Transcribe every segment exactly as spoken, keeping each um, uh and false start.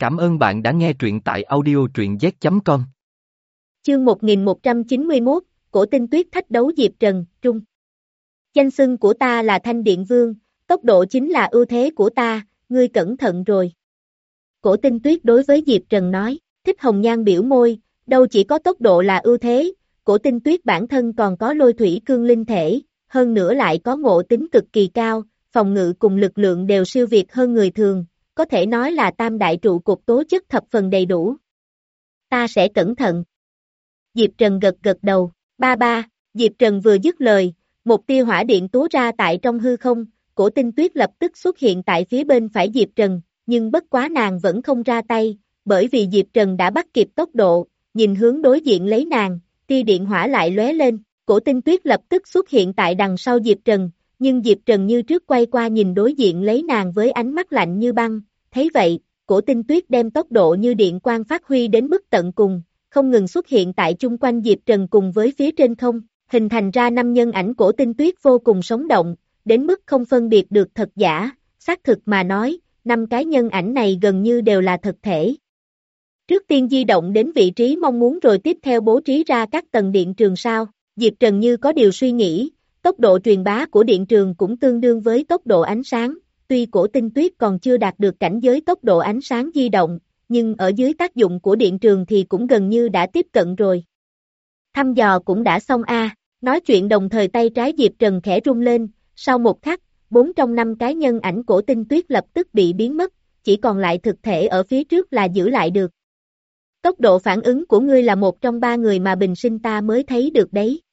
Cảm ơn bạn đã nghe truyện tại audio truyện z chấm com. Chương một nghìn một trăm chín mươi mốt, Cổ Tinh Tuyết thách đấu Diệp Trần, Trung. Danh xưng của ta là Thanh Điện Vương, tốc độ chính là ưu thế của ta, ngươi cẩn thận rồi. Cổ Tinh Tuyết đối với Diệp Trần nói, Thích Hồng Nhan biểu môi, đâu chỉ có tốc độ là ưu thế, Cổ Tinh Tuyết bản thân còn có lôi thủy cương linh thể, hơn nữa lại có ngộ tính cực kỳ cao, phòng ngự cùng lực lượng đều siêu việt hơn người thường, có thể nói là tam đại trụ cột tố chất thập phần đầy đủ. Ta sẽ cẩn thận. Diệp Trần gật gật đầu, ba ba, Diệp Trần vừa dứt lời, một tia hỏa điện túa ra tại trong hư không, Cổ Tinh Tuyết lập tức xuất hiện tại phía bên phải Diệp Trần, nhưng bất quá nàng vẫn không ra tay, bởi vì Diệp Trần đã bắt kịp tốc độ, nhìn hướng đối diện lấy nàng, tia điện hỏa lại lóe lên, Cổ Tinh Tuyết lập tức xuất hiện tại đằng sau Diệp Trần, nhưng Diệp Trần như trước quay qua nhìn đối diện lấy nàng với ánh mắt lạnh như băng, thấy vậy, Cổ Tinh Tuyết đem tốc độ như điện quang phát huy đến mức tận cùng, không ngừng xuất hiện tại chung quanh Diệp Trần cùng với phía trên không, hình thành ra năm nhân ảnh Cổ Tinh Tuyết vô cùng sống động, đến mức không phân biệt được thật giả, xác thực mà nói, năm cái nhân ảnh này gần như đều là thực thể. Trước tiên di động đến vị trí mong muốn rồi tiếp theo bố trí ra các tầng điện trường sao, Diệp Trần như có điều suy nghĩ, tốc độ truyền bá của điện trường cũng tương đương với tốc độ ánh sáng, tuy Cổ Tinh Tuyết còn chưa đạt được cảnh giới tốc độ ánh sáng di động, nhưng ở dưới tác dụng của điện trường thì cũng gần như đã tiếp cận rồi. Thăm dò cũng đã xong a. À. Nói chuyện đồng thời tay trái Diệp Trần khẽ rung lên, sau một khắc, bốn trong năm cái nhân ảnh Cổ Tinh Tuyết lập tức bị biến mất, chỉ còn lại thực thể ở phía trước là giữ lại được. Tốc độ phản ứng của ngươi là một trong ba người mà bình sinh ta mới thấy được đấy.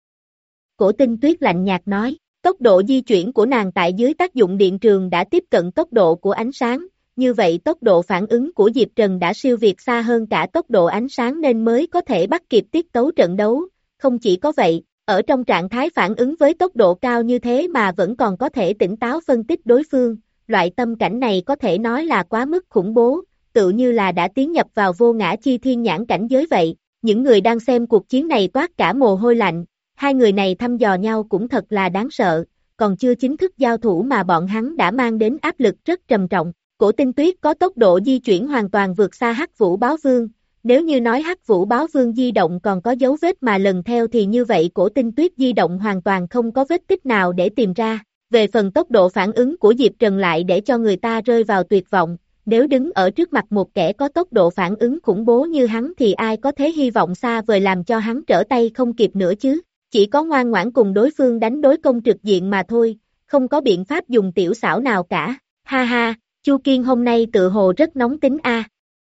Cổ Tinh Tuyết lạnh nhạt nói, tốc độ di chuyển của nàng tại dưới tác dụng điện trường đã tiếp cận tốc độ của ánh sáng, như vậy tốc độ phản ứng của Diệp Trần đã siêu việt xa hơn cả tốc độ ánh sáng nên mới có thể bắt kịp tiết tấu trận đấu, không chỉ có vậy, ở trong trạng thái phản ứng với tốc độ cao như thế mà vẫn còn có thể tỉnh táo phân tích đối phương, loại tâm cảnh này có thể nói là quá mức khủng bố, tự như là đã tiến nhập vào vô ngã chi thiên nhãn cảnh giới vậy, những người đang xem cuộc chiến này toát cả mồ hôi lạnh. Hai người này thăm dò nhau cũng thật là đáng sợ, còn chưa chính thức giao thủ mà bọn hắn đã mang đến áp lực rất trầm trọng. Cổ Tinh Tuyết có tốc độ di chuyển hoàn toàn vượt xa Hắc Vũ Báo Vương, nếu như nói Hắc Vũ Báo Vương di động còn có dấu vết mà lần theo thì như vậy Cổ Tinh Tuyết di động hoàn toàn không có vết tích nào để tìm ra. Về phần tốc độ phản ứng của Diệp Trần lại để cho người ta rơi vào tuyệt vọng, nếu đứng ở trước mặt một kẻ có tốc độ phản ứng khủng bố như hắn thì ai có thể hy vọng xa vời làm cho hắn trở tay không kịp nữa chứ. Chỉ có ngoan ngoãn cùng đối phương đánh đối công trực diện mà thôi, không có biện pháp dùng tiểu xảo nào cả, ha ha, Chu Kiên hôm nay tự hồ rất nóng tính a.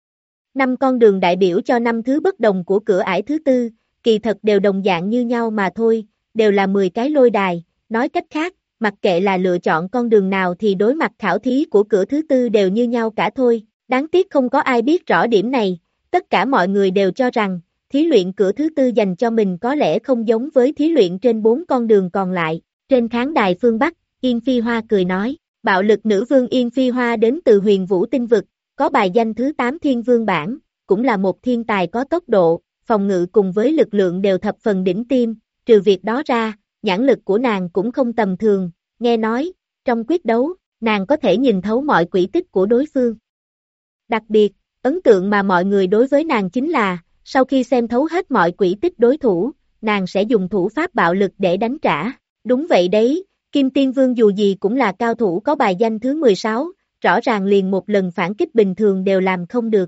Năm con đường đại biểu cho năm thứ bất đồng của cửa ải thứ tư, kỳ thật đều đồng dạng như nhau mà thôi, đều là mười cái lôi đài, nói cách khác, mặc kệ là lựa chọn con đường nào thì đối mặt khảo thí của cửa thứ tư đều như nhau cả thôi, đáng tiếc không có ai biết rõ điểm này, tất cả mọi người đều cho rằng, thí luyện cửa thứ tư dành cho mình có lẽ không giống với thí luyện trên bốn con đường còn lại. Trên khán đài phương Bắc, Yên Phi Hoa cười nói, bạo lực nữ vương Yên Phi Hoa đến từ Huyền Vũ Tinh Vực, có bài danh thứ tám thiên vương bảng, cũng là một thiên tài có tốc độ, phòng ngự cùng với lực lượng đều thập phần đỉnh tiêm, trừ việc đó ra, nhãn lực của nàng cũng không tầm thường, nghe nói, trong quyết đấu, nàng có thể nhìn thấu mọi quỹ tích của đối phương. Đặc biệt, ấn tượng mà mọi người đối với nàng chính là, sau khi xem thấu hết mọi quỹ tích đối thủ, nàng sẽ dùng thủ pháp bạo lực để đánh trả. Đúng vậy đấy, Kim Tiên Vương dù gì cũng là cao thủ có bài danh thứ mười sáu, rõ ràng liền một lần phản kích bình thường đều làm không được.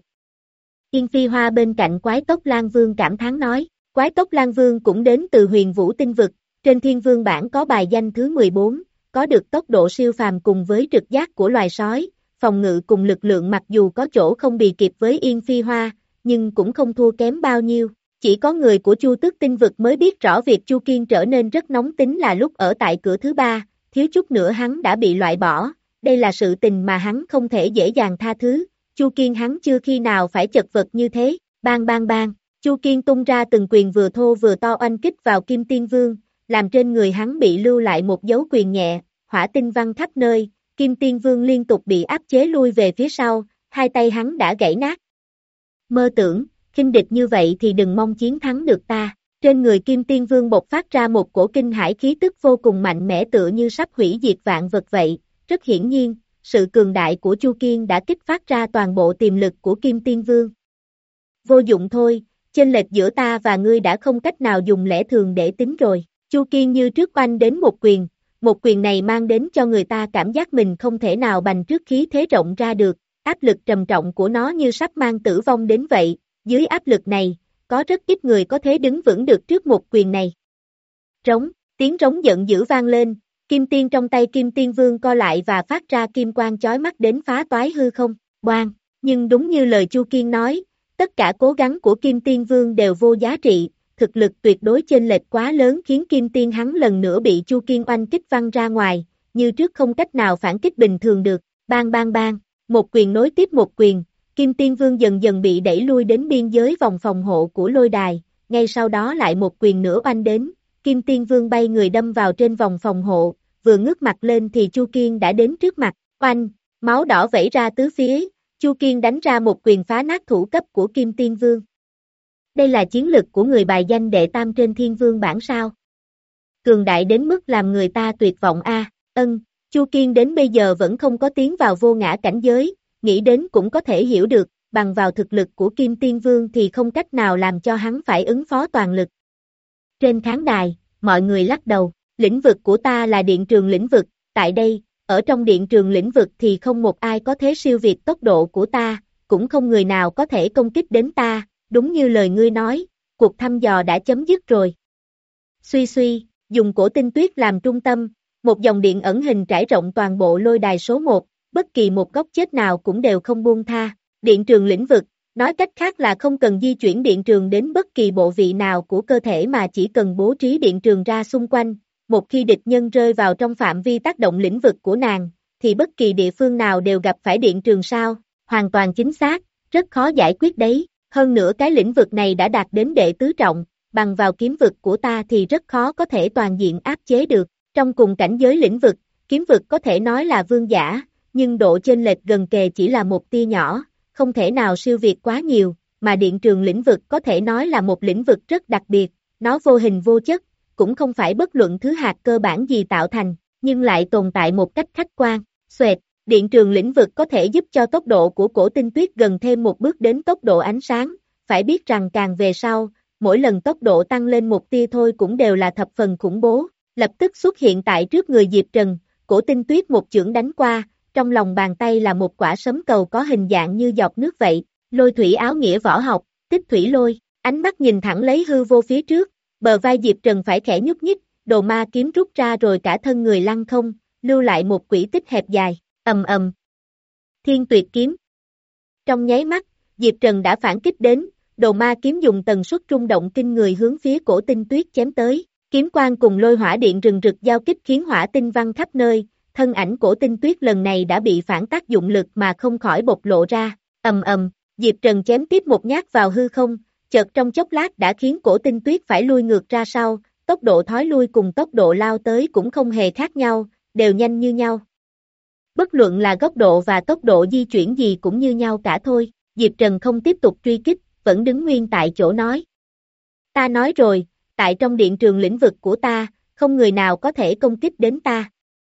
Yên Phi Hoa bên cạnh Quái Tốc Lan Vương cảm thán nói, Quái Tốc Lan Vương cũng đến từ Huyền Vũ Tinh Vực, trên thiên vương bảng có bài danh thứ mười bốn, có được tốc độ siêu phàm cùng với trực giác của loài sói, phòng ngự cùng lực lượng mặc dù có chỗ không bì kịp với Yên Phi Hoa, nhưng cũng không thua kém bao nhiêu. Chỉ có người của Chu Tước Tinh Vực mới biết rõ việc Chu Kiên trở nên rất nóng tính là lúc ở tại cửa thứ ba, thiếu chút nữa hắn đã bị loại bỏ, đây là sự tình mà hắn không thể dễ dàng tha thứ, Chu Kiên hắn chưa khi nào phải chật vật như thế, bang bang bang, Chu Kiên tung ra từng quyền vừa thô vừa to oanh kích vào Kim Tiên Vương, làm trên người hắn bị lưu lại một dấu quyền nhẹ, hỏa tinh văng khắp nơi, Kim Tiên Vương liên tục bị áp chế lui về phía sau, hai tay hắn đã gãy nát. Mơ tưởng, khinh địch như vậy thì đừng mong chiến thắng được ta. Trên người Kim Tiên Vương bộc phát ra một cổ kinh hải khí tức vô cùng mạnh mẽ tựa như sắp hủy diệt vạn vật vậy. Rất hiển nhiên, sự cường đại của Chu Kiên đã kích phát ra toàn bộ tiềm lực của Kim Tiên Vương. Vô dụng thôi, chênh lệch giữa ta và ngươi đã không cách nào dùng lẽ thường để tính rồi. Chu Kiên như trước oanh đến một quyền, một quyền này mang đến cho người ta cảm giác mình không thể nào bành trước khí thế rộng ra được, áp lực trầm trọng của nó như sắp mang tử vong đến vậy, dưới áp lực này, có rất ít người có thể đứng vững được trước một quyền này. Trống, tiếng trống giận dữ vang lên, kim tiên trong tay Kim Tiên Vương co lại và phát ra kim quang chói mắt đến phá toái hư không, boang, nhưng đúng như lời Chu Kiên nói, tất cả cố gắng của Kim Tiên Vương đều vô giá trị, thực lực tuyệt đối chênh lệch quá lớn khiến Kim Tiên hắn lần nữa bị Chu Kiên oanh kích văng ra ngoài, như trước không cách nào phản kích bình thường được, bang bang bang, một quyền nối tiếp một quyền, Kim Tiên Vương dần dần bị đẩy lui đến biên giới vòng phòng hộ của lôi đài, ngay sau đó lại một quyền nữa oanh đến, Kim Tiên Vương bay người đâm vào trên vòng phòng hộ, vừa ngước mặt lên thì Chu Kiên đã đến trước mặt, oanh, máu đỏ vẩy ra tứ phía, Chu Kiên đánh ra một quyền phá nát thủ cấp của Kim Tiên Vương. Đây là chiến lực của người bài danh đệ tam trên Thiên Vương bảng sao. Cường đại đến mức làm người ta tuyệt vọng a. À, ân, Chu Kiên đến bây giờ vẫn không có tiến vào vô ngã cảnh giới, nghĩ đến cũng có thể hiểu được, bằng vào thực lực của Kim Tiên Vương thì không cách nào làm cho hắn phải ứng phó toàn lực. Trên khán đài, mọi người lắc đầu, lĩnh vực của ta là điện trường lĩnh vực, tại đây, ở trong điện trường lĩnh vực thì không một ai có thể siêu việt tốc độ của ta, cũng không người nào có thể công kích đến ta, đúng như lời ngươi nói, cuộc thăm dò đã chấm dứt rồi. Suy suy, dùng cổ tinh tuyết làm trung tâm, một dòng điện ẩn hình trải rộng toàn bộ lôi đài số một, bất kỳ một góc chết nào cũng đều không buông tha. Điện trường lĩnh vực, nói cách khác là không cần di chuyển điện trường đến bất kỳ bộ vị nào của cơ thể mà chỉ cần bố trí điện trường ra xung quanh. Một khi địch nhân rơi vào trong phạm vi tác động lĩnh vực của nàng, thì bất kỳ địa phương nào đều gặp phải điện trường sao, hoàn toàn chính xác, rất khó giải quyết đấy. Hơn nữa cái lĩnh vực này đã đạt đến đệ tứ trọng, bằng vào kiếm vực của ta thì rất khó có thể toàn diện áp chế được. Trong cùng cảnh giới lĩnh vực, kiếm vực có thể nói là vương giả, nhưng độ chênh lệch gần kề chỉ là một tia nhỏ, không thể nào siêu việt quá nhiều, mà điện trường lĩnh vực có thể nói là một lĩnh vực rất đặc biệt, nó vô hình vô chất, cũng không phải bất luận thứ hạt cơ bản gì tạo thành, nhưng lại tồn tại một cách khách quan. Xoẹt, điện trường lĩnh vực có thể giúp cho tốc độ của cổ tinh tuyết gần thêm một bước đến tốc độ ánh sáng, phải biết rằng càng về sau, mỗi lần tốc độ tăng lên một tia thôi cũng đều là thập phần khủng bố. Lập tức xuất hiện tại trước người Diệp Trần, cổ tinh tuyết một chưởng đánh qua, trong lòng bàn tay là một quả sấm cầu có hình dạng như giọt nước vậy, lôi thủy áo nghĩa võ học, tích thủy lôi, ánh mắt nhìn thẳng lấy hư vô phía trước, bờ vai Diệp Trần phải khẽ nhúc nhích, đồ ma kiếm rút ra rồi cả thân người lăn không, lưu lại một quỹ tích hẹp dài, ầm ầm. Thiên tuyệt kiếm. Trong nháy mắt, Diệp Trần đã phản kích đến, đồ ma kiếm dùng tần suất rung động kinh người hướng phía cổ tinh tuyết chém tới. Kiếm quang cùng lôi hỏa điện rừng rực giao kích khiến hỏa tinh văng khắp nơi, thân ảnh cổ tinh tuyết lần này đã bị phản tác dụng lực mà không khỏi bộc lộ ra, ầm ầm, Diệp Trần chém tiếp một nhát vào hư không, chợt trong chốc lát đã khiến cổ tinh tuyết phải lui ngược ra sau, tốc độ thói lui cùng tốc độ lao tới cũng không hề khác nhau, đều nhanh như nhau. Bất luận là góc độ và tốc độ di chuyển gì cũng như nhau cả thôi, Diệp Trần không tiếp tục truy kích, vẫn đứng nguyên tại chỗ nói. Ta nói rồi, tại trong điện trường lĩnh vực của ta, không người nào có thể công kích đến ta.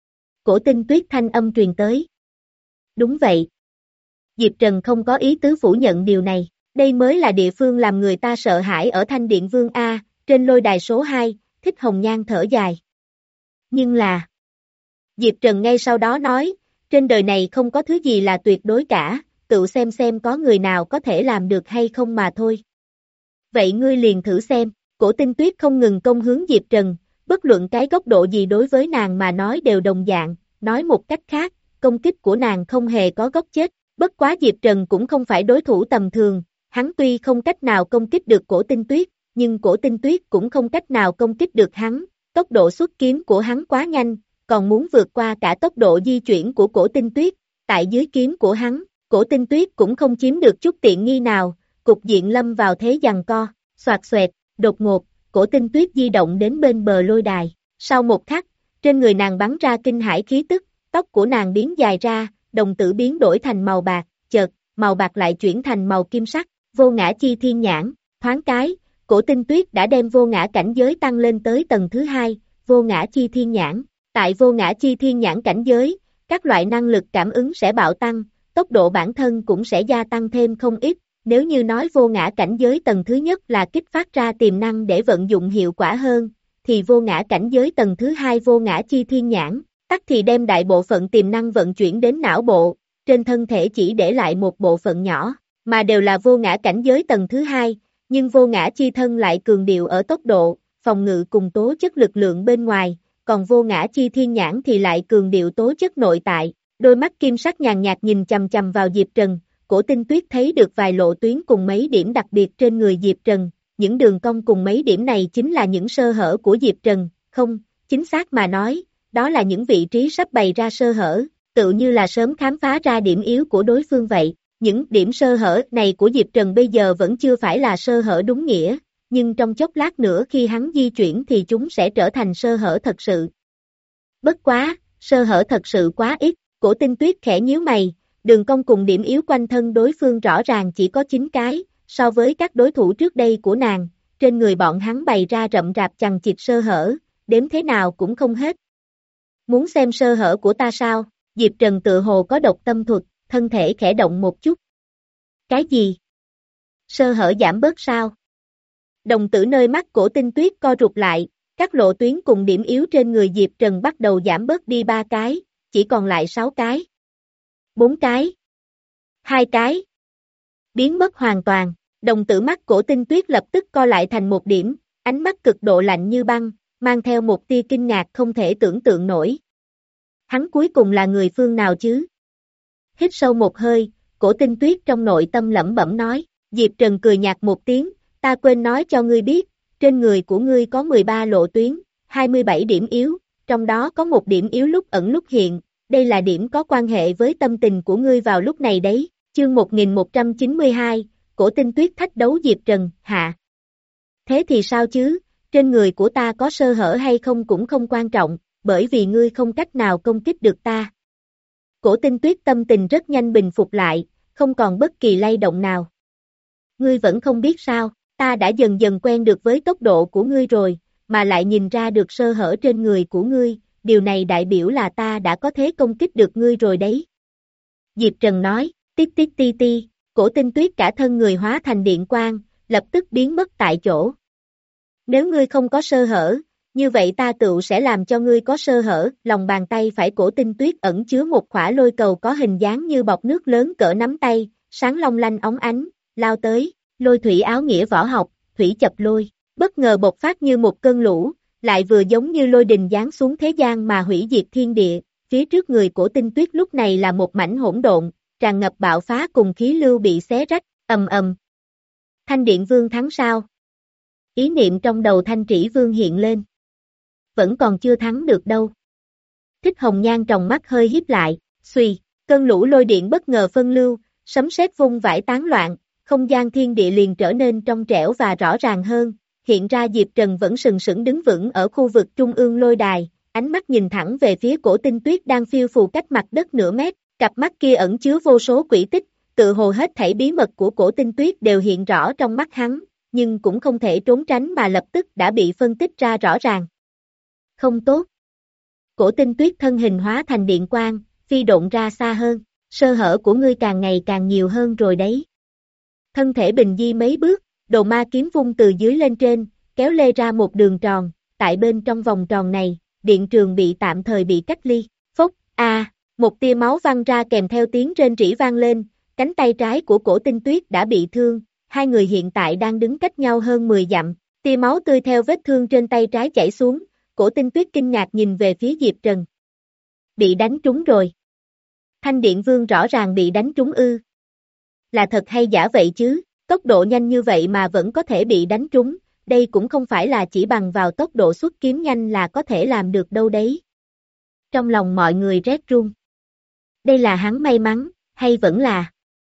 Cổ tinh tuyết thanh âm truyền tới. Đúng vậy. Diệp Trần không có ý tứ phủ nhận điều này, đây mới là địa phương làm người ta sợ hãi ở Thanh Điện Vương A, trên lôi đài số hai, Thích Hồng Nhan thở dài. Nhưng là... Diệp Trần ngay sau đó nói, trên đời này không có thứ gì là tuyệt đối cả, tự xem xem có người nào có thể làm được hay không mà thôi. Vậy ngươi liền thử xem. Cổ tinh tuyết không ngừng công hướng Diệp Trần, bất luận cái góc độ gì đối với nàng mà nói đều đồng dạng, nói một cách khác, công kích của nàng không hề có góc chết, bất quá Diệp Trần cũng không phải đối thủ tầm thường, hắn tuy không cách nào công kích được cổ tinh tuyết, nhưng cổ tinh tuyết cũng không cách nào công kích được hắn, tốc độ xuất kiếm của hắn quá nhanh, còn muốn vượt qua cả tốc độ di chuyển của cổ tinh tuyết, tại dưới kiếm của hắn, cổ tinh tuyết cũng không chiếm được chút tiện nghi nào, cục diện lâm vào thế giằng co, xoạt xoẹt. Đột ngột, cổ tinh tuyết di động đến bên bờ lôi đài, sau một khắc, trên người nàng bắn ra kinh hải khí tức, tóc của nàng biến dài ra, đồng tử biến đổi thành màu bạc, chợt, màu bạc lại chuyển thành màu kim sắc, vô ngã chi thiên nhãn, thoáng cái, cổ tinh tuyết đã đem vô ngã cảnh giới tăng lên tới tầng thứ hai, vô ngã chi thiên nhãn, tại vô ngã chi thiên nhãn cảnh giới, các loại năng lực cảm ứng sẽ bạo tăng, tốc độ bản thân cũng sẽ gia tăng thêm không ít. Nếu như nói vô ngã cảnh giới tầng thứ nhất là kích phát ra tiềm năng để vận dụng hiệu quả hơn, thì vô ngã cảnh giới tầng thứ hai vô ngã chi thiên nhãn, tắc thì đem đại bộ phận tiềm năng vận chuyển đến não bộ, trên thân thể chỉ để lại một bộ phận nhỏ, mà đều là vô ngã cảnh giới tầng thứ hai, nhưng vô ngã chi thân lại cường điệu ở tốc độ, phòng ngự cùng tố chất lực lượng bên ngoài, còn vô ngã chi thiên nhãn thì lại cường điệu tố chất nội tại. Đôi mắt kim sắc nhàn nhạt nhìn chằm chằm vào Diệp Trần, Cổ Tinh Tuyết thấy được vài lộ tuyến cùng mấy điểm đặc biệt trên người Diệp Trần, những đường cong cùng mấy điểm này chính là những sơ hở của Diệp Trần, không, chính xác mà nói, đó là những vị trí sắp bày ra sơ hở, tự như là sớm khám phá ra điểm yếu của đối phương vậy. Những điểm sơ hở này của Diệp Trần bây giờ vẫn chưa phải là sơ hở đúng nghĩa, nhưng trong chốc lát nữa khi hắn di chuyển thì chúng sẽ trở thành sơ hở thật sự. Bất quá, sơ hở thật sự quá ít, Cổ Tinh Tuyết khẽ nhíu mày, đường cong cùng điểm yếu quanh thân đối phương rõ ràng chỉ có chín cái, so với các đối thủ trước đây của nàng, trên người bọn hắn bày ra rậm rạp chằng chịt sơ hở, đếm thế nào cũng không hết. Muốn xem sơ hở của ta sao? Diệp Trần tự hồ có độc tâm thuật, thân thể khẽ động một chút. Cái gì? Sơ hở giảm bớt sao? Đồng tử nơi mắt Cổ Tinh Tuyết co rụt lại, các lộ tuyến cùng điểm yếu trên người Diệp Trần bắt đầu giảm bớt đi ba cái, chỉ còn lại sáu cái. Bốn cái. Hai cái. Biến mất hoàn toàn, đồng tử mắt Cổ Tinh Tuyết lập tức co lại thành một điểm, ánh mắt cực độ lạnh như băng, mang theo một tia kinh ngạc không thể tưởng tượng nổi. Hắn cuối cùng là người phương nào chứ? Hít sâu một hơi, Cổ Tinh Tuyết trong nội tâm lẩm bẩm nói, Diệp Trần cười nhạt một tiếng, ta quên nói cho ngươi biết, trên người của ngươi có mười ba lộ tuyến, hai mươi bảy điểm yếu, trong đó có một điểm yếu lúc ẩn lúc hiện, đây là điểm có quan hệ với tâm tình của ngươi vào lúc này đấy. Chương một nghìn một trăm chín mươi hai, Cổ Tinh Tuyết thách đấu Diệp Trần, hạ. Thế thì sao chứ, trên người của ta có sơ hở hay không cũng không quan trọng, bởi vì ngươi không cách nào công kích được ta. Cổ Tinh Tuyết tâm tình rất nhanh bình phục lại, không còn bất kỳ lay động nào. Ngươi vẫn không biết sao, ta đã dần dần quen được với tốc độ của ngươi rồi, mà lại nhìn ra được sơ hở trên người của ngươi, điều này đại biểu là ta đã có thế công kích được ngươi rồi đấy. Diệp Trần nói, tít tít ti ti, Cổ Tinh Tuyết cả thân người hóa thành điện quang, lập tức biến mất tại chỗ. Nếu ngươi không có sơ hở, như vậy ta tựu sẽ làm cho ngươi có sơ hở. Lòng bàn tay phải Cổ Tinh Tuyết ẩn chứa một khỏa lôi cầu có hình dáng như bọt nước lớn cỡ nắm tay, sáng long lanh óng ánh, lao tới, lôi thủy áo nghĩa võ học, thủy chập lôi, bất ngờ bộc phát như một cơn lũ, lại vừa giống như lôi đình giáng xuống thế gian mà hủy diệt thiên địa. Phía trước người Cổ Tinh Tuyết lúc này là một mảnh hỗn độn, tràn ngập bạo phá cùng khí lưu bị xé rách, ầm ầm. Thanh Điện Vương thắng sao? Ý niệm trong đầu Thanh Trĩ Vương hiện lên. Vẫn còn chưa thắng được đâu. Thích Hồng Nhan trong mắt hơi híp lại, xuy, cơn lũ lôi điện bất ngờ phân lưu, sấm sét vung vãi tán loạn, không gian thiên địa liền trở nên trong trẻo và rõ ràng hơn. Hiện ra Diệp Trần vẫn sừng sững đứng vững ở khu vực trung ương lôi đài, ánh mắt nhìn thẳng về phía Cổ Tinh Tuyết đang phiêu phù cách mặt đất nửa mét, cặp mắt kia ẩn chứa vô số quỷ tích, tự hồ hết thảy bí mật của Cổ Tinh Tuyết đều hiện rõ trong mắt hắn, nhưng cũng không thể trốn tránh mà lập tức đã bị phân tích ra rõ ràng. Không tốt. Cổ Tinh Tuyết thân hình hóa thành điện quang, phi độn ra xa hơn, sơ hở của ngươi càng ngày càng nhiều hơn rồi đấy. Thân thể bình di mấy bước, đồ ma kiếm vung từ dưới lên trên, kéo lê ra một đường tròn, tại bên trong vòng tròn này, điện trường bị tạm thời bị cách ly, phốc, a, à, một tia máu văng ra kèm theo tiếng rên rỉ vang lên, cánh tay trái của Cổ Tinh Tuyết đã bị thương, hai người hiện tại đang đứng cách nhau hơn mười dặm, tia máu tươi theo vết thương trên tay trái chảy xuống, Cổ Tinh Tuyết kinh ngạc nhìn về phía Diệp Trần. Bị đánh trúng rồi. Thanh Điện Vương rõ ràng bị đánh trúng ư. Là thật hay giả vậy chứ, tốc độ nhanh như vậy mà vẫn có thể bị đánh trúng, đây cũng không phải là chỉ bằng vào tốc độ xuất kiếm nhanh là có thể làm được đâu đấy. Trong lòng mọi người rét run. Đây là hắn may mắn, hay vẫn là...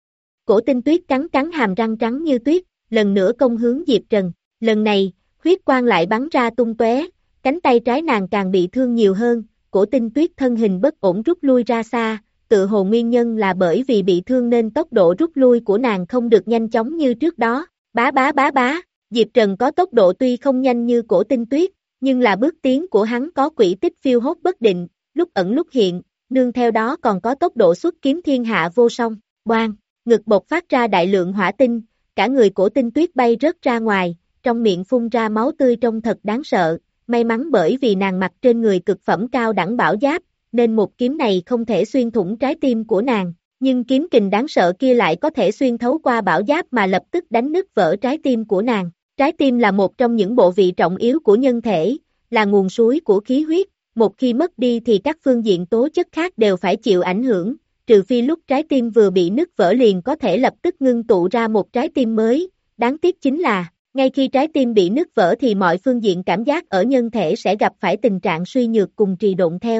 Cổ Tinh Tuyết cắn cắn hàm răng trắng như tuyết, lần nữa công hướng Diệp Trần, lần này, huyết quang lại bắn ra tung tóe, cánh tay trái nàng càng bị thương nhiều hơn, Cổ Tinh Tuyết thân hình bất ổn rút lui ra xa, tự hồ nguyên nhân là bởi vì bị thương nên tốc độ rút lui của nàng không được nhanh chóng như trước đó, bá bá bá bá, Diệp Trần có tốc độ tuy không nhanh như Cổ Tinh Tuyết, nhưng là bước tiến của hắn có quỹ tích phiêu hốt bất định, lúc ẩn lúc hiện, nương theo đó còn có tốc độ xuất kiếm thiên hạ vô song, oang, ngực bộc phát ra đại lượng hỏa tinh, cả người Cổ Tinh Tuyết bay rớt ra ngoài, trong miệng phun ra máu tươi trông thật đáng sợ, may mắn bởi vì nàng mặc trên người cực phẩm cao đẳng bảo giáp, nên một kiếm này không thể xuyên thủng trái tim của nàng, nhưng kiếm kình đáng sợ kia lại có thể xuyên thấu qua bảo giáp mà lập tức đánh nứt vỡ trái tim của nàng. Trái tim là một trong những bộ vị trọng yếu của nhân thể, là nguồn suối của khí huyết, một khi mất đi thì các phương diện tố chất khác đều phải chịu ảnh hưởng, trừ phi lúc trái tim vừa bị nứt vỡ liền có thể lập tức ngưng tụ ra một trái tim mới, đáng tiếc chính là, ngay khi trái tim bị nứt vỡ thì mọi phương diện cảm giác ở nhân thể sẽ gặp phải tình trạng suy nhược cùng trì độn theo.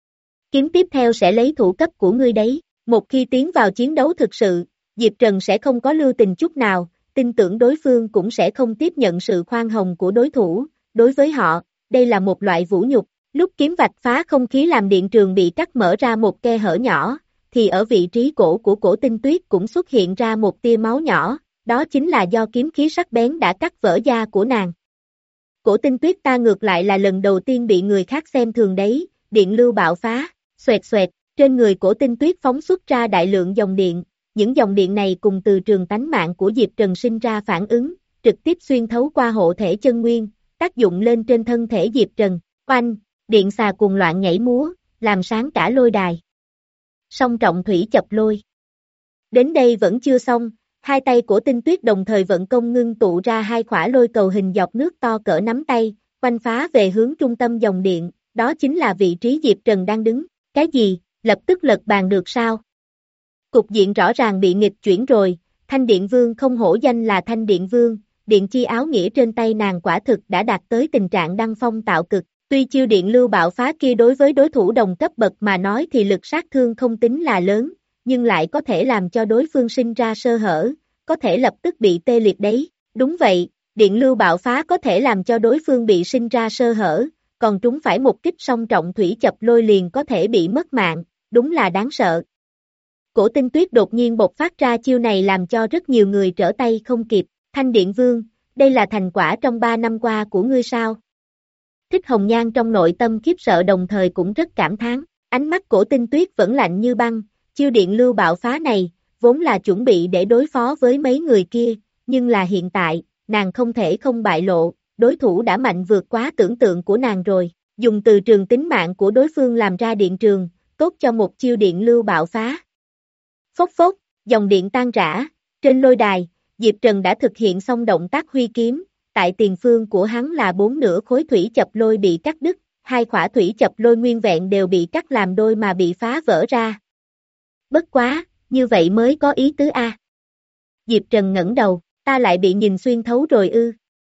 Kiếm tiếp theo sẽ lấy thủ cấp của ngươi đấy, một khi tiến vào chiến đấu thực sự, Diệp Trần sẽ không có lưu tình chút nào, tin tưởng đối phương cũng sẽ không tiếp nhận sự khoan hồng của đối thủ, đối với họ, đây là một loại vũ nhục. Lúc kiếm vạch phá không khí làm điện trường bị cắt mở ra một khe hở nhỏ, thì ở vị trí cổ của Cổ Tinh Tuyết cũng xuất hiện ra một tia máu nhỏ, đó chính là do kiếm khí sắc bén đã cắt vỡ da của nàng. Cổ Tinh Tuyết ta ngược lại là lần đầu tiên bị người khác xem thường đấy, điện lưu bạo phá, xoẹt xoẹt, trên người Cổ Tinh Tuyết phóng xuất ra đại lượng dòng điện, những dòng điện này cùng từ trường tánh mạng của Diệp Trần sinh ra phản ứng, trực tiếp xuyên thấu qua hộ thể chân nguyên, tác dụng lên trên thân thể Diệp Trần, oanh, điện xà cuồng loạn nhảy múa, làm sáng cả lôi đài. Song trọng thủy chập lôi. Đến đây vẫn chưa xong, hai tay của Tinh Tuyết đồng thời vận công ngưng tụ ra hai khỏa lôi cầu hình giọt nước to cỡ nắm tay, quanh phá về hướng trung tâm dòng điện, đó chính là vị trí Diệp Trần đang đứng. Cái gì, lập tức lật bàn được sao? Cục diện rõ ràng bị nghịch chuyển rồi, Thanh Điện Vương không hổ danh là Thanh Điện Vương, điện chi áo nghĩa trên tay nàng quả thực đã đạt tới tình trạng đăng phong tạo cực. Tuy chiêu điện lưu bạo phá kia đối với đối thủ đồng cấp bậc mà nói thì lực sát thương không tính là lớn, nhưng lại có thể làm cho đối phương sinh ra sơ hở, có thể lập tức bị tê liệt đấy. Đúng vậy, điện lưu bạo phá có thể làm cho đối phương bị sinh ra sơ hở, còn trúng phải một kích song trọng thủy chập lôi liền có thể bị mất mạng, đúng là đáng sợ. Cổ Tinh Tuyết đột nhiên bộc phát ra chiêu này làm cho rất nhiều người trở tay không kịp. Thanh Điện Vương, đây là thành quả trong ba năm qua của ngươi sao? Thích Hồng Nhan trong nội tâm khiếp sợ đồng thời cũng rất cảm thán, ánh mắt Cổ Tinh Tuyết vẫn lạnh như băng, chiêu điện lưu bạo phá này, vốn là chuẩn bị để đối phó với mấy người kia, nhưng là hiện tại, nàng không thể không bại lộ, đối thủ đã mạnh vượt quá tưởng tượng của nàng rồi, dùng từ trường tính mạng của đối phương làm ra điện trường, tốt cho một chiêu điện lưu bạo phá. Phốc phốc, dòng điện tan rã, trên lôi đài, Diệp Trần đã thực hiện xong động tác huy kiếm, tại tiền phương của hắn là bốn nửa khối thủy chập lôi bị cắt đứt, hai khỏa thủy chập lôi nguyên vẹn đều bị cắt làm đôi mà bị phá vỡ ra. Bất quá, như vậy mới có ý tứ a. Diệp Trần ngẩng đầu, ta lại bị nhìn xuyên thấu rồi ư.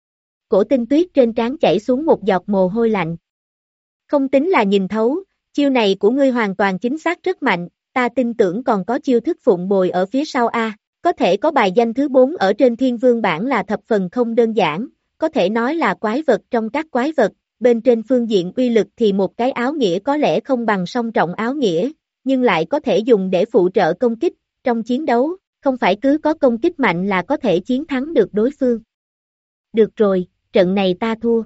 Cổ Tinh Tuyết trên trán chảy xuống một giọt mồ hôi lạnh. Không tính là nhìn thấu, chiêu này của ngươi hoàn toàn chính xác rất mạnh, ta tin tưởng còn có chiêu thức phụng bồi ở phía sau a. Có thể có bài danh thứ bốn ở trên Thiên Vương bảng là thập phần không đơn giản, có thể nói là quái vật trong các quái vật, bên trên phương diện uy lực thì một cái áo nghĩa có lẽ không bằng song trọng áo nghĩa, nhưng lại có thể dùng để phụ trợ công kích, trong chiến đấu, không phải cứ có công kích mạnh là có thể chiến thắng được đối phương. Được rồi, trận này ta thua.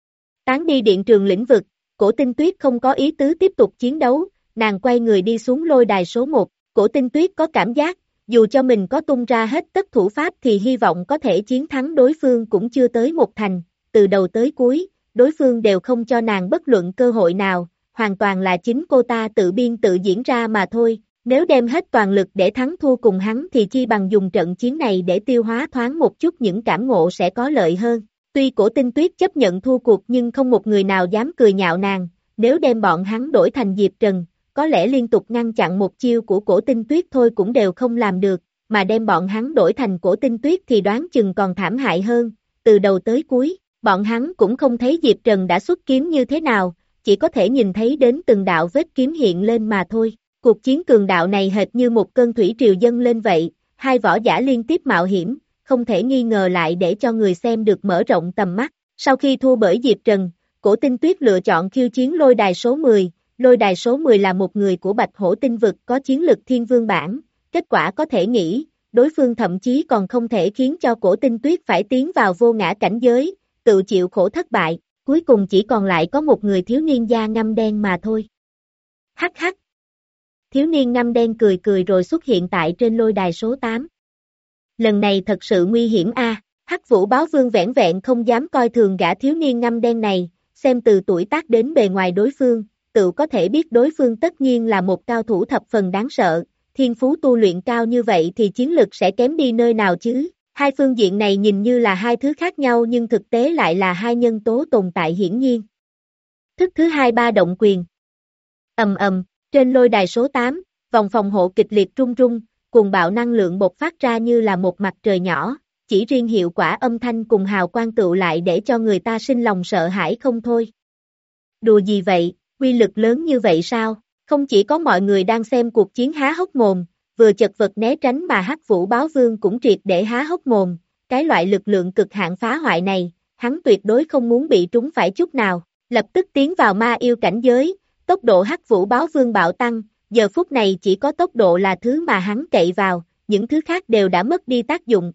Tán đi điện trường lĩnh vực, Cổ Tinh Tuyết không có ý tứ tiếp tục chiến đấu, nàng quay người đi xuống lôi đài số một, Cổ Tinh Tuyết có cảm giác, dù cho mình có tung ra hết tất thủ pháp thì hy vọng có thể chiến thắng đối phương cũng chưa tới một thành, từ đầu tới cuối, đối phương đều không cho nàng bất luận cơ hội nào, hoàn toàn là chính cô ta tự biên tự diễn ra mà thôi, nếu đem hết toàn lực để thắng thua cùng hắn thì chi bằng dùng trận chiến này để tiêu hóa thoáng một chút những cảm ngộ sẽ có lợi hơn. Tuy Cổ Tinh Tuyết chấp nhận thua cuộc nhưng không một người nào dám cười nhạo nàng, nếu đem bọn hắn đổi thành Diệp Trần, có lẽ liên tục ngăn chặn một chiêu của Cổ Tinh Tuyết thôi cũng đều không làm được, mà đem bọn hắn đổi thành Cổ Tinh Tuyết thì đoán chừng còn thảm hại hơn, từ đầu tới cuối, bọn hắn cũng không thấy Diệp Trần đã xuất kiếm như thế nào, chỉ có thể nhìn thấy đến từng đạo vết kiếm hiện lên mà thôi. Cuộc chiến cường đạo này hệt như một cơn thủy triều dâng lên vậy, hai võ giả liên tiếp mạo hiểm, không thể nghi ngờ lại để cho người xem được mở rộng tầm mắt. Sau khi thua bởi Diệp Trần, Cổ Tinh Tuyết lựa chọn khiêu chiến lôi đài số mười, lôi đài số mười là một người của Bạch Hổ tinh vực có chiến lực thiên vương bản, kết quả có thể nghĩ, đối phương thậm chí còn không thể khiến cho Cổ Tinh Tuyết phải tiến vào vô ngã cảnh giới, tự chịu khổ thất bại, cuối cùng chỉ còn lại có một người thiếu niên da ngăm đen mà thôi. Hắc hắc, thiếu niên ngăm đen cười cười rồi xuất hiện tại trên lôi đài số tám. Lần này thật sự nguy hiểm a. À. Hắc Vũ Báo Vương vẻn vẹn không dám coi thường gã thiếu niên ngăm đen này, xem từ tuổi tác đến bề ngoài đối phương, tự có thể biết đối phương tất nhiên là một cao thủ thập phần đáng sợ, thiên phú tu luyện cao như vậy thì chiến lực sẽ kém đi nơi nào chứ. Hai phương diện này nhìn như là hai thứ khác nhau nhưng thực tế lại là hai nhân tố tồn tại hiển nhiên. Thức thứ hai ba động quyền. Ầm ầm, trên lôi đài số tám, vòng phòng hộ kịch liệt rung rung, cuồng bạo năng lượng bộc phát ra như là một mặt trời nhỏ, chỉ riêng hiệu quả âm thanh cùng hào quang tựu lại để cho người ta sinh lòng sợ hãi không thôi. Đùa gì vậy, uy lực lớn như vậy sao? Không chỉ có mọi người đang xem cuộc chiến há hốc mồm, vừa chật vật né tránh mà Hắc Vũ Báo Vương cũng triệt để há hốc mồm, cái loại lực lượng cực hạn phá hoại này, hắn tuyệt đối không muốn bị trúng phải chút nào, lập tức tiến vào ma yêu cảnh giới, tốc độ Hắc Vũ Báo Vương bạo tăng, giờ phút này chỉ có tốc độ là thứ mà hắn cậy vào, những thứ khác đều đã mất đi tác dụng.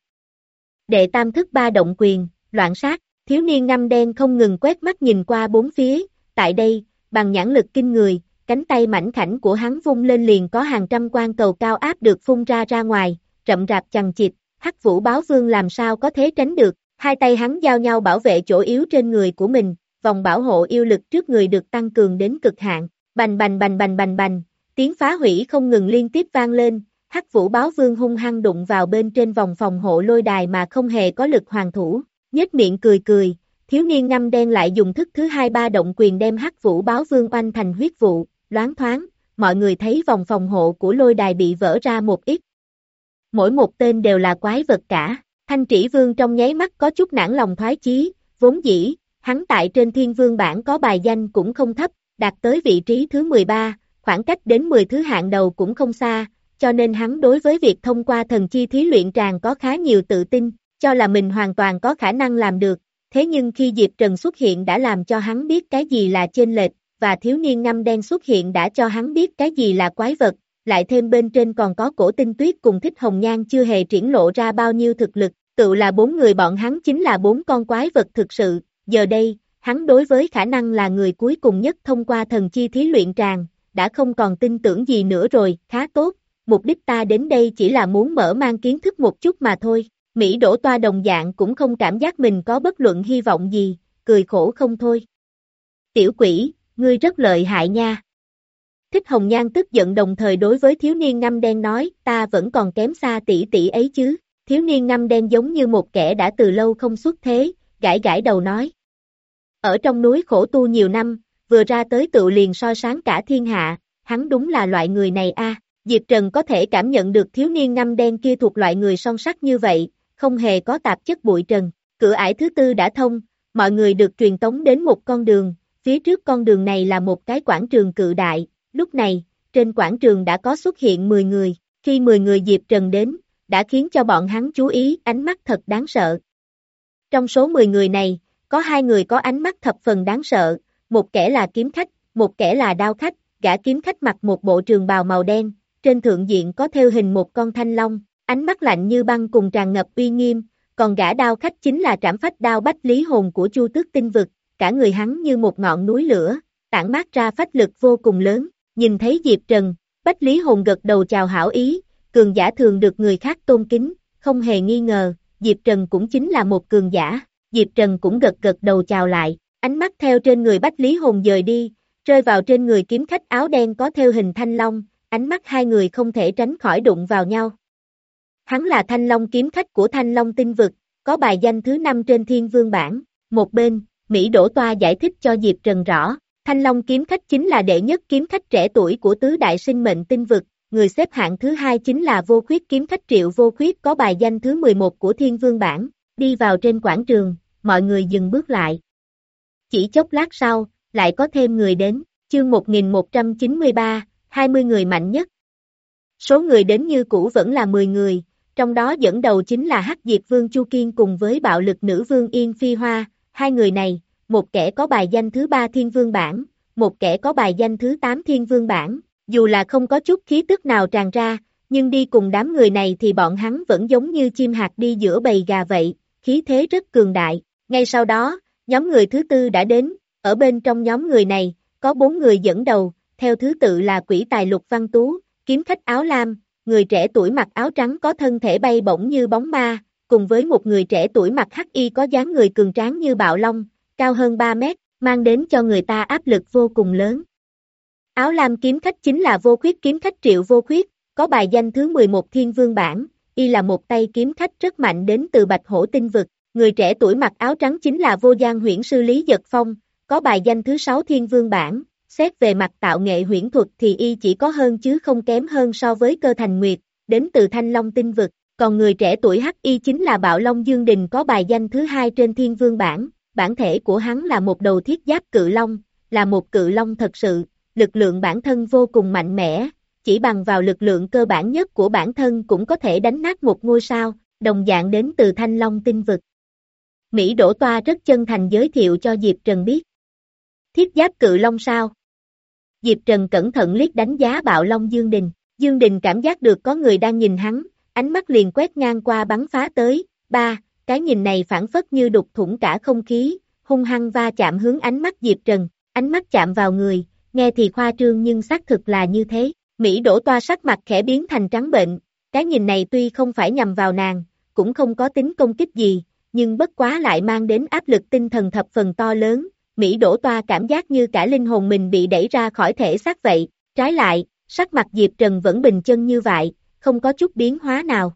Đệ tam thức ba động quyền, loạn sát, thiếu niên ngăm đen không ngừng quét mắt nhìn qua bốn phía, tại đây, bằng nhãn lực kinh người, cánh tay mảnh khảnh của hắn vung lên liền có hàng trăm quan cầu cao áp được phun ra ra ngoài, rậm rạp chằng chịt, Hắc Vũ Báo Vương làm sao có thể tránh được, hai tay hắn giao nhau bảo vệ chỗ yếu trên người của mình, vòng bảo hộ yêu lực trước người được tăng cường đến cực hạn, bành bành bành bành bành bành, tiếng phá hủy không ngừng liên tiếp vang lên, Hắc Vũ Báo Vương hung hăng đụng vào bên trên vòng phòng hộ lôi đài mà không hề có lực hoàn thủ, nhếch miệng cười cười, thiếu niên ngăm đen lại dùng thức thứ hai ba động quyền đem Hắc Vũ Báo Vương oanh thành huyết vụ, loáng thoáng, mọi người thấy vòng phòng hộ của lôi đài bị vỡ ra một ít. Mỗi một tên đều là quái vật cả, Thanh Trĩ Vương trong nháy mắt có chút nản lòng thoái chí, vốn dĩ, hắn tại trên Thiên Vương bảng có bài danh cũng không thấp, đạt tới vị trí thứ mười ba, khoảng cách đến mười thứ hạng đầu cũng không xa, cho nên hắn đối với việc thông qua thần chi thí luyện tràng có khá nhiều tự tin, cho là mình hoàn toàn có khả năng làm được, thế nhưng khi Diệp Trần xuất hiện đã làm cho hắn biết cái gì là chênh lệch, và thiếu niên ngăm đen xuất hiện đã cho hắn biết cái gì là quái vật, lại thêm bên trên còn có Cổ Tinh Tuyết cùng Thích Hồng Nhan chưa hề triển lộ ra bao nhiêu thực lực, tự là bốn người bọn hắn chính là bốn con quái vật thực sự, giờ đây, hắn đối với khả năng là người cuối cùng nhất thông qua thần chi thí luyện tràng, đã không còn tin tưởng gì nữa rồi, khá tốt, mục đích ta đến đây chỉ là muốn mở mang kiến thức một chút mà thôi, Mỹ Đỗ Toa đồng dạng cũng không cảm giác mình có bất luận hy vọng gì, cười khổ không thôi. Tiểu quỷ, ngươi rất lợi hại nha. Thích Hồng Nhan tức giận đồng thời đối với thiếu niên ngăm đen nói, ta vẫn còn kém xa tỷ tỷ ấy chứ, thiếu niên ngăm đen giống như một kẻ đã từ lâu không xuất thế, gãi gãi đầu nói. Ở trong núi khổ tu nhiều năm, vừa ra tới tựu liền soi sáng cả thiên hạ, hắn đúng là loại người này a. Diệp Trần có thể cảm nhận được thiếu niên ngăm đen kia thuộc loại người song sắc như vậy, không hề có tạp chất bụi trần, cửa ải thứ tư đã thông, mọi người được truyền tống đến một con đường, phía trước con đường này là một cái quảng trường cự đại, lúc này, trên quảng trường đã có xuất hiện mười người, khi mười người Diệp Trần đến, đã khiến cho bọn hắn chú ý, ánh mắt thật đáng sợ. Trong số mười người này, có hai người có ánh mắt thập phần đáng sợ, một kẻ là kiếm khách, một kẻ là đao khách, gã kiếm khách mặc một bộ trường bào màu đen, trên thượng diện có thêu hình một con thanh long, ánh mắt lạnh như băng cùng tràn ngập uy nghiêm, còn gã đao khách chính là trảm phách đao Bách Lý Hồn của Chu Tước Tinh Vực, cả người hắn như một ngọn núi lửa, tản mát ra phách lực vô cùng lớn, nhìn thấy Diệp Trần, Bách Lý Hồn gật đầu chào hảo ý, cường giả thường được người khác tôn kính, không hề nghi ngờ, Diệp Trần cũng chính là một cường giả, Diệp Trần cũng gật gật đầu chào lại, ánh mắt theo trên người Bách Lý Hồn dời đi, rơi vào trên người kiếm khách áo đen có thêu hình thanh long, ánh mắt hai người không thể tránh khỏi đụng vào nhau. Hắn là Thanh Long kiếm khách của Thanh Long Tinh Vực, có bài danh thứ năm trên Thiên Vương bảng, một bên, Mỹ Đỗ Toa giải thích cho Diệp Trần rõ, Thanh Long kiếm khách chính là đệ nhất kiếm khách trẻ tuổi của tứ đại sinh mệnh tinh vực, người xếp hạng thứ hai chính là Vô Khuyết kiếm khách Triệu Vô Khuyết có bài danh thứ mười một của Thiên Vương bảng, đi vào trên quảng trường, mọi người dừng bước lại. Chỉ chốc lát sau, lại có thêm người đến, chương một nghìn một trăm chín mươi ba, hai mươi người mạnh nhất. Số người đến như cũ vẫn là mười người, trong đó dẫn đầu chính là Hắc Diệt Vương Chu Kiên cùng với bạo lực nữ vương Yên Phi Hoa, hai người này, một kẻ có bài danh thứ ba Thiên Vương bảng, một kẻ có bài danh thứ tám Thiên Vương bảng, dù là không có chút khí tức nào tràn ra, nhưng đi cùng đám người này thì bọn hắn vẫn giống như chim hạc đi giữa bầy gà vậy, khí thế rất cường đại. Ngay sau đó, nhóm người thứ tư đã đến, ở bên trong nhóm người này, có bốn người dẫn đầu, theo thứ tự là quỷ tài Lục Văn Tú, kiếm khách áo lam, người trẻ tuổi mặc áo trắng có thân thể bay bổng như bóng ma, cùng với một người trẻ tuổi mặc hắc y có dáng người cường tráng như bạo long, cao hơn ba mét, mang đến cho người ta áp lực vô cùng lớn. Áo lam kiếm khách chính là Vô Khuyết kiếm khách Triệu Vô Khuyết, có bài danh thứ mười một Thiên Vương bảng, y là một tay kiếm khách rất mạnh đến từ Bạch Hổ tinh vực. Người trẻ tuổi mặc áo trắng chính là Vô Gian huyễn sư Lý Giật Phong, có bài danh thứ sáu Thiên Vương bảng, xét về mặt tạo nghệ huyễn thuật thì y chỉ có hơn chứ không kém hơn so với Cơ Thành Nguyệt, đến từ Thanh Long tinh vực, còn người trẻ tuổi hắc y chính là Bạo Long Dương Đình có bài danh thứ hai trên Thiên Vương bảng, bản thể của hắn là một đầu thiết giáp cự long, là một cự long thật sự, lực lượng bản thân vô cùng mạnh mẽ, chỉ bằng vào lực lượng cơ bản nhất của bản thân cũng có thể đánh nát một ngôi sao, đồng dạng đến từ Thanh Long tinh vực. Mỹ Đỗ Toa rất chân thành giới thiệu cho Diệp Trần biết. Thiết giáp cự long sao? Diệp Trần cẩn thận liếc đánh giá Bạo Long Dương Đình. Dương Đình cảm giác được có người đang nhìn hắn, ánh mắt liền quét ngang qua bắn phá tới. Ba, cái nhìn này phản phất như đục thủng cả không khí, hung hăng va chạm hướng ánh mắt Diệp Trần. Ánh mắt chạm vào người, nghe thì khoa trương nhưng xác thực là như thế. Mỹ Đỗ Toa sắc mặt khẽ biến thành trắng bệnh. Cái nhìn này tuy không phải nhằm vào nàng, cũng không có tính công kích gì, nhưng bất quá lại mang đến áp lực tinh thần thập phần to lớn. Mỹ Đỗ Toa cảm giác như cả linh hồn mình bị đẩy ra khỏi thể xác vậy, trái lại, sắc mặt Diệp Trần vẫn bình chân như vậy, không có chút biến hóa nào.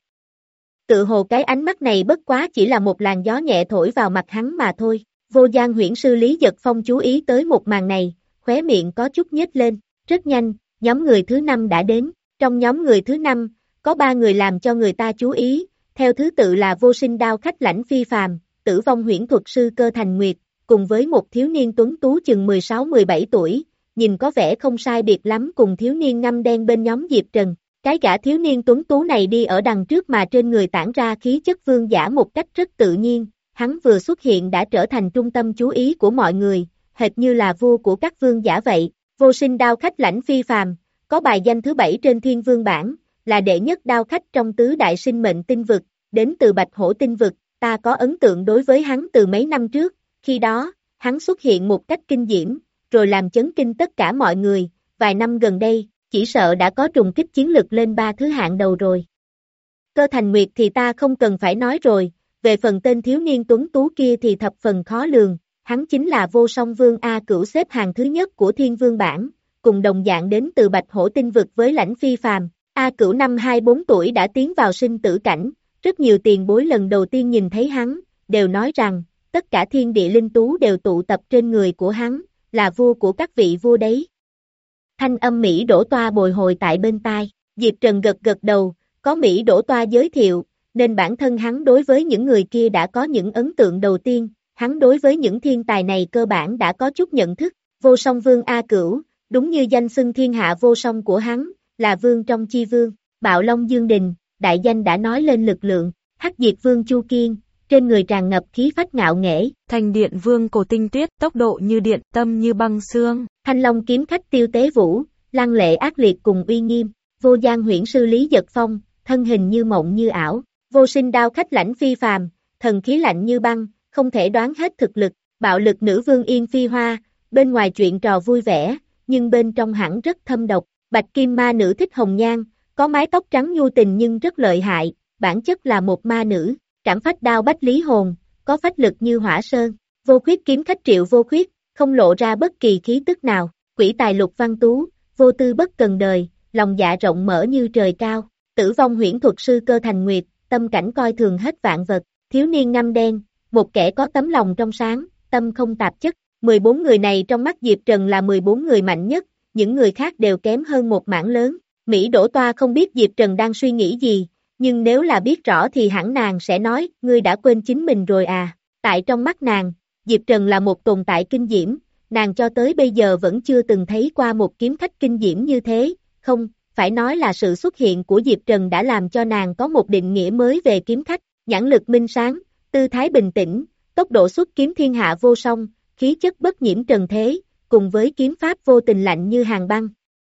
Tự hồ cái ánh mắt này bất quá chỉ là một làn gió nhẹ thổi vào mặt hắn mà thôi. Vô Gian huyễn sư Lý Giật Phong chú ý tới một màn này, khóe miệng có chút nhếch lên, rất nhanh, nhóm người thứ năm đã đến, trong nhóm người thứ năm, có ba người làm cho người ta chú ý, theo thứ tự là Vô Sinh Đao khách Lãnh Phi Phàm, Tử Vong huyễn thuật sư Cơ Thành Nguyệt, cùng với một thiếu niên tuấn tú chừng mười sáu mười bảy tuổi, nhìn có vẻ không sai biệt lắm cùng thiếu niên ngăm đen bên nhóm Diệp Trần. Cái gã thiếu niên tuấn tú này đi ở đằng trước mà trên người tản ra khí chất vương giả một cách rất tự nhiên, hắn vừa xuất hiện đã trở thành trung tâm chú ý của mọi người, hệt như là vua của các vương giả vậy. Vô Sinh Đao khách Lãnh Phi Phàm, có bài danh thứ bảy trên Thiên Vương bảng, là đệ nhất đao khách trong tứ đại sinh mệnh tinh vực, đến từ Bạch Hổ tinh vực, ta có ấn tượng đối với hắn từ mấy năm trước, khi đó, hắn xuất hiện một cách kinh diễm, rồi làm chấn kinh tất cả mọi người, vài năm gần đây, chỉ sợ đã có trùng kích chiến lực lên ba thứ hạng đầu rồi. Cơ Thành Nguyệt thì ta không cần phải nói rồi, về phần tên thiếu niên tuấn tú kia thì thập phần khó lường, hắn chính là Vô Song Vương A Cửu xếp hàng thứ nhất của Thiên Vương bảng, cùng đồng dạng đến từ Bạch Hổ tinh vực với Lãnh Phi Phàm. A Cửu năm hai mươi bốn tuổi đã tiến vào sinh tử cảnh, rất nhiều tiền bối lần đầu tiên nhìn thấy hắn, đều nói rằng, tất cả thiên địa linh tú đều tụ tập trên người của hắn, là vua của các vị vua đấy. Thanh âm Mỹ Đỗ Toa bồi hồi tại bên tai, Diệp Trần gật gật đầu, có Mỹ Đỗ Toa giới thiệu, nên bản thân hắn đối với những người kia đã có những ấn tượng đầu tiên, hắn đối với những thiên tài này cơ bản đã có chút nhận thức. Vô Song Vương A Cửu, đúng như danh xưng thiên hạ vô song của hắn, là vương trong chi vương. Bạo Long Dương Đình, đại danh đã nói lên lực lượng. Hắc Diệt Vương Chu Kiên, trên người tràn ngập khí phách ngạo nghễ. Thành Điện Vương Cổ Tinh Tuyết, tốc độ như điện, tâm như băng xương. Thanh Long kiếm khách Tiêu Tế Vũ, lăng lệ ác liệt cùng uy nghiêm. Vô Gian huyễn sư Lý Giật Phong, thân hình như mộng như ảo. Vô Sinh Đao khách Lãnh Phi Phàm, thần khí lạnh như băng, không thể đoán hết thực lực. Bạo lực nữ vương Yên Phi Hoa, bên ngoài chuyện trò vui vẻ, nhưng bên trong hẳn rất thâm độc. Bạch Kim Ma nữ Thích Hồng Nhan, có mái tóc trắng nhu tình nhưng rất lợi hại, bản chất là một ma nữ. Trảm phách đao Bách Lý Hồn, có phách lực như hỏa sơn. Vô Khuyết kiếm khách Triệu Vô Khuyết, không lộ ra bất kỳ khí tức nào. Quỷ tài Lục Văn Tú, vô tư bất cần đời, lòng dạ rộng mở như trời cao. Tử Vong huyễn thuật sư Cơ Thành Nguyệt, tâm cảnh coi thường hết vạn vật. Thiếu niên ngăm đen, một kẻ có tấm lòng trong sáng, tâm không tạp chất. mười bốn người này trong mắt Diệp Trần là mười bốn người mạnh nhất, những người khác đều kém hơn một mảng lớn. Mỹ Đỗ Toa không biết Diệp Trần đang suy nghĩ gì, nhưng nếu là biết rõ thì hẳn nàng sẽ nói, ngươi đã quên chính mình rồi à. Tại trong mắt nàng, Diệp Trần là một tồn tại kinh diễm, nàng cho tới bây giờ vẫn chưa từng thấy qua một kiếm khách kinh diễm như thế, không, phải nói là sự xuất hiện của Diệp Trần đã làm cho nàng có một định nghĩa mới về kiếm khách, nhãn lực minh sáng, tư thái bình tĩnh, tốc độ xuất kiếm thiên hạ vô song, khí chất bất nhiễm trần thế, cùng với kiếm pháp vô tình lạnh như hàng băng.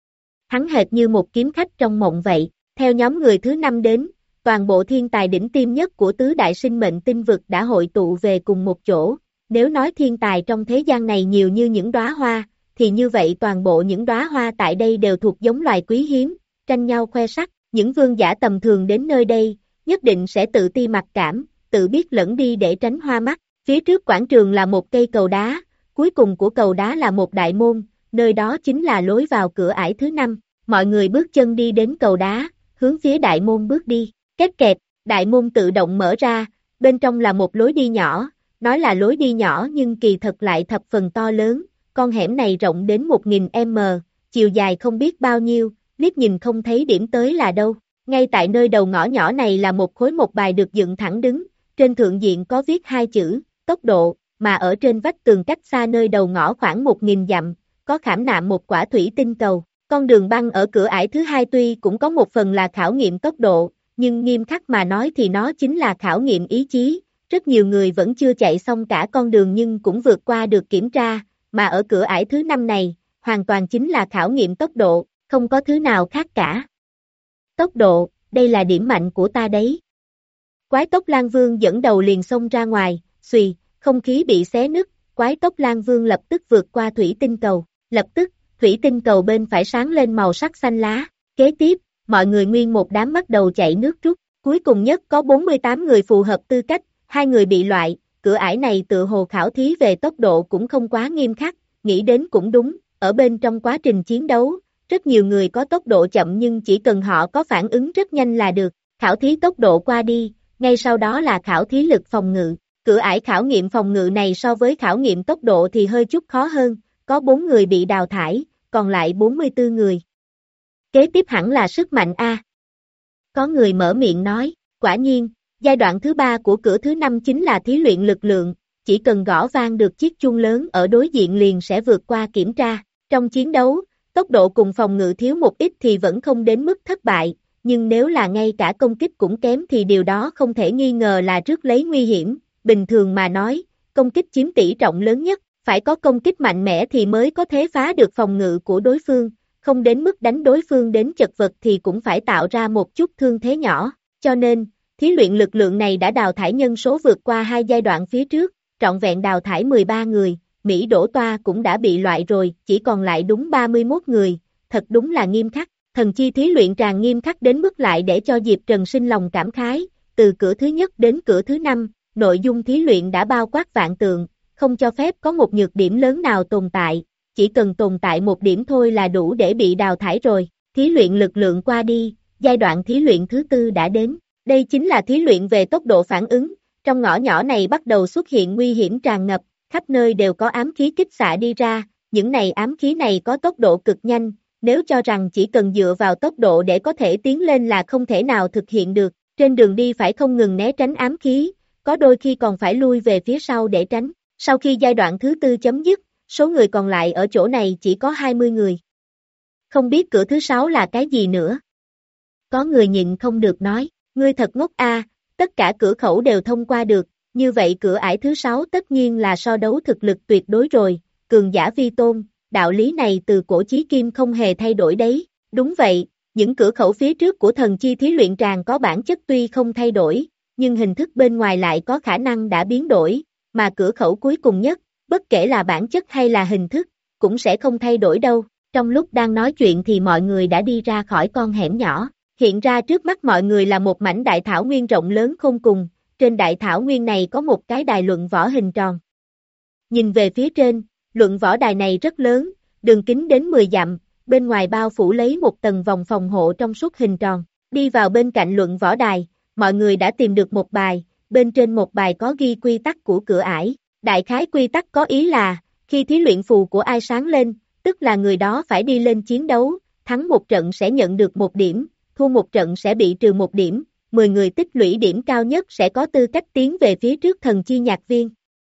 Hắn hệt như một kiếm khách trong mộng vậy. Theo nhóm người thứ năm đến, toàn bộ thiên tài đỉnh tiêm nhất của tứ đại sinh mệnh tinh vực đã hội tụ về cùng một chỗ. Nếu nói thiên tài trong thế gian này nhiều như những đóa hoa, thì như vậy toàn bộ những đóa hoa tại đây đều thuộc giống loài quý hiếm, tranh nhau khoe sắc, những vương giả tầm thường đến nơi đây, nhất định sẽ tự ti mặc cảm, tự biết lẫn đi để tránh hoa mắt. Phía trước quảng trường là một cây cầu đá, cuối cùng của cầu đá là một đại môn, nơi đó chính là lối vào cửa ải thứ năm. Mọi người bước chân đi đến cầu đá, hướng phía đại môn bước đi. Két kẹt, đại môn tự động mở ra, bên trong là một lối đi nhỏ, nói là lối đi nhỏ nhưng kỳ thật lại thập phần to lớn. Con hẻm này rộng đến một nghìn mét, chiều dài không biết bao nhiêu, liếc nhìn không thấy điểm tới là đâu. Ngay tại nơi đầu ngõ nhỏ này là một khối một bài được dựng thẳng đứng, trên thượng diện có viết hai chữ, tốc độ, mà ở trên vách tường cách xa nơi đầu ngõ khoảng một nghìn dặm, có khảm nạm một quả thủy tinh cầu. Con đường băng ở cửa ải thứ hai tuy cũng có một phần là khảo nghiệm tốc độ, nhưng nghiêm khắc mà nói thì nó chính là khảo nghiệm ý chí. Rất nhiều người vẫn chưa chạy xong cả con đường nhưng cũng vượt qua được kiểm tra, mà ở cửa ải thứ năm này, hoàn toàn chính là khảo nghiệm tốc độ, không có thứ nào khác cả. Tốc độ, đây là điểm mạnh của ta đấy. Quái tốc Lang Vương dẫn đầu liền xông ra ngoài, xùy, không khí bị xé nứt, Quái tốc Lang Vương lập tức vượt qua thủy tinh cầu, lập tức, thủy tinh cầu bên phải sáng lên màu sắc xanh lá. Kế tiếp, mọi người nguyên một đám bắt đầu chạy nước rút, cuối cùng nhất có bốn mươi tám người phù hợp tư cách, hai người bị loại, cửa ải này tự hồ khảo thí về tốc độ cũng không quá nghiêm khắc, nghĩ đến cũng đúng, ở bên trong quá trình chiến đấu, rất nhiều người có tốc độ chậm nhưng chỉ cần họ có phản ứng rất nhanh là được, khảo thí tốc độ qua đi, ngay sau đó là khảo thí lực phòng ngự, cửa ải khảo nghiệm phòng ngự này so với khảo nghiệm tốc độ thì hơi chút khó hơn, có bốn người bị đào thải, còn lại bốn mươi tư người. Kế tiếp hẳn là sức mạnh A. Có người mở miệng nói, quả nhiên, giai đoạn thứ ba của cửa thứ năm chính là thí luyện lực lượng, chỉ cần gõ vang được chiếc chuông lớn ở đối diện liền sẽ vượt qua kiểm tra. Trong chiến đấu, tốc độ cùng phòng ngự thiếu một ít thì vẫn không đến mức thất bại, nhưng nếu là ngay cả công kích cũng kém thì điều đó không thể nghi ngờ là rước lấy nguy hiểm. Bình thường mà nói, công kích chiếm tỷ trọng lớn nhất, phải có công kích mạnh mẽ thì mới có thể phá được phòng ngự của đối phương, không đến mức đánh đối phương đến chật vật thì cũng phải tạo ra một chút thương thế nhỏ, cho nên, thí luyện lực lượng này đã đào thải nhân số vượt qua hai giai đoạn phía trước, trọn vẹn đào thải mười ba người, Mỹ Đỗ Toa cũng đã bị loại rồi, chỉ còn lại đúng ba mươi mốt người, thật đúng là nghiêm khắc, thần chi thí luyện tràn nghiêm khắc đến mức lại để cho Diệp Trần sinh lòng cảm khái, từ cửa thứ nhất đến cửa thứ năm, nội dung thí luyện đã bao quát vạn tượng, không cho phép có một nhược điểm lớn nào tồn tại, chỉ cần tồn tại một điểm thôi là đủ để bị đào thải rồi, thí luyện lực lượng qua đi, giai đoạn thí luyện thứ tư đã đến, đây chính là thí luyện về tốc độ phản ứng, trong ngõ nhỏ này bắt đầu xuất hiện nguy hiểm tràn ngập, khắp nơi đều có ám khí kích xạ đi ra, những này ám khí này có tốc độ cực nhanh, nếu cho rằng chỉ cần dựa vào tốc độ để có thể tiến lên là không thể nào thực hiện được, trên đường đi phải không ngừng né tránh ám khí, có đôi khi còn phải lui về phía sau để tránh. Sau khi giai đoạn thứ tư chấm dứt, số người còn lại ở chỗ này chỉ có hai mươi người. Không biết cửa thứ sáu là cái gì nữa. Có người nhịn không được nói, ngươi thật ngốc a, tất cả cửa khẩu đều thông qua được, như vậy cửa ải thứ sáu tất nhiên là so đấu thực lực tuyệt đối rồi, cường giả vi tôn, đạo lý này từ cổ chí kim không hề thay đổi đấy. Đúng vậy, những cửa khẩu phía trước của thần chi thí luyện tràng có bản chất tuy không thay đổi, nhưng hình thức bên ngoài lại có khả năng đã biến đổi. Mà cửa khẩu cuối cùng nhất, bất kể là bản chất hay là hình thức, cũng sẽ không thay đổi đâu. Trong lúc đang nói chuyện thì mọi người đã đi ra khỏi con hẻm nhỏ, hiện ra trước mắt mọi người là một mảnh đại thảo nguyên rộng lớn khôn cùng, trên đại thảo nguyên này có một cái đài luận võ hình tròn. Nhìn về phía trên, luận võ đài này rất lớn, đường kính đến mười dặm, bên ngoài bao phủ lấy một tầng vòng phòng hộ trong suốt hình tròn. Đi vào bên cạnh luận võ đài, mọi người đã tìm được một bài. Bên trên một bài có ghi quy tắc của cửa ải, đại khái quy tắc có ý là, khi thí luyện phù của ai sáng lên, tức là người đó phải đi lên chiến đấu, thắng một trận sẽ nhận được một điểm, thua một trận sẽ bị trừ một điểm, mười người tích lũy điểm cao nhất sẽ có tư cách tiến về phía trước thần chi nhạc viên.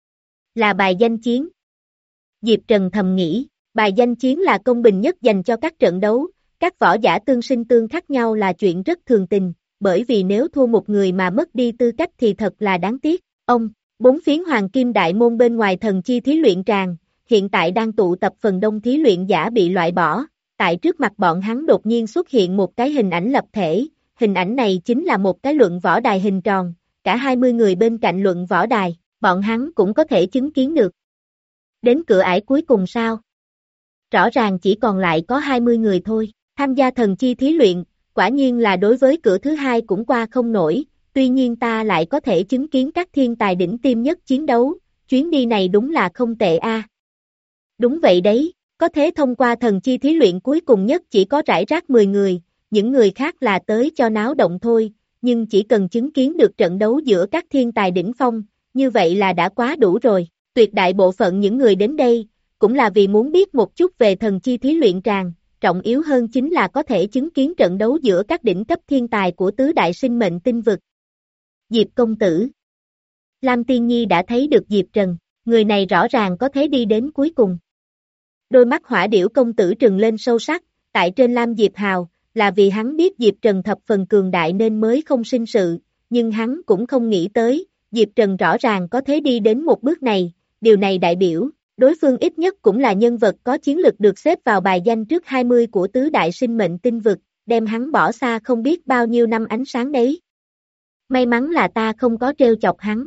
Là bài danh chiến. Diệp Trần thầm nghĩ, bài danh chiến là công bình nhất dành cho các trận đấu, các võ giả tương sinh tương khắc nhau là chuyện rất thường tình. Bởi vì nếu thua một người mà mất đi tư cách thì thật là đáng tiếc. Ông, bốn phiến hoàng kim đại môn bên ngoài thần chi thí luyện tràng, hiện tại đang tụ tập phần đông thí luyện giả bị loại bỏ, tại trước mặt bọn hắn đột nhiên xuất hiện một cái hình ảnh lập thể, hình ảnh này chính là một cái luận võ đài hình tròn, cả hai mươi người bên cạnh luận võ đài, bọn hắn cũng có thể chứng kiến được. Đến cửa ải cuối cùng sao? rõ ràng chỉ còn lại có hai mươi người thôi, tham gia thần chi thí luyện, quả nhiên là đối với cửa thứ hai cũng qua không nổi, tuy nhiên ta lại có thể chứng kiến các thiên tài đỉnh tiêm nhất chiến đấu, chuyến đi này đúng là không tệ a. Đúng vậy đấy, có thể thông qua thần chi thí luyện cuối cùng nhất chỉ có rải rác mười người, những người khác là tới cho náo động thôi, nhưng chỉ cần chứng kiến được trận đấu giữa các thiên tài đỉnh phong, như vậy là đã quá đủ rồi, tuyệt đại bộ phận những người đến đây, cũng là vì muốn biết một chút về thần chi thí luyện tràng, trọng yếu hơn chính là có thể chứng kiến trận đấu giữa các đỉnh cấp thiên tài của tứ đại sinh mệnh tinh vực. Diệp công tử. Lam Tiên Nhi đã thấy được Diệp Trần, người này rõ ràng có thể đi đến cuối cùng. Đôi mắt hỏa điểu công tử trừng lên sâu sắc, tại trên Lam Diệp Hào, là vì hắn biết Diệp Trần thập phần cường đại nên mới không sinh sự, nhưng hắn cũng không nghĩ tới, Diệp Trần rõ ràng có thể đi đến một bước này, điều này đại biểu, đối phương ít nhất cũng là nhân vật có chiến lực được xếp vào bài danh trước hai mươi của tứ đại sinh mệnh tinh vực, đem hắn bỏ xa không biết bao nhiêu năm ánh sáng đấy. May mắn là ta không có trêu chọc hắn.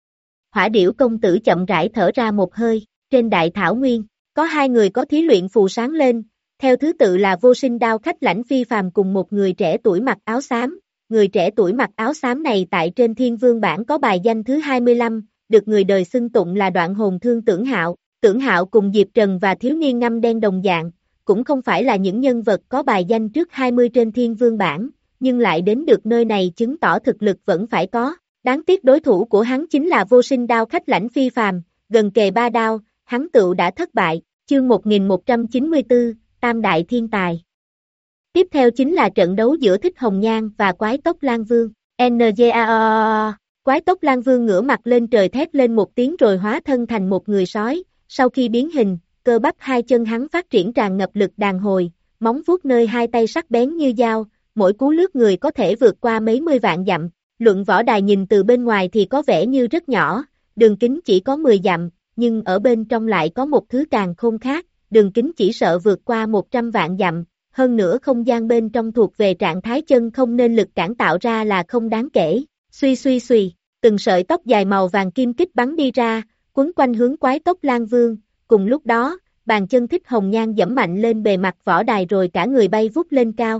Hỏa điểu công tử chậm rãi thở ra một hơi, trên đại thảo nguyên, có hai người có thí luyện phù sáng lên, theo thứ tự là vô sinh đao khách lãnh phi phàm cùng một người trẻ tuổi mặc áo xám, người trẻ tuổi mặc áo xám này tại trên thiên vương bảng có bài danh thứ hai mươi lăm, được người đời xưng tụng là đoạn hồn thương Tưởng Hạo, Tưởng Hạo cùng Diệp Trần và thiếu niên ngăm đen đồng dạng, cũng không phải là những nhân vật có bài danh trước hai mươi trên thiên vương bảng, nhưng lại đến được nơi này chứng tỏ thực lực vẫn phải có, đáng tiếc đối thủ của hắn chính là vô sinh đao khách lãnh phi phàm, gần kề ba đao, hắn tựu đã thất bại, chương một nghìn một trăm chín mươi tư, Tam Đại Thiên Tài. Tiếp theo chính là trận đấu giữa Thích Hồng Nhan và Quái Tốc Lan Vương, en giê a o, Quái Tốc Lan Vương ngửa mặt lên trời thét lên một tiếng rồi hóa thân thành một người sói, sau khi biến hình, cơ bắp hai chân hắn phát triển tràn ngập lực đàn hồi, móng vuốt nơi hai tay sắc bén như dao, mỗi cú lướt người có thể vượt qua mấy mươi vạn dặm, luận võ đài nhìn từ bên ngoài thì có vẻ như rất nhỏ, đường kính chỉ có mười dặm, nhưng ở bên trong lại có một thứ càng khôn khác, đường kính chỉ sợ vượt qua một trăm vạn dặm, hơn nữa không gian bên trong thuộc về trạng thái chân không nên lực cản tạo ra là không đáng kể, suy suy suy, từng sợi tóc dài màu vàng kim kích bắn đi ra, quấn quanh hướng Quái Tốc Lan Vương, cùng lúc đó, bàn chân Thích Hồng Nhan giẫm mạnh lên bề mặt võ đài rồi cả người bay vút lên cao.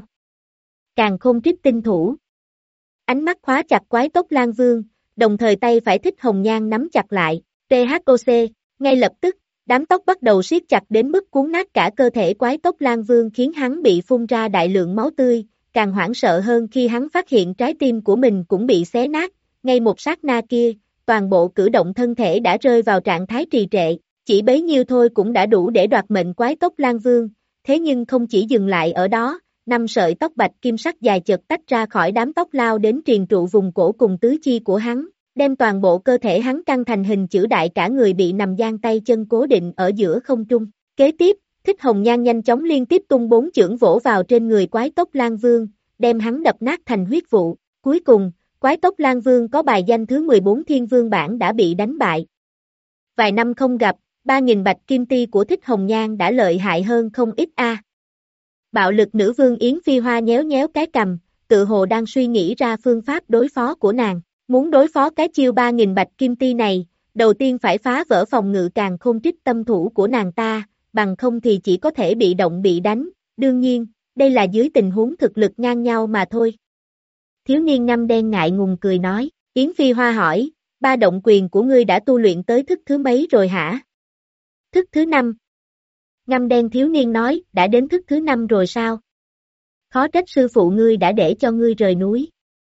Càng khôn trích tinh thủ. Ánh mắt khóa chặt Quái Tốc Lan Vương, đồng thời tay phải Thích Hồng Nhan nắm chặt lại, tê hát o xê, ngay lập tức, đám tóc bắt đầu siết chặt đến mức cuốn nát cả cơ thể Quái Tốc Lan Vương khiến hắn bị phun ra đại lượng máu tươi, càng hoảng sợ hơn khi hắn phát hiện trái tim của mình cũng bị xé nát, ngay một sát na kia, toàn bộ cử động thân thể đã rơi vào trạng thái trì trệ, chỉ bấy nhiêu thôi cũng đã đủ để đoạt mệnh Quái Tốc Lan Vương, thế nhưng không chỉ dừng lại ở đó, năm sợi tóc bạch kim sắc dài chợt tách ra khỏi đám tóc lao đến triền trụ vùng cổ cùng tứ chi của hắn, đem toàn bộ cơ thể hắn căng thành hình chữ đại, cả người bị nằm giang tay chân cố định ở giữa không trung. Kế tiếp, Thích Hồng Nhan nhanh chóng liên tiếp tung bốn chưởng vỗ vào trên người Quái Tốc Lan Vương, đem hắn đập nát thành huyết vụ. Cuối cùng, Quái Tốc Lan Vương có bài danh thứ mười bốn thiên vương bảng đã bị đánh bại. Vài năm không gặp, ba nghìn bạch kim ti của Thích Hồng Nhan đã lợi hại hơn không ít a. Bạo lực nữ vương Yến Phi Hoa nhéo nhéo cái cằm, tự hồ đang suy nghĩ ra phương pháp đối phó của nàng. Muốn đối phó cái chiêu ba nghìn bạch kim ti này, đầu tiên phải phá vỡ phòng ngự càng khôn trích tâm thủ của nàng ta, bằng không thì chỉ có thể bị động bị đánh, đương nhiên, đây là dưới tình huống thực lực ngang nhau mà thôi. Thiếu niên ngăm đen ngại ngùng cười nói, Yến Phi Hoa hỏi, ba động quyền của ngươi đã tu luyện tới thức thứ mấy rồi hả? Thức thứ năm. Ngăm đen thiếu niên nói, đã đến thức thứ năm rồi sao? Khó trách sư phụ ngươi đã để cho ngươi rời núi.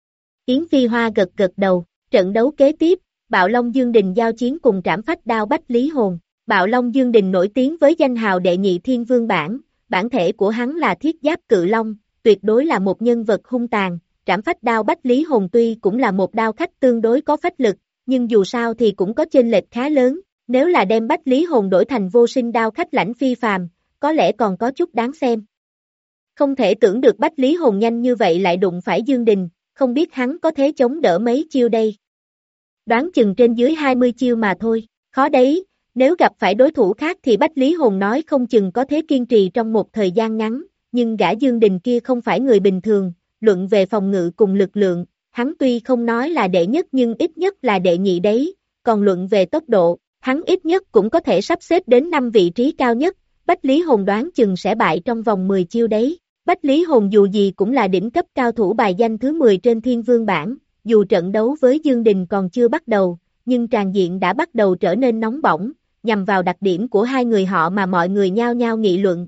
Yến Phi Hoa gật gật đầu, trận đấu kế tiếp, Bạo Long Dương Đình giao chiến cùng Trảm Phách Đao Bách Lý Hồn. Bạo Long Dương Đình nổi tiếng với danh hào đệ nhị thiên vương bảng, bản thể của hắn là thiết giáp cự long, tuyệt đối là một nhân vật hung tàn. Trảm Phách Đao Bách Lý Hồn tuy cũng là một đao khách tương đối có phách lực, nhưng dù sao thì cũng có chênh lệch khá lớn, nếu là đem Bách Lý Hồn đổi thành vô sinh đao khách lãnh phi phàm, có lẽ còn có chút đáng xem. Không thể tưởng được Bách Lý Hồn nhanh như vậy lại đụng phải Dương Đình, không biết hắn có thể chống đỡ mấy chiêu đây. Đoán chừng trên dưới hai mươi chiêu mà thôi, khó đấy, nếu gặp phải đối thủ khác thì Bách Lý Hồn nói không chừng có thể kiên trì trong một thời gian ngắn, nhưng gã Dương Đình kia không phải người bình thường, luận về phòng ngự cùng lực lượng, hắn tuy không nói là đệ nhất nhưng ít nhất là đệ nhị đấy, còn luận về tốc độ, hắn ít nhất cũng có thể sắp xếp đến năm vị trí cao nhất, Bách Lý Hồn đoán chừng sẽ bại trong vòng mười chiêu đấy. Bách Lý Hồn dù gì cũng là đỉnh cấp cao thủ bài danh thứ mười trên Thiên Vương bảng, dù trận đấu với Dương Đình còn chưa bắt đầu, nhưng tràng diện đã bắt đầu trở nên nóng bỏng, nhằm vào đặc điểm của hai người họ mà mọi người nhao nhao nghị luận.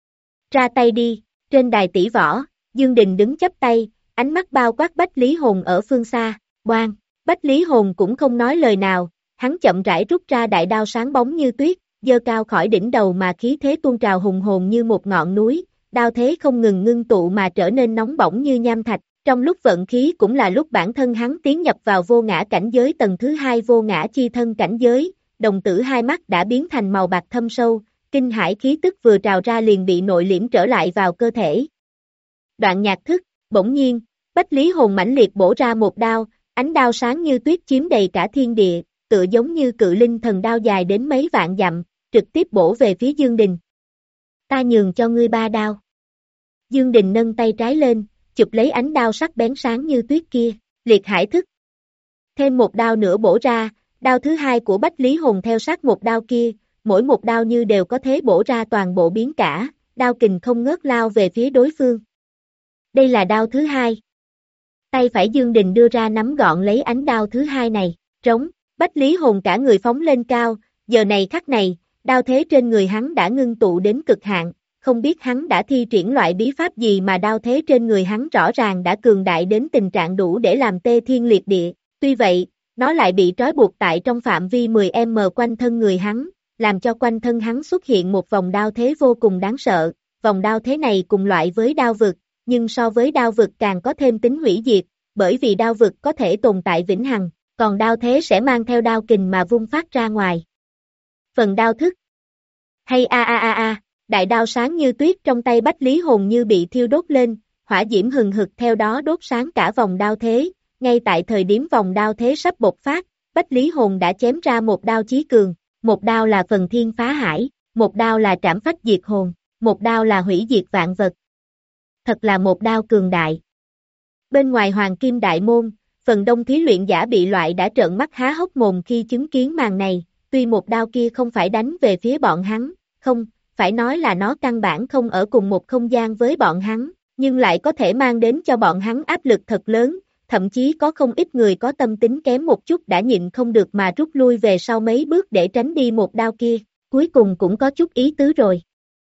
Ra tay đi, trên đài tỷ võ, Dương Đình đứng chắp tay, ánh mắt bao quát Bách Lý Hồn ở phương xa, boang, Bách Lý Hồn cũng không nói lời nào, hắn chậm rãi rút ra đại đao sáng bóng như tuyết, giơ cao khỏi đỉnh đầu mà khí thế tuôn trào hùng hồn như một ngọn núi, đao thế không ngừng ngưng tụ mà trở nên nóng bỏng như nham thạch, trong lúc vận khí cũng là lúc bản thân hắn tiến nhập vào vô ngã cảnh giới tầng thứ hai vô ngã chi thân cảnh giới, đồng tử hai mắt đã biến thành màu bạc thâm sâu, kinh hải khí tức vừa trào ra liền bị nội liễm trở lại vào cơ thể. Đoạn nhạc thức, bỗng nhiên, Bách Lý Hồn mãnh liệt bổ ra một đao, ánh đao sáng như tuyết chiếm đầy cả thiên địa, tựa giống như cự linh thần đao dài đến mấy vạn dặm, trực tiếp bổ về phía Dương Đình. Ta nhường cho ngươi ba đao. Dương Đình nâng tay trái lên, chụp lấy ánh đao sắc bén sáng như tuyết kia, liệt hải thức. Thêm một đao nữa bổ ra, đao thứ hai của Bách Lý Hồn theo sát một đao kia, mỗi một đao như đều có thế bổ ra toàn bộ biến cả, đao kình không ngớt lao về phía đối phương. Đây là đao thứ hai. Tay phải Dương Đình đưa ra nắm gọn lấy ánh đao thứ hai này, trống, Bách Lý Hồn cả người phóng lên cao, giờ này khắc này, đao thế trên người hắn đã ngưng tụ đến cực hạn, không biết hắn đã thi triển loại bí pháp gì mà đao thế trên người hắn rõ ràng đã cường đại đến tình trạng đủ để làm tê thiên liệt địa, tuy vậy, nó lại bị trói buộc tại trong phạm vi mười mét quanh thân người hắn, làm cho quanh thân hắn xuất hiện một vòng đao thế vô cùng đáng sợ, vòng đao thế này cùng loại với đao vực, nhưng so với đao vực càng có thêm tính hủy diệt, bởi vì đao vực có thể tồn tại vĩnh hằng, còn đao thế sẽ mang theo đao kình mà vung phát ra ngoài. Phần đao thức. Hay a a a a, đại đao sáng như tuyết trong tay Bách Lý Hồn như bị thiêu đốt lên, hỏa diễm hừng hực theo đó đốt sáng cả vòng đao thế, ngay tại thời điểm vòng đao thế sắp bộc phát, Bách Lý Hồn đã chém ra một đao chí cường, một đao là phần thiên phá hải, một đao là trảm phách diệt hồn, một đao là hủy diệt vạn vật. Thật là một đao cường đại. Bên ngoài Hoàng Kim Đại Môn, phần đông thí luyện giả bị loại đã trợn mắt há hốc mồm khi chứng kiến màn này, tuy một đao kia không phải đánh về phía bọn hắn, không, phải nói là nó căn bản không ở cùng một không gian với bọn hắn, nhưng lại có thể mang đến cho bọn hắn áp lực thật lớn, thậm chí có không ít người có tâm tính kém một chút đã nhịn không được mà rút lui về sau mấy bước để tránh đi một đao kia, cuối cùng cũng có chút ý tứ rồi.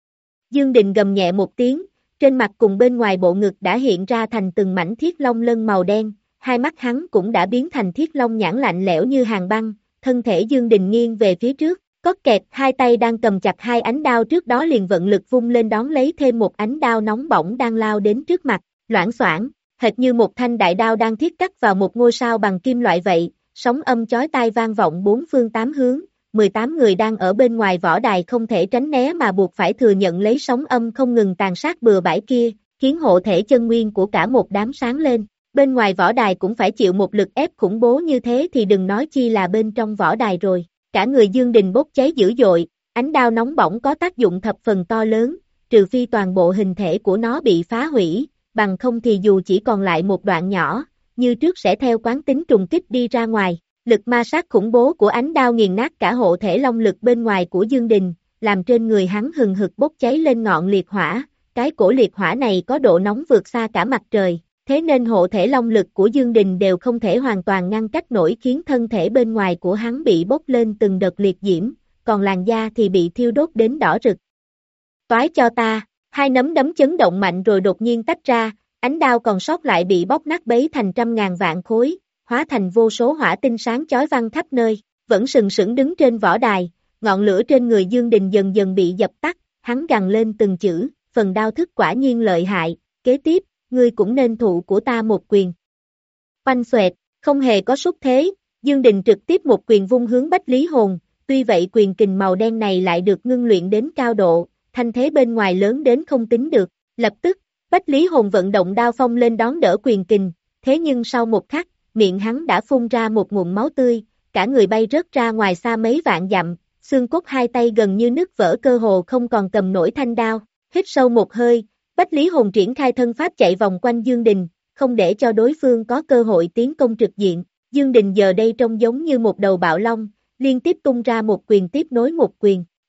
Dương Đình gầm nhẹ một tiếng, trên mặt cùng bên ngoài bộ ngực đã hiện ra thành từng mảnh thiết long lân màu đen, hai mắt hắn cũng đã biến thành thiết long nhãn lạnh lẽo như hàng băng, thân thể Dương Đình nghiêng về phía trước, cót kẹt hai tay đang cầm chặt hai ánh đao trước đó liền vận lực vung lên đón lấy thêm một ánh đao nóng bỏng đang lao đến trước mặt, loảng xoảng, hệt như một thanh đại đao đang thiết cắt vào một ngôi sao bằng kim loại vậy, sóng âm chói tai vang vọng bốn phương tám hướng, mười tám người đang ở bên ngoài võ đài không thể tránh né mà buộc phải thừa nhận lấy sóng âm không ngừng tàn sát bừa bãi kia, khiến hộ thể chân nguyên của cả một đám sáng lên. Bên ngoài võ đài cũng phải chịu một lực ép khủng bố như thế thì đừng nói chi là bên trong võ đài rồi. Cả người Dương Đình bốc cháy dữ dội, ánh đao nóng bỏng có tác dụng thập phần to lớn, trừ phi toàn bộ hình thể của nó bị phá hủy, bằng không thì dù chỉ còn lại một đoạn nhỏ, như trước sẽ theo quán tính trùng kích đi ra ngoài. Lực ma sát khủng bố của ánh đao nghiền nát cả hộ thể long lực bên ngoài của Dương Đình, làm trên người hắn hừng hực bốc cháy lên ngọn liệt hỏa, cái cổ liệt hỏa này có độ nóng vượt xa cả mặt trời. Thế nên hộ thể long lực của Dương Đình đều không thể hoàn toàn ngăn cách nổi khiến thân thể bên ngoài của hắn bị bốc lên từng đợt liệt diễm, còn làn da thì bị thiêu đốt đến đỏ rực. Toái cho ta, hai nắm đấm chấn động mạnh rồi đột nhiên tách ra, ánh đao còn sót lại bị bóc nát bấy thành trăm ngàn vạn khối, hóa thành vô số hỏa tinh sáng chói văng khắp nơi, vẫn sừng sững đứng trên võ đài, ngọn lửa trên người Dương Đình dần dần bị dập tắt, hắn gằn lên từng chữ, phần đao thức quả nhiên lợi hại, kế tiếp, ngươi cũng nên thụ của ta một quyền. Oanh xoẹt, không hề có xúc thế, Dương Đình trực tiếp một quyền vung hướng Bách Lý Hồn, tuy vậy quyền kình màu đen này lại được ngưng luyện đến cao độ, thanh thế bên ngoài lớn đến không tính được, lập tức, Bách Lý Hồn vận động đao phong lên đón đỡ quyền kình, thế nhưng sau một khắc, miệng hắn đã phun ra một ngụm máu tươi, cả người bay rớt ra ngoài xa mấy vạn dặm, xương cốt hai tay gần như nứt vỡ cơ hồ không còn cầm nổi thanh đao, hít sâu một hơi, Bách Lý Hồn triển khai thân pháp chạy vòng quanh Dương Đình, không để cho đối phương có cơ hội tiến công trực diện, Dương Đình giờ đây trông giống như một đầu bạo long, liên tiếp tung ra một quyền tiếp nối một quyền,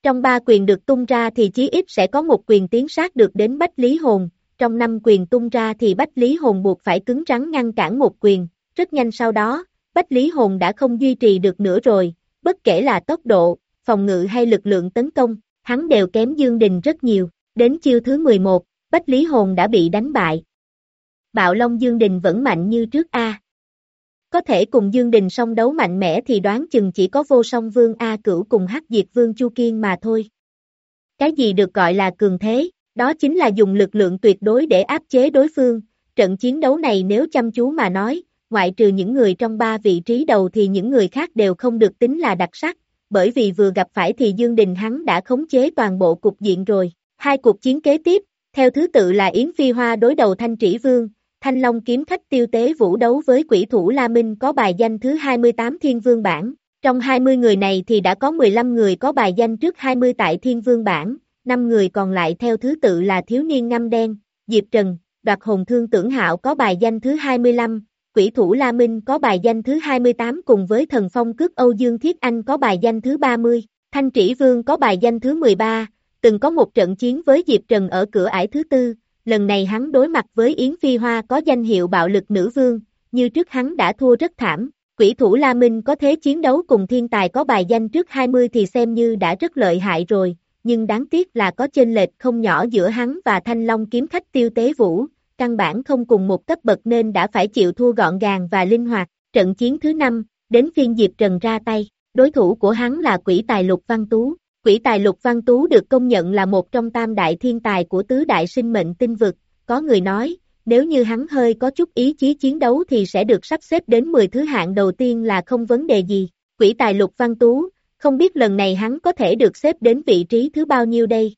Trong ba quyền được tung ra thì chí ít sẽ có một quyền tiến sát được đến Bách Lý Hồn, trong năm quyền tung ra thì Bách Lý Hồn buộc phải cứng rắn ngăn cản một quyền, rất nhanh sau đó, Bách Lý Hồn đã không duy trì được nữa rồi, bất kể là tốc độ, phòng ngự hay lực lượng tấn công, hắn đều kém Dương Đình rất nhiều, đến chiêu thứ mười một, Bách Lý Hồn đã bị đánh bại. Bạo Long Dương Đình vẫn mạnh như trước A. Có thể cùng Dương Đình song đấu mạnh mẽ thì đoán chừng chỉ có Vô Song Vương A Cửu cùng Hắc Diệt Vương Chu Kiên mà thôi. Cái gì được gọi là cường thế, đó chính là dùng lực lượng tuyệt đối để áp chế đối phương, trận chiến đấu này nếu chăm chú mà nói, ngoại trừ những người trong ba vị trí đầu thì những người khác đều không được tính là đặc sắc, bởi vì vừa gặp phải thì Dương Đình hắn đã khống chế toàn bộ cục diện rồi. Hai cuộc chiến kế tiếp, theo thứ tự là Yến Phi Hoa đối đầu Thanh Trĩ Vương, Thanh Long kiếm khách Tiêu Tế Vũ đấu với Quỷ Thủ La Minh có bài danh thứ hai mươi tám Thiên Vương bảng. Trong hai mươi người này thì đã có mười lăm người có bài danh trước hai mươi tại Thiên Vương bảng, năm người còn lại theo thứ tự là Thiếu Niên Ngăm Đen, Diệp Trần, Đoạt Hồn Thương Tưởng Hạo có bài danh thứ hai mươi lăm, Quỷ Thủ La Minh có bài danh thứ hai mươi tám cùng với Thần Phong Cước Âu Dương Thiết Anh có bài danh thứ ba mươi, Thanh Trĩ Vương có bài danh thứ mười ba, từng có một trận chiến với Diệp Trần ở cửa ải thứ tư, lần này hắn đối mặt với Yến Phi Hoa có danh hiệu bạo lực nữ vương, như trước hắn đã thua rất thảm. Quỷ Thủ La Minh có thế chiến đấu cùng thiên tài có bài danh trước hai mươi thì xem như đã rất lợi hại rồi, nhưng đáng tiếc là có chênh lệch không nhỏ giữa hắn và Thanh Long kiếm khách Tiêu Tế Vũ, căn bản không cùng một cấp bậc nên đã phải chịu thua gọn gàng và linh hoạt. Trận chiến thứ năm, đến phiên Diệp Trần ra tay, đối thủ của hắn là Quỷ Tài Lục Văn Tú. Quỷ Tài Lục Văn Tú được công nhận là một trong tam đại thiên tài của tứ đại sinh mệnh tinh vực, có người nói, nếu như hắn hơi có chút ý chí chiến đấu thì sẽ được sắp xếp đến mười thứ hạng đầu tiên là không vấn đề gì. Quỷ Tài Lục Văn Tú, không biết lần này hắn có thể được xếp đến vị trí thứ bao nhiêu đây?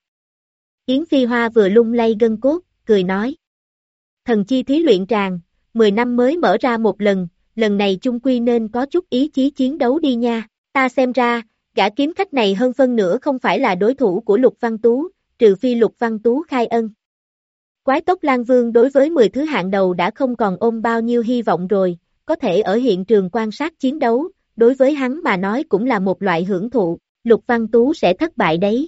Yến Phi Hoa vừa lung lay gân cốt, cười nói. Thần chi thí luyện tràng, mười năm mới mở ra một lần, lần này chung quy nên có chút ý chí chiến đấu đi nha, ta xem ra, gã kiếm khách này hơn phân nửa không phải là đối thủ của Lục Văn Tú, trừ phi Lục Văn Tú khai ân. Quái Tốc Lan Vương đối với mười thứ hạng đầu đã không còn ôm bao nhiêu hy vọng rồi, có thể ở hiện trường quan sát chiến đấu, đối với hắn mà nói cũng là một loại hưởng thụ, Lục Văn Tú sẽ thất bại đấy.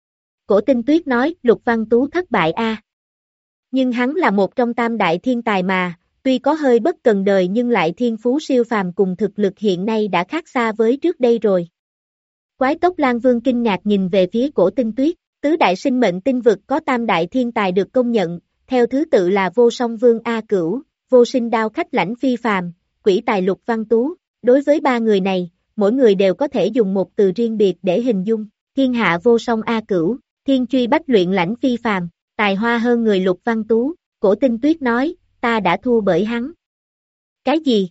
Cổ Tinh Tuyết nói, Lục Văn Tú thất bại a. Nhưng hắn là một trong tam đại thiên tài mà, tuy có hơi bất cần đời nhưng lại thiên phú siêu phàm cùng thực lực hiện nay đã khác xa với trước đây rồi. Quái Tốc Lan Vương kinh ngạc nhìn về phía Cổ Tinh Tuyết, tứ đại sinh mệnh tinh vực có tam đại thiên tài được công nhận, theo thứ tự là Vô Song Vương A Cửu, Vô Sinh Đao Khách Lãnh Phi Phàm, Quỷ Tài Lục Văn Tú. Đối với ba người này, mỗi người đều có thể dùng một từ riêng biệt để hình dung, thiên hạ vô song A Cửu, thiên truy bách luyện Lãnh Phi Phàm, tài hoa hơn người Lục Văn Tú. Cổ Tinh Tuyết nói, ta đã thua bởi hắn. Cái gì?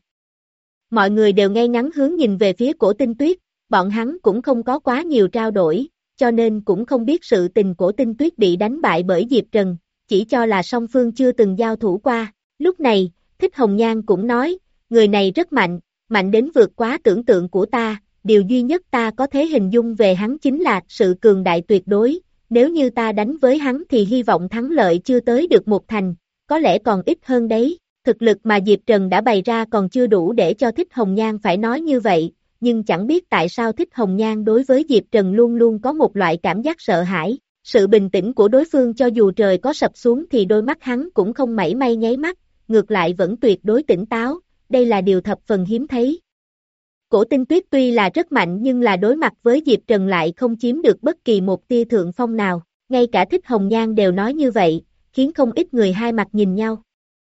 Mọi người đều ngay ngắn hướng nhìn về phía Cổ Tinh Tuyết, bọn hắn cũng không có quá nhiều trao đổi, cho nên cũng không biết sự tình Cổ Tinh Tuyết bị đánh bại bởi Diệp Trần, chỉ cho là song phương chưa từng giao thủ qua. Lúc này, Thích Hồng Nhan cũng nói, người này rất mạnh, mạnh đến vượt quá tưởng tượng của ta, điều duy nhất ta có thể hình dung về hắn chính là sự cường đại tuyệt đối, nếu như ta đánh với hắn thì hy vọng thắng lợi chưa tới được một thành, có lẽ còn ít hơn đấy. Thực lực mà Diệp Trần đã bày ra còn chưa đủ để cho Thích Hồng Nhan phải nói như vậy, nhưng chẳng biết tại sao Thích Hồng Nhan đối với Diệp Trần luôn luôn có một loại cảm giác sợ hãi. Sự bình tĩnh của đối phương cho dù trời có sập xuống thì đôi mắt hắn cũng không mảy may nháy mắt, ngược lại vẫn tuyệt đối tỉnh táo, đây là điều thập phần hiếm thấy. Cổ Tinh Tuyết tuy là rất mạnh nhưng là đối mặt với Diệp Trần lại không chiếm được bất kỳ một tia thượng phong nào, ngay cả Thích Hồng Nhan đều nói như vậy, khiến không ít người hai mặt nhìn nhau.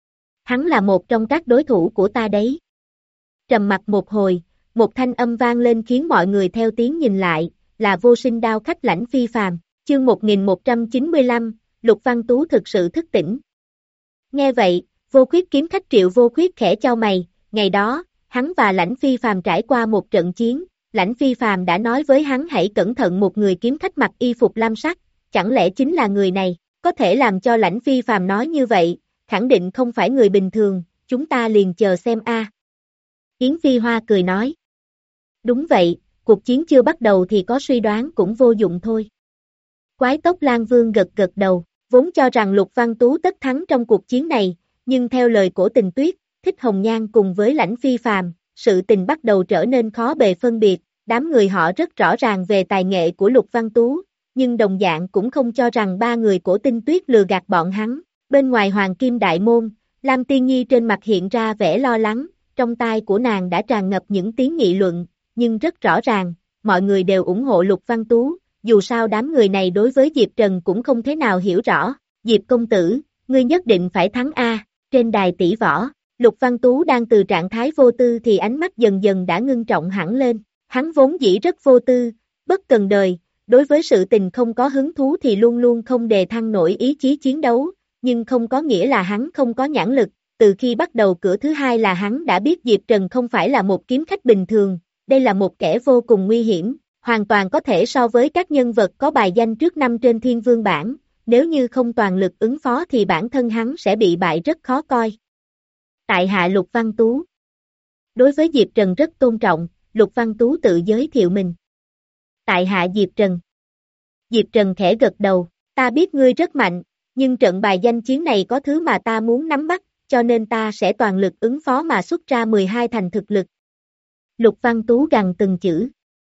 Hắn là một trong các đối thủ của ta đấy. Trầm mặc một hồi, một thanh âm vang lên khiến mọi người theo tiếng nhìn lại, là Vô Sinh Đao Khách Lãnh Phi Phàm, chương một nghìn một trăm chín mươi lăm, Lục Văn Tú thực sự thức tỉnh. Nghe vậy, Vô Khuyết kiếm khách Triệu Vô Khuyết khẽ chau mày, ngày đó, hắn và Lãnh Phi Phàm trải qua một trận chiến, Lãnh Phi Phàm đã nói với hắn hãy cẩn thận một người kiếm khách mặc y phục lam sắc, chẳng lẽ chính là người này, có thể làm cho Lãnh Phi Phàm nói như vậy, khẳng định không phải người bình thường, chúng ta liền chờ xem a. Yến Phi Hoa cười nói. Đúng vậy, cuộc chiến chưa bắt đầu thì có suy đoán cũng vô dụng thôi. Quái Tốc Lan Vương gật gật đầu, vốn cho rằng Lục Văn Tú tất thắng trong cuộc chiến này, nhưng theo lời Cổ Tình Tuyết, Thích Hồng Nhan cùng với Lãnh Phi Phàm, sự tình bắt đầu trở nên khó bề phân biệt, đám người họ rất rõ ràng về tài nghệ của Lục Văn Tú, nhưng đồng dạng cũng không cho rằng ba người Cổ Tinh Tuyết lừa gạt bọn hắn. Bên ngoài Hoàng Kim Đại Môn, Lam Tiên Nhi trên mặt hiện ra vẻ lo lắng, trong tai của nàng đã tràn ngập những tiếng nghị luận, nhưng rất rõ ràng, mọi người đều ủng hộ Lục Văn Tú, dù sao đám người này đối với Diệp Trần cũng không thế nào hiểu rõ. Diệp công tử, ngươi nhất định phải thắng A. Trên đài tỷ võ, Lục Văn Tú đang từ trạng thái vô tư thì ánh mắt dần dần đã ngưng trọng hẳn lên. Hắn vốn dĩ rất vô tư, bất cần đời, đối với sự tình không có hứng thú thì luôn luôn không đề thăng nổi ý chí chiến đấu, nhưng không có nghĩa là hắn không có nhãn lực. Từ khi bắt đầu cửa thứ hai là hắn đã biết Diệp Trần không phải là một kiếm khách bình thường, đây là một kẻ vô cùng nguy hiểm, hoàn toàn có thể so với các nhân vật có bài danh trước năm trên Thiên Vương bảng, nếu như không toàn lực ứng phó thì bản thân hắn sẽ bị bại rất khó coi. Tại hạ Lục Văn Tú. Đối với Diệp Trần rất tôn trọng, Lục Văn Tú tự giới thiệu mình. Tại hạ Diệp Trần. Diệp Trần khẽ gật đầu, ta biết ngươi rất mạnh, nhưng trận bài danh chiến này có thứ mà ta muốn nắm bắt, cho nên ta sẽ toàn lực ứng phó mà xuất ra mười hai thành thực lực. Lục Văn Tú gằn từng chữ.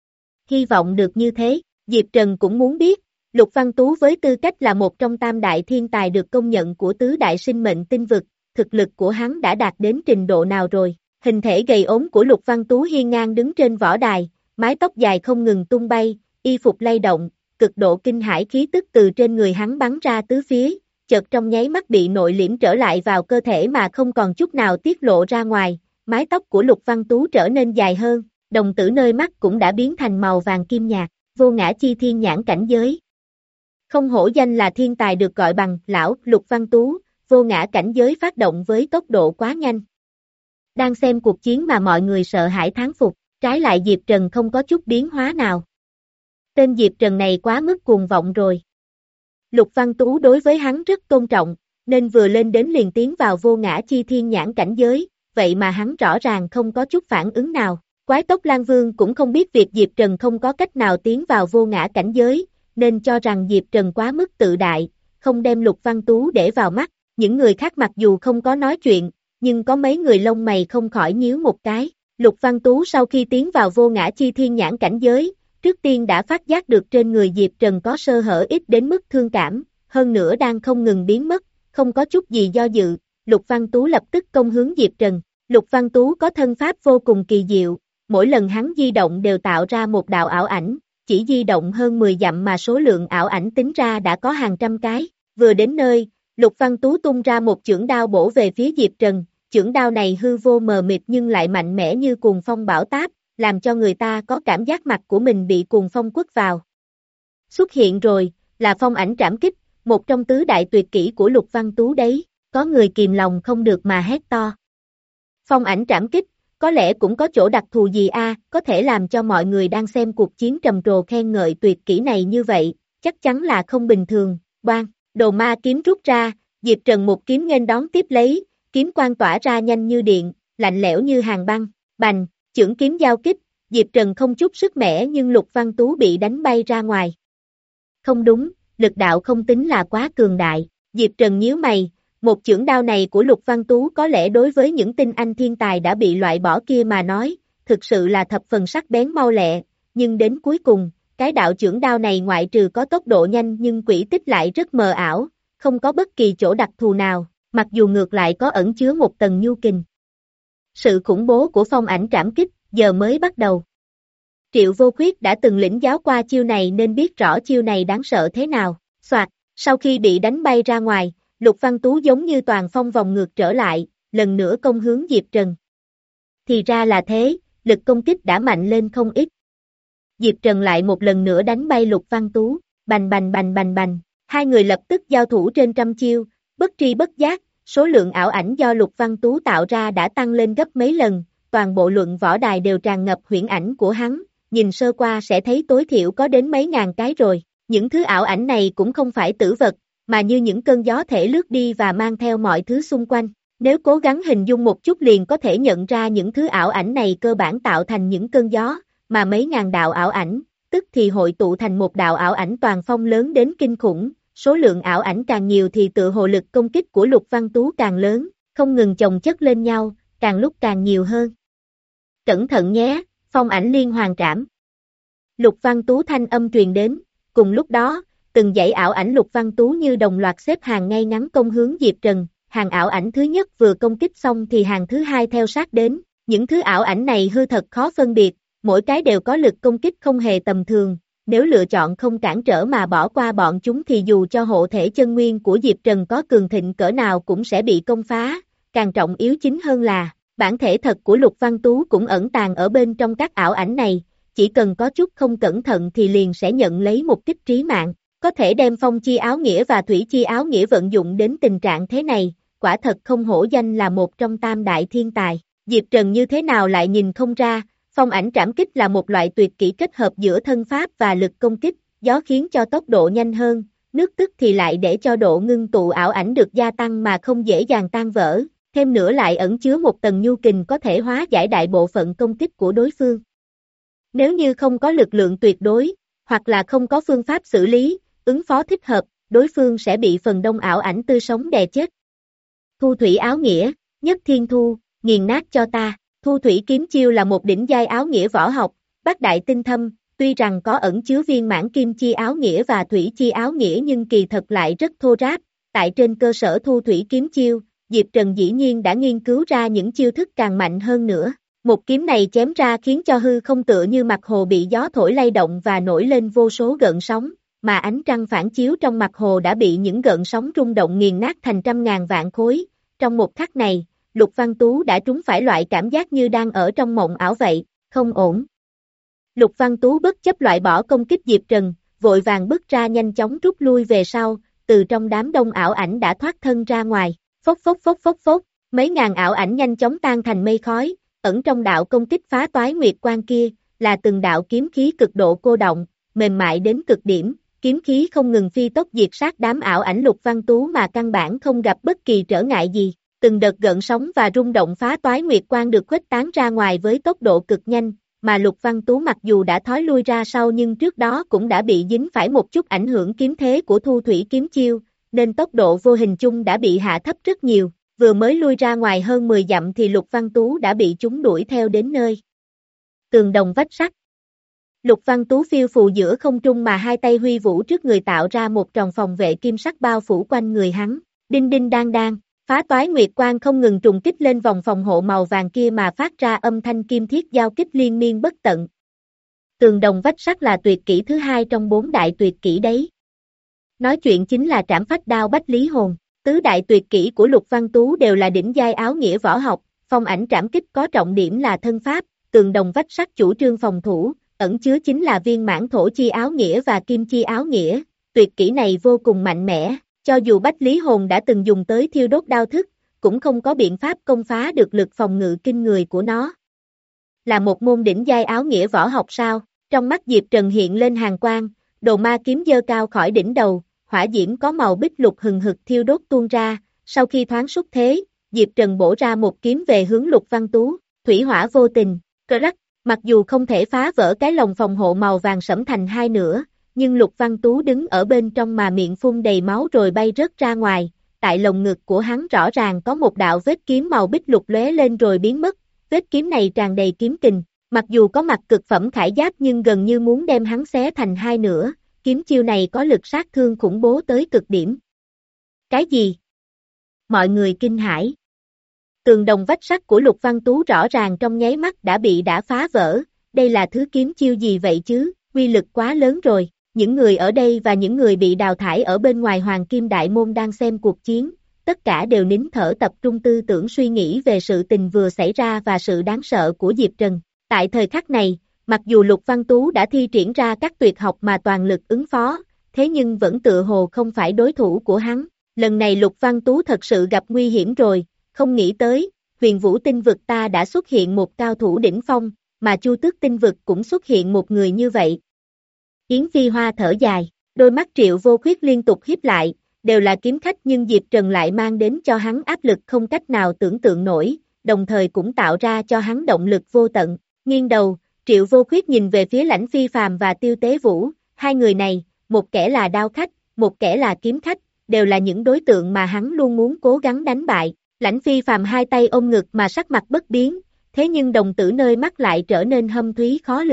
Hy vọng được như thế, Diệp Trần cũng muốn biết, Lục Văn Tú với tư cách là một trong tam đại thiên tài được công nhận của tứ đại sinh mệnh tinh vực, thực lực của hắn đã đạt đến trình độ nào rồi. Hình thể gầy ốm của Lục Văn Tú hiên ngang đứng trên võ đài, mái tóc dài không ngừng tung bay, y phục lay động, cực độ kinh hãi khí tức từ trên người hắn bắn ra tứ phía, chợt trong nháy mắt bị nội liễm trở lại vào cơ thể mà không còn chút nào tiết lộ ra ngoài, mái tóc của Lục Văn Tú trở nên dài hơn, đồng tử nơi mắt cũng đã biến thành màu vàng kim nhạt, vô ngã chi thiên nhãn cảnh giới. Không hổ danh là thiên tài được gọi bằng lão Lục Văn Tú, vô ngã cảnh giới phát động với tốc độ quá nhanh. Đang xem cuộc chiến mà mọi người sợ hãi thán phục, trái lại Diệp Trần không có chút biến hóa nào. Tên Diệp Trần này quá mức cuồng vọng rồi. Lục Văn Tú đối với hắn rất tôn trọng, nên vừa lên đến liền tiến vào vô ngã chi thiên nhãn cảnh giới, vậy mà hắn rõ ràng không có chút phản ứng nào. Quái Tốc Lan Vương cũng không biết việc Diệp Trần không có cách nào tiến vào vô ngã cảnh giới, nên cho rằng Diệp Trần quá mức tự đại, không đem Lục Văn Tú để vào mắt. Những người khác mặc dù không có nói chuyện, nhưng có mấy người lông mày không khỏi nhíu một cái. Lục Văn Tú sau khi tiến vào vô ngã chi thiên nhãn cảnh giới, trước tiên đã phát giác được trên người Diệp Trần có sơ hở ít đến mức thương cảm, hơn nữa đang không ngừng biến mất, không có chút gì do dự. Lục Văn Tú lập tức công hướng Diệp Trần. Lục Văn Tú có thân pháp vô cùng kỳ diệu, mỗi lần hắn di động đều tạo ra một đạo ảo ảnh, chỉ di động hơn mười dặm mà số lượng ảo ảnh tính ra đã có hàng trăm cái. Vừa đến nơi, Lục Văn Tú tung ra một chưởng đao bổ về phía Diệp Trần, chưởng đao này hư vô mờ mịt nhưng lại mạnh mẽ như cuồng phong bão táp, làm cho người ta có cảm giác mặt của mình bị cuồng phong quất vào. Xuất hiện rồi, là phong ảnh trảm kích, một trong tứ đại tuyệt kỹ của Lục Văn Tú đấy, có người kìm lòng không được mà hét to. Phong ảnh trảm kích, có lẽ cũng có chỗ đặc thù gì a, có thể làm cho mọi người đang xem cuộc chiến trầm trồ khen ngợi tuyệt kỹ này như vậy, chắc chắn là không bình thường. Bang, đồ ma kiếm rút ra, Diệp Trần một kiếm nghênh đón tiếp lấy, kiếm quang tỏa ra nhanh như điện, lạnh lẽo như hàng băng, bành, chưởng kiếm giao kích, Diệp Trần không chút sức mẻ nhưng Lục Văn Tú bị đánh bay ra ngoài. Không đúng, lực đạo không tính là quá cường đại, Diệp Trần nhíu mày, một chưởng đao này của Lục Văn Tú có lẽ đối với những tinh anh thiên tài đã bị loại bỏ kia mà nói, thực sự là thập phần sắc bén mau lẹ, nhưng đến cuối cùng, cái đạo chưởng đao này ngoại trừ có tốc độ nhanh nhưng quỹ tích lại rất mờ ảo, không có bất kỳ chỗ đặc thù nào, mặc dù ngược lại có ẩn chứa một tầng nhu kình. Sự khủng bố của phong ảnh trảm kích, giờ mới bắt đầu. Triệu Vô Khuyết đã từng lĩnh giáo qua chiêu này nên biết rõ chiêu này đáng sợ thế nào. Soạt, sau khi bị đánh bay ra ngoài, Lục Văn Tú giống như toàn phong vòng ngược trở lại, lần nữa công hướng Diệp Trần. Thì ra là thế, lực công kích đã mạnh lên không ít. Diệp Trần lại một lần nữa đánh bay Lục Văn Tú, bành bành bành bành bành, hai người lập tức giao thủ trên trăm chiêu, bất tri bất giác, số lượng ảo ảnh do Lục Văn Tú tạo ra đã tăng lên gấp mấy lần, toàn bộ luận võ đài đều tràn ngập huyễn ảnh của hắn, nhìn sơ qua sẽ thấy tối thiểu có đến mấy ngàn cái rồi, những thứ ảo ảnh này cũng không phải tử vật, mà như những cơn gió thể lướt đi và mang theo mọi thứ xung quanh, nếu cố gắng hình dung một chút liền có thể nhận ra những thứ ảo ảnh này cơ bản tạo thành những cơn gió, mà mấy ngàn đạo ảo ảnh, tức thì hội tụ thành một đạo ảo ảnh toàn phong lớn đến kinh khủng, số lượng ảo ảnh càng nhiều thì tự hồ lực công kích của Lục Văn Tú càng lớn, không ngừng chồng chất lên nhau, càng lúc càng nhiều hơn. Cẩn thận nhé, phong ảnh liên hoàn trảm. Lục Văn Tú thanh âm truyền đến, cùng lúc đó, từng dãy ảo ảnh Lục Văn Tú như đồng loạt xếp hàng ngay ngắn công hướng Diệp Trần, hàng ảo ảnh thứ nhất vừa công kích xong thì hàng thứ hai theo sát đến, những thứ ảo ảnh này hư thật khó phân biệt, mỗi cái đều có lực công kích không hề tầm thường, nếu lựa chọn không cản trở mà bỏ qua bọn chúng thì dù cho hộ thể chân nguyên của Diệp Trần có cường thịnh cỡ nào cũng sẽ bị công phá, càng trọng yếu chính hơn là, bản thể thật của Lục Văn Tú cũng ẩn tàng ở bên trong các ảo ảnh này, chỉ cần có chút không cẩn thận thì liền sẽ nhận lấy một kích trí mạng, có thể đem phong chi áo nghĩa và thủy chi áo nghĩa vận dụng đến tình trạng thế này, quả thật không hổ danh là một trong tam đại thiên tài, Diệp Trần như thế nào lại nhìn không ra, phong ảnh trảm kích là một loại tuyệt kỹ kết hợp giữa thân pháp và lực công kích, gió khiến cho tốc độ nhanh hơn, nước tức thì lại để cho độ ngưng tụ ảo ảnh được gia tăng mà không dễ dàng tan vỡ, thêm nữa lại ẩn chứa một tầng nhu kình có thể hóa giải đại bộ phận công kích của đối phương. Nếu như không có lực lượng tuyệt đối, hoặc là không có phương pháp xử lý, ứng phó thích hợp, đối phương sẽ bị phần đông ảo ảnh tươi sống đè chết. Thu thủy áo nghĩa, nhất thiên thu, nghiền nát cho ta. Thu thủy kiếm chiêu là một đỉnh giai áo nghĩa võ học, bát đại tinh thâm, tuy rằng có ẩn chứa viên mãn kim chi áo nghĩa và thủy chi áo nghĩa nhưng kỳ thật lại rất thô ráp. Tại trên cơ sở thu thủy kiếm chiêu, Diệp Trần dĩ nhiên đã nghiên cứu ra những chiêu thức càng mạnh hơn nữa. Một kiếm này chém ra khiến cho hư không tựa như mặt hồ bị gió thổi lay động và nổi lên vô số gợn sóng, mà ánh trăng phản chiếu trong mặt hồ đã bị những gợn sóng rung động nghiền nát thành trăm ngàn vạn khối. Trong một khắc này, Lục Văn Tú đã trúng phải loại cảm giác như đang ở trong mộng ảo vậy, không ổn. Lục Văn Tú bất chấp loại bỏ công kích Diệp Trần, vội vàng bước ra nhanh chóng rút lui về sau, từ trong đám đông ảo ảnh đã thoát thân ra ngoài, phốc phốc phốc phốc phốc, mấy ngàn ảo ảnh nhanh chóng tan thành mây khói, ẩn trong đạo công kích phá toái nguyệt quang kia, là từng đạo kiếm khí cực độ cô động, mềm mại đến cực điểm, kiếm khí không ngừng phi tốc diệt sát đám ảo ảnh Lục Văn Tú mà căn bản không gặp bất kỳ trở ngại gì. Từng đợt gợn sóng và rung động phá toái nguyệt quang được khuếch tán ra ngoài với tốc độ cực nhanh, mà Lục Văn Tú mặc dù đã thối lui ra sau nhưng trước đó cũng đã bị dính phải một chút ảnh hưởng kiếm thế của thu thủy kiếm chiêu, nên tốc độ vô hình chung đã bị hạ thấp rất nhiều, vừa mới lui ra ngoài hơn mười dặm thì Lục Văn Tú đã bị chúng đuổi theo đến nơi. Tường đồng vách sắt. Lục Văn Tú phiêu phù giữa không trung mà hai tay huy vũ trước người tạo ra một tròn phòng vệ kim sắc bao phủ quanh người hắn, đinh đinh đang đang. Phá toái nguyệt quang không ngừng trùng kích lên vòng phòng hộ màu vàng kia mà phát ra âm thanh kim thiết giao kích liên miên bất tận. Tường đồng vách sắt là tuyệt kỹ thứ hai trong bốn đại tuyệt kỹ đấy. Nói chuyện chính là trảm phách đao bách lý hồn. Tứ đại tuyệt kỹ của Lục Văn Tú đều là đỉnh giai áo nghĩa võ học, phong ảnh trảm kích có trọng điểm là thân pháp, tường đồng vách sắt chủ trương phòng thủ, ẩn chứa chính là viên mãn thổ chi áo nghĩa và kim chi áo nghĩa. Tuyệt kỹ này vô cùng mạnh mẽ. Cho dù Bách Lý Hồn đã từng dùng tới thiêu đốt đao thức, cũng không có biện pháp công phá được lực phòng ngự kinh người của nó. Là một môn đỉnh giai áo nghĩa võ học sao? Trong mắt Diệp Trần hiện lên hàn quang, đồ ma kiếm giơ cao khỏi đỉnh đầu, hỏa diễm có màu bích lục hừng hực thiêu đốt tuôn ra, sau khi thoáng xuất thế, Diệp Trần bổ ra một kiếm về hướng Lục Văn Tú, thủy hỏa vô tình, cơ rắc, mặc dù không thể phá vỡ cái lồng phòng hộ màu vàng sẫm thành hai nửa, nhưng Lục Văn Tú đứng ở bên trong mà miệng phun đầy máu rồi bay rớt ra ngoài, tại lồng ngực của hắn rõ ràng có một đạo vết kiếm màu bích lục lóe lên rồi biến mất, vết kiếm này tràn đầy kiếm kình, mặc dù có mặt cực phẩm khải giáp nhưng gần như muốn đem hắn xé thành hai nửa, kiếm chiêu này có lực sát thương khủng bố tới cực điểm. Cái gì? Mọi người kinh hãi. Tường đồng vách sắt của Lục Văn Tú rõ ràng trong nháy mắt đã bị đã phá vỡ, đây là thứ kiếm chiêu gì vậy chứ, uy lực quá lớn rồi. Những người ở đây và những người bị đào thải ở bên ngoài Hoàng Kim Đại Môn đang xem cuộc chiến, tất cả đều nín thở tập trung tư tưởng suy nghĩ về sự tình vừa xảy ra và sự đáng sợ của Diệp Trần. Tại thời khắc này, mặc dù Lục Văn Tú đã thi triển ra các tuyệt học mà toàn lực ứng phó, thế nhưng vẫn tựa hồ không phải đối thủ của hắn. Lần này Lục Văn Tú thật sự gặp nguy hiểm rồi, không nghĩ tới, Huyền Vũ Tinh Vực ta đã xuất hiện một cao thủ đỉnh phong, mà Chu Tước Tinh Vực cũng xuất hiện một người như vậy. Yến Phi Hoa thở dài, đôi mắt Triệu Vô Khuyết liên tục híp lại, đều là kiếm khách nhưng Diệp Trần lại mang đến cho hắn áp lực không cách nào tưởng tượng nổi, đồng thời cũng tạo ra cho hắn động lực vô tận. Nghiêng đầu, Triệu Vô Khuyết nhìn về phía Lãnh Phi Phàm và Tiêu Tế Vũ, hai người này, một kẻ là đao khách, một kẻ là kiếm khách, đều là những đối tượng mà hắn luôn muốn cố gắng đánh bại. Lãnh Phi Phàm hai tay ôm ngực mà sắc mặt bất biến, thế nhưng đồng tử nơi mắt lại trở nên hâm thúy khó lường.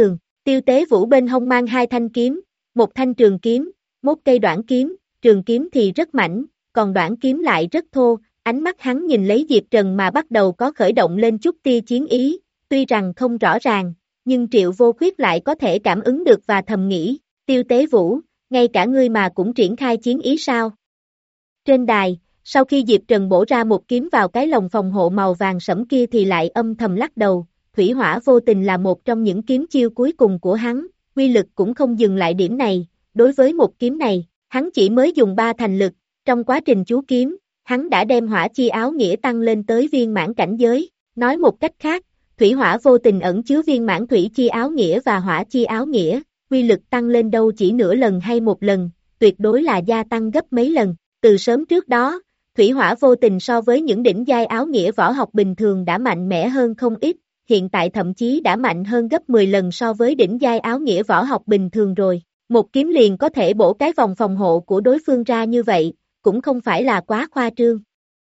Tiêu Tế Vũ bên hông mang hai thanh kiếm, một thanh trường kiếm, một cây đoạn kiếm, trường kiếm thì rất mảnh, còn đoạn kiếm lại rất thô, ánh mắt hắn nhìn lấy Diệp Trần mà bắt đầu có khởi động lên chút tia chiến ý, tuy rằng không rõ ràng, nhưng Triệu Vô Khuyết lại có thể cảm ứng được và thầm nghĩ, Tiêu Tế Vũ, ngay cả ngươi mà cũng triển khai chiến ý sao? Trên đài, sau khi Diệp Trần bổ ra một kiếm vào cái lồng phòng hộ màu vàng sẫm kia thì lại âm thầm lắc đầu, Thủy Hỏa Vô Tình là một trong những kiếm chiêu cuối cùng của hắn, uy lực cũng không dừng lại điểm này, đối với một kiếm này, hắn chỉ mới dùng ba thành lực, trong quá trình chú kiếm, hắn đã đem hỏa chi áo nghĩa tăng lên tới viên mãn cảnh giới, nói một cách khác, Thủy Hỏa Vô Tình ẩn chứa viên mãn thủy chi áo nghĩa và hỏa chi áo nghĩa, uy lực tăng lên đâu chỉ nửa lần hay một lần, tuyệt đối là gia tăng gấp mấy lần, từ sớm trước đó, Thủy Hỏa Vô Tình so với những đỉnh giai áo nghĩa võ học bình thường đã mạnh mẽ hơn không ít, hiện tại thậm chí đã mạnh hơn gấp mười lần so với đỉnh giai áo nghĩa võ học bình thường rồi. Một kiếm liền có thể bổ cái vòng phòng hộ của đối phương ra như vậy, cũng không phải là quá khoa trương.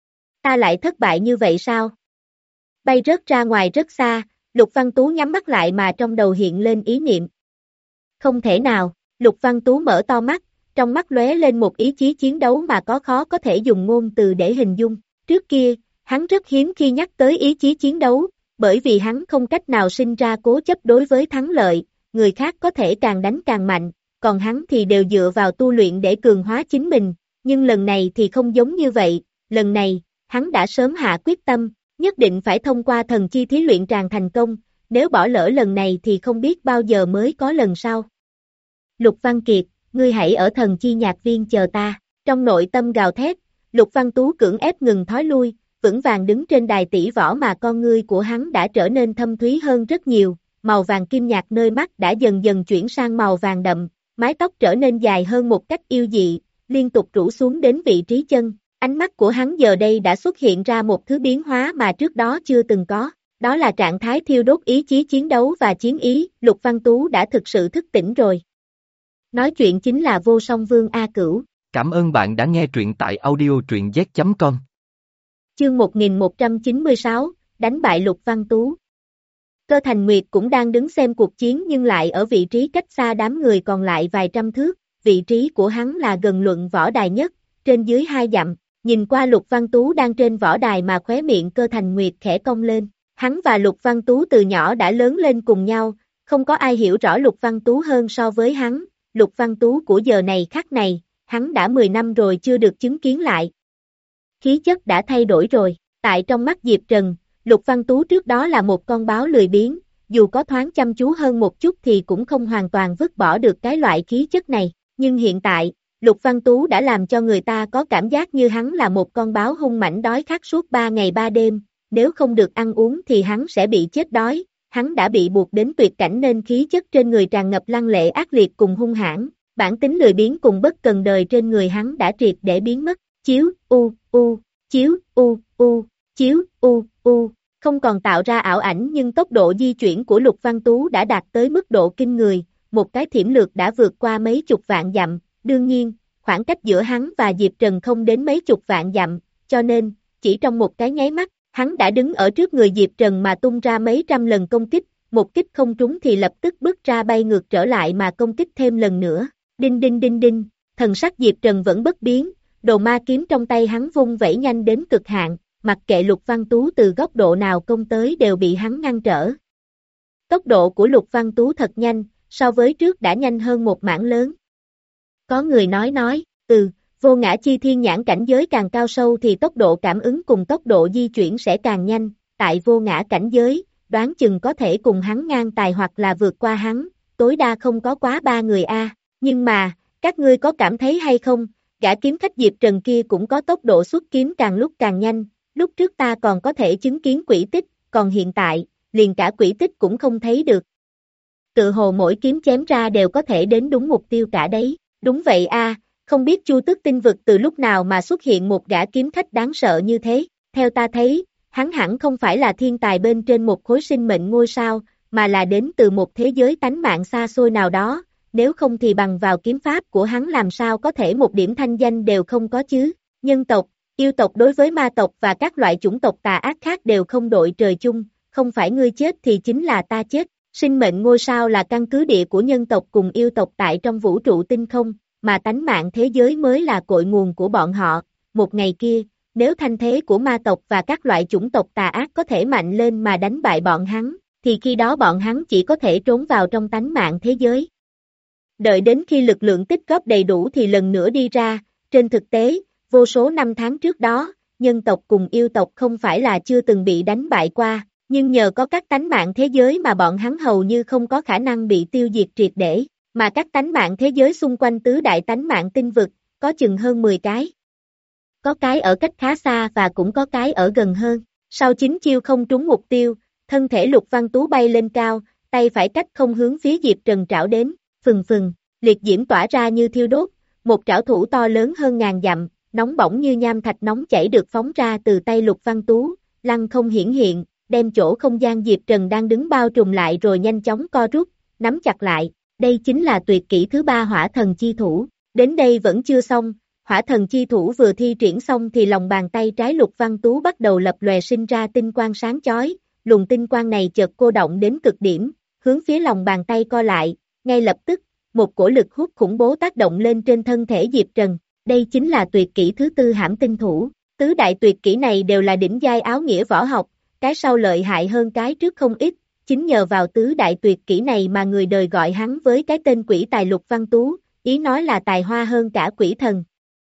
Ta lại thất bại như vậy sao? Bay rớt ra ngoài rất xa, Lục Văn Tú nhắm mắt lại mà trong đầu hiện lên ý niệm. Không thể nào, Lục Văn Tú mở to mắt, trong mắt lóe lên một ý chí chiến đấu mà có khó có thể dùng ngôn từ để hình dung. Trước kia, hắn rất hiếm khi nhắc tới ý chí chiến đấu, bởi vì hắn không cách nào sinh ra cố chấp đối với thắng lợi, người khác có thể càng đánh càng mạnh, còn hắn thì đều dựa vào tu luyện để cường hóa chính mình, nhưng lần này thì không giống như vậy, lần này, hắn đã sớm hạ quyết tâm, nhất định phải thông qua thần chi thí luyện tràng thành công, nếu bỏ lỡ lần này thì không biết bao giờ mới có lần sau. Lục Văn Kiệt, ngươi hãy ở thần chi nhạc viên chờ ta, trong nội tâm gào thét, Lục Văn Tú cưỡng ép ngừng thói lui, vững vàng đứng trên đài tỷ võ mà con ngươi của hắn đã trở nên thâm thúy hơn rất nhiều, màu vàng kim nhạt nơi mắt đã dần dần chuyển sang màu vàng đậm, mái tóc trở nên dài hơn một cách yêu dị, liên tục rủ xuống đến vị trí chân, ánh mắt của hắn giờ đây đã xuất hiện ra một thứ biến hóa mà trước đó chưa từng có, đó là trạng thái thiêu đốt ý chí chiến đấu và chiến ý, Lục Văn Tú đã thực sự thức tỉnh rồi. Nói chuyện chính là Vô Song Vương A Cửu. Cảm ơn bạn đã nghe truyện tại audio truyện z chấm com. Chương một nghìn một trăm chín mươi sáu, đánh bại Lục Văn Tú. Cơ Thành Nguyệt cũng đang đứng xem cuộc chiến nhưng lại ở vị trí cách xa đám người còn lại vài trăm thước, vị trí của hắn là gần luận võ đài nhất, trên dưới hai dặm, nhìn qua Lục Văn Tú đang trên võ đài mà khóe miệng Cơ Thành Nguyệt khẽ cong lên, hắn và Lục Văn Tú từ nhỏ đã lớn lên cùng nhau, không có ai hiểu rõ Lục Văn Tú hơn so với hắn, Lục Văn Tú của giờ này khắc này, hắn đã mười năm rồi chưa được chứng kiến lại. Khí chất đã thay đổi rồi, tại trong mắt Diệp Trần, Lục Văn Tú trước đó là một con báo lười biếng, dù có thoáng chăm chú hơn một chút thì cũng không hoàn toàn vứt bỏ được cái loại khí chất này, nhưng hiện tại, Lục Văn Tú đã làm cho người ta có cảm giác như hắn là một con báo hung mãnh đói khát suốt ba ngày ba đêm, nếu không được ăn uống thì hắn sẽ bị chết đói, hắn đã bị buộc đến tuyệt cảnh nên khí chất trên người tràn ngập lăng lệ ác liệt cùng hung hãn, bản tính lười biếng cùng bất cần đời trên người hắn đã triệt để biến mất, chiếu, u, u, chiếu, u, u, chiếu, u, u, không còn tạo ra ảo ảnh nhưng tốc độ di chuyển của Lục Văn Tú đã đạt tới mức độ kinh người, một cái thiểm lược đã vượt qua mấy chục vạn dặm, đương nhiên, khoảng cách giữa hắn và Diệp Trần không đến mấy chục vạn dặm, cho nên, chỉ trong một cái nháy mắt, hắn đã đứng ở trước người Diệp Trần mà tung ra mấy trăm lần công kích, một kích không trúng thì lập tức bước ra bay ngược trở lại mà công kích thêm lần nữa, đinh đinh đinh đinh, thần sắc Diệp Trần vẫn bất biến, đồ ma kiếm trong tay hắn vung vẩy nhanh đến cực hạn, mặc kệ Lục Văn Tú từ góc độ nào công tới đều bị hắn ngăn trở. Tốc độ của Lục Văn Tú thật nhanh, so với trước đã nhanh hơn một mảng lớn. Có người nói nói, ừ, vô ngã chi thiên nhãn cảnh giới càng cao sâu thì tốc độ cảm ứng cùng tốc độ di chuyển sẽ càng nhanh, tại vô ngã cảnh giới, đoán chừng có thể cùng hắn ngang tài hoặc là vượt qua hắn, tối đa không có quá ba người a. Nhưng mà, các ngươi có cảm thấy hay không, gã kiếm khách Diệp Trần kia cũng có tốc độ xuất kiếm càng lúc càng nhanh, lúc trước ta còn có thể chứng kiến quỷ tích, còn hiện tại, liền cả quỷ tích cũng không thấy được. Tự hồ mỗi kiếm chém ra đều có thể đến đúng mục tiêu cả đấy, đúng vậy a, không biết Chu Tước tinh vực từ lúc nào mà xuất hiện một gã kiếm khách đáng sợ như thế, theo ta thấy, hắn hẳn không phải là thiên tài bên trên một khối sinh mệnh ngôi sao, mà là đến từ một thế giới tánh mạng xa xôi nào đó, nếu không thì bằng vào kiếm pháp của hắn làm sao có thể một điểm thanh danh đều không có chứ, nhân tộc, yêu tộc đối với ma tộc và các loại chủng tộc tà ác khác đều không đội trời chung, không phải ngươi chết thì chính là ta chết, Sinh mệnh ngôi sao là căn cứ địa của nhân tộc cùng yêu tộc tại trong vũ trụ tinh không, mà tánh mạng thế giới mới là cội nguồn của bọn họ. Một ngày kia, nếu thanh thế của ma tộc và các loại chủng tộc tà ác có thể mạnh lên mà đánh bại bọn hắn, thì khi đó bọn hắn chỉ có thể trốn vào trong tánh mạng thế giới. Đợi đến khi lực lượng tích góp đầy đủ thì lần nữa đi ra. Trên thực tế, vô số năm tháng trước đó, nhân tộc cùng yêu tộc không phải là chưa từng bị đánh bại qua, nhưng nhờ có các tánh mạng thế giới mà bọn hắn hầu như không có khả năng bị tiêu diệt triệt để, mà các tánh mạng thế giới xung quanh tứ đại tánh mạng tinh vực, có chừng hơn mười cái. Có cái ở cách khá xa và cũng có cái ở gần hơn. Sau chín chiêu không trúng mục tiêu, thân thể Lục Văn Tú bay lên cao, tay phải cách không hướng phía Diệp Trần trảo đến, phừng phừng, liệt diễm tỏa ra như thiêu đốt, một trảo thủ to lớn hơn ngàn dặm, nóng bỏng như nham thạch nóng chảy được phóng ra từ tay Lục Văn Tú, lăng không hiển hiện, đem chỗ không gian Diệp Trần đang đứng bao trùm lại rồi nhanh chóng co rút, nắm chặt lại. Đây chính là tuyệt kỹ thứ ba Hỏa Thần Chi Thủ. Đến đây vẫn chưa xong, Hỏa Thần Chi Thủ vừa thi triển xong thì lòng bàn tay trái Lục Văn Tú bắt đầu lập lòe sinh ra tinh quang sáng chói, luồng tinh quang này chợt cô động đến cực điểm, hướng phía lòng bàn tay co lại, ngay lập tức, một cổ lực hút khủng bố tác động lên trên thân thể Diệp Trần. Đây chính là tuyệt kỹ thứ tư Hãm Tinh Thủ. Tứ đại tuyệt kỹ này đều là đỉnh giai áo nghĩa võ học, cái sau lợi hại hơn cái trước không ít, chính nhờ vào tứ đại tuyệt kỹ này mà người đời gọi hắn với cái tên quỷ tài Lục Văn Tú, ý nói là tài hoa hơn cả quỷ thần.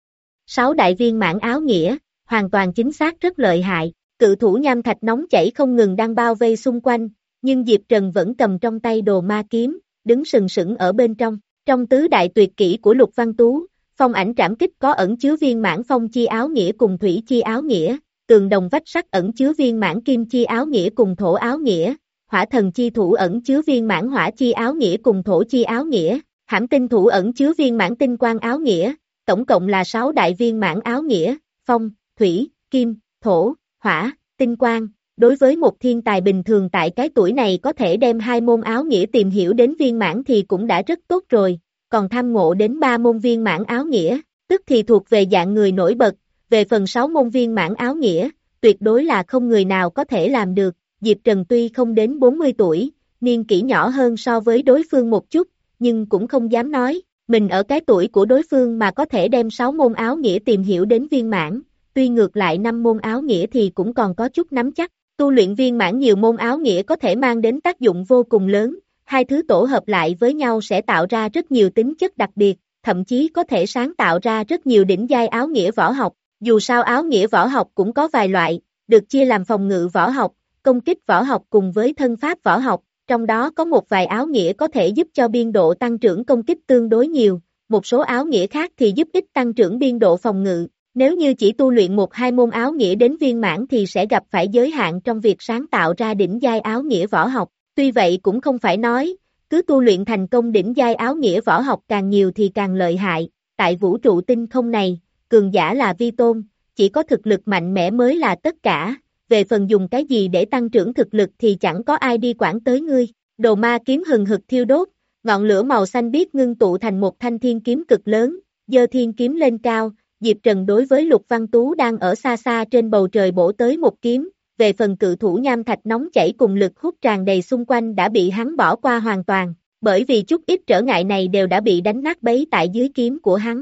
Sáu đại viên mãn áo nghĩa, hoàn toàn chính xác rất lợi hại, cự thủ nham thạch nóng chảy không ngừng đang bao vây xung quanh, nhưng Diệp Trần vẫn cầm trong tay đồ ma kiếm, đứng sừng sững ở bên trong. Trong tứ đại tuyệt kỹ của Lục Văn Tú, phong ảnh trảm kích có ẩn chứa viên mãn phong chi áo nghĩa cùng thủy chi áo nghĩa, tường đồng vách sắt ẩn chứa viên mãn kim chi áo nghĩa cùng thổ áo nghĩa, hỏa thần chi thủ ẩn chứa viên mãn hỏa chi áo nghĩa cùng thổ chi áo nghĩa, hãm tinh thủ ẩn chứa viên mãn tinh quang áo nghĩa, tổng cộng là sáu đại viên mãn áo nghĩa, phong, thủy, kim, thổ, hỏa, tinh quang. Đối với một thiên tài bình thường tại cái tuổi này có thể đem hai môn áo nghĩa tìm hiểu đến viên mãn thì cũng đã rất tốt rồi, còn tham ngộ đến ba môn viên mãn áo nghĩa, tức thì thuộc về dạng người nổi bật. Về phần sáu môn viên mãn áo nghĩa, tuyệt đối là không người nào có thể làm được. Diệp Trần tuy không đến bốn mươi tuổi, niên kỷ nhỏ hơn so với đối phương một chút, nhưng cũng không dám nói, mình ở cái tuổi của đối phương mà có thể đem sáu môn áo nghĩa tìm hiểu đến viên mãn, tuy ngược lại năm môn áo nghĩa thì cũng còn có chút nắm chắc. Tu luyện viên mãn nhiều môn áo nghĩa có thể mang đến tác dụng vô cùng lớn, hai thứ tổ hợp lại với nhau sẽ tạo ra rất nhiều tính chất đặc biệt, thậm chí có thể sáng tạo ra rất nhiều đỉnh giai áo nghĩa võ học. Dù sao áo nghĩa võ học cũng có vài loại, được chia làm phòng ngự võ học, công kích võ học cùng với thân pháp võ học, trong đó có một vài áo nghĩa có thể giúp cho biên độ tăng trưởng công kích tương đối nhiều, một số áo nghĩa khác thì giúp ích tăng trưởng biên độ phòng ngự. Nếu như chỉ tu luyện một hai môn áo nghĩa đến viên mãn thì sẽ gặp phải giới hạn trong việc sáng tạo ra đỉnh giai áo nghĩa võ học. Tuy vậy cũng không phải nói, cứ tu luyện thành công đỉnh giai áo nghĩa võ học càng nhiều thì càng lợi hại. Tại vũ trụ tinh không này, cường giả là vi tôn, chỉ có thực lực mạnh mẽ mới là tất cả. Về phần dùng cái gì để tăng trưởng thực lực thì chẳng có ai đi quản tới ngươi. Đồ ma kiếm hừng hực thiêu đốt, ngọn lửa màu xanh biếc ngưng tụ thành một thanh thiên kiếm cực lớn, giơ thiên kiếm lên cao. Diệp Trần đối với Lục Văn Tú đang ở xa xa trên bầu trời bổ tới một kiếm, về phần cự thủ nham thạch nóng chảy cùng lực hút tràn đầy xung quanh đã bị hắn bỏ qua hoàn toàn, bởi vì chút ít trở ngại này đều đã bị đánh nát bấy tại dưới kiếm của hắn.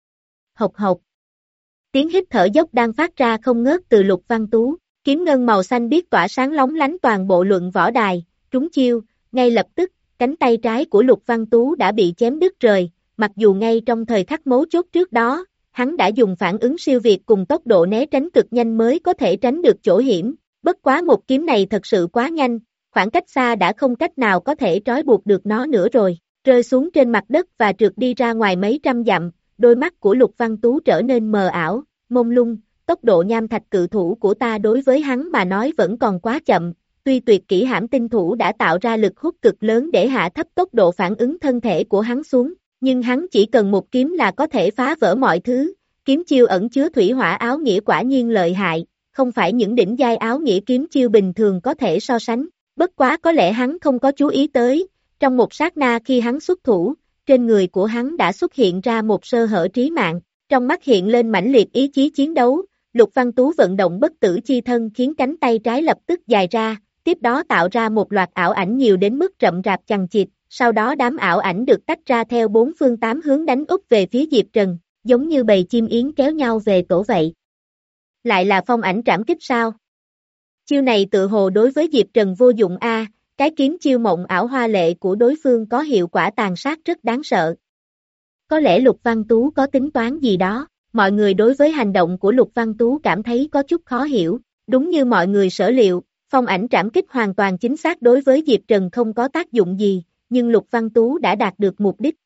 Hộc hộc. Tiếng hít thở dốc đang phát ra không ngớt từ Lục Văn Tú, kiếm ngân màu xanh biếc tỏa sáng lóng lánh toàn bộ luận võ đài, trúng chiêu, ngay lập tức, cánh tay trái của Lục Văn Tú đã bị chém đứt rời, mặc dù ngay trong thời khắc mấu chốt trước đó, hắn đã dùng phản ứng siêu việt cùng tốc độ né tránh cực nhanh mới có thể tránh được chỗ hiểm, bất quá một kiếm này thật sự quá nhanh, khoảng cách xa đã không cách nào có thể trói buộc được nó nữa rồi, rơi xuống trên mặt đất và trượt đi ra ngoài mấy trăm dặm, đôi mắt của Lục Văn Tú trở nên mờ ảo, mông lung, tốc độ nham thạch cự thủ của ta đối với hắn mà nói vẫn còn quá chậm, tuy tuyệt kỹ hãm tinh thủ đã tạo ra lực hút cực lớn để hạ thấp tốc độ phản ứng thân thể của hắn xuống. Nhưng hắn chỉ cần một kiếm là có thể phá vỡ mọi thứ, kiếm chiêu ẩn chứa thủy hỏa áo nghĩa quả nhiên lợi hại, không phải những đỉnh giai áo nghĩa kiếm chiêu bình thường có thể so sánh, bất quá có lẽ hắn không có chú ý tới, trong một sát na khi hắn xuất thủ, trên người của hắn đã xuất hiện ra một sơ hở trí mạng, trong mắt hiện lên mãnh liệt ý chí chiến đấu, Lục Văn Tú vận động bất tử chi thân khiến cánh tay trái lập tức dài ra, tiếp đó tạo ra một loạt ảo ảnh nhiều đến mức rậm rạp chằng chịt, sau đó đám ảo ảnh được tách ra theo bốn phương tám hướng đánh úp về phía Diệp Trần, giống như bầy chim yến kéo nhau về tổ vậy. Lại là phong ảnh trảm kích sao? Chiêu này tự hồ đối với Diệp Trần vô dụng a, cái kiếm chiêu mộng ảo hoa lệ của đối phương có hiệu quả tàn sát rất đáng sợ. Có lẽ Lục Văn Tú có tính toán gì đó, mọi người đối với hành động của Lục Văn Tú cảm thấy có chút khó hiểu, đúng như mọi người sở liệu, phong ảnh trảm kích hoàn toàn chính xác đối với Diệp Trần không có tác dụng gì, nhưng Lục Văn Tú đã đạt được mục đích.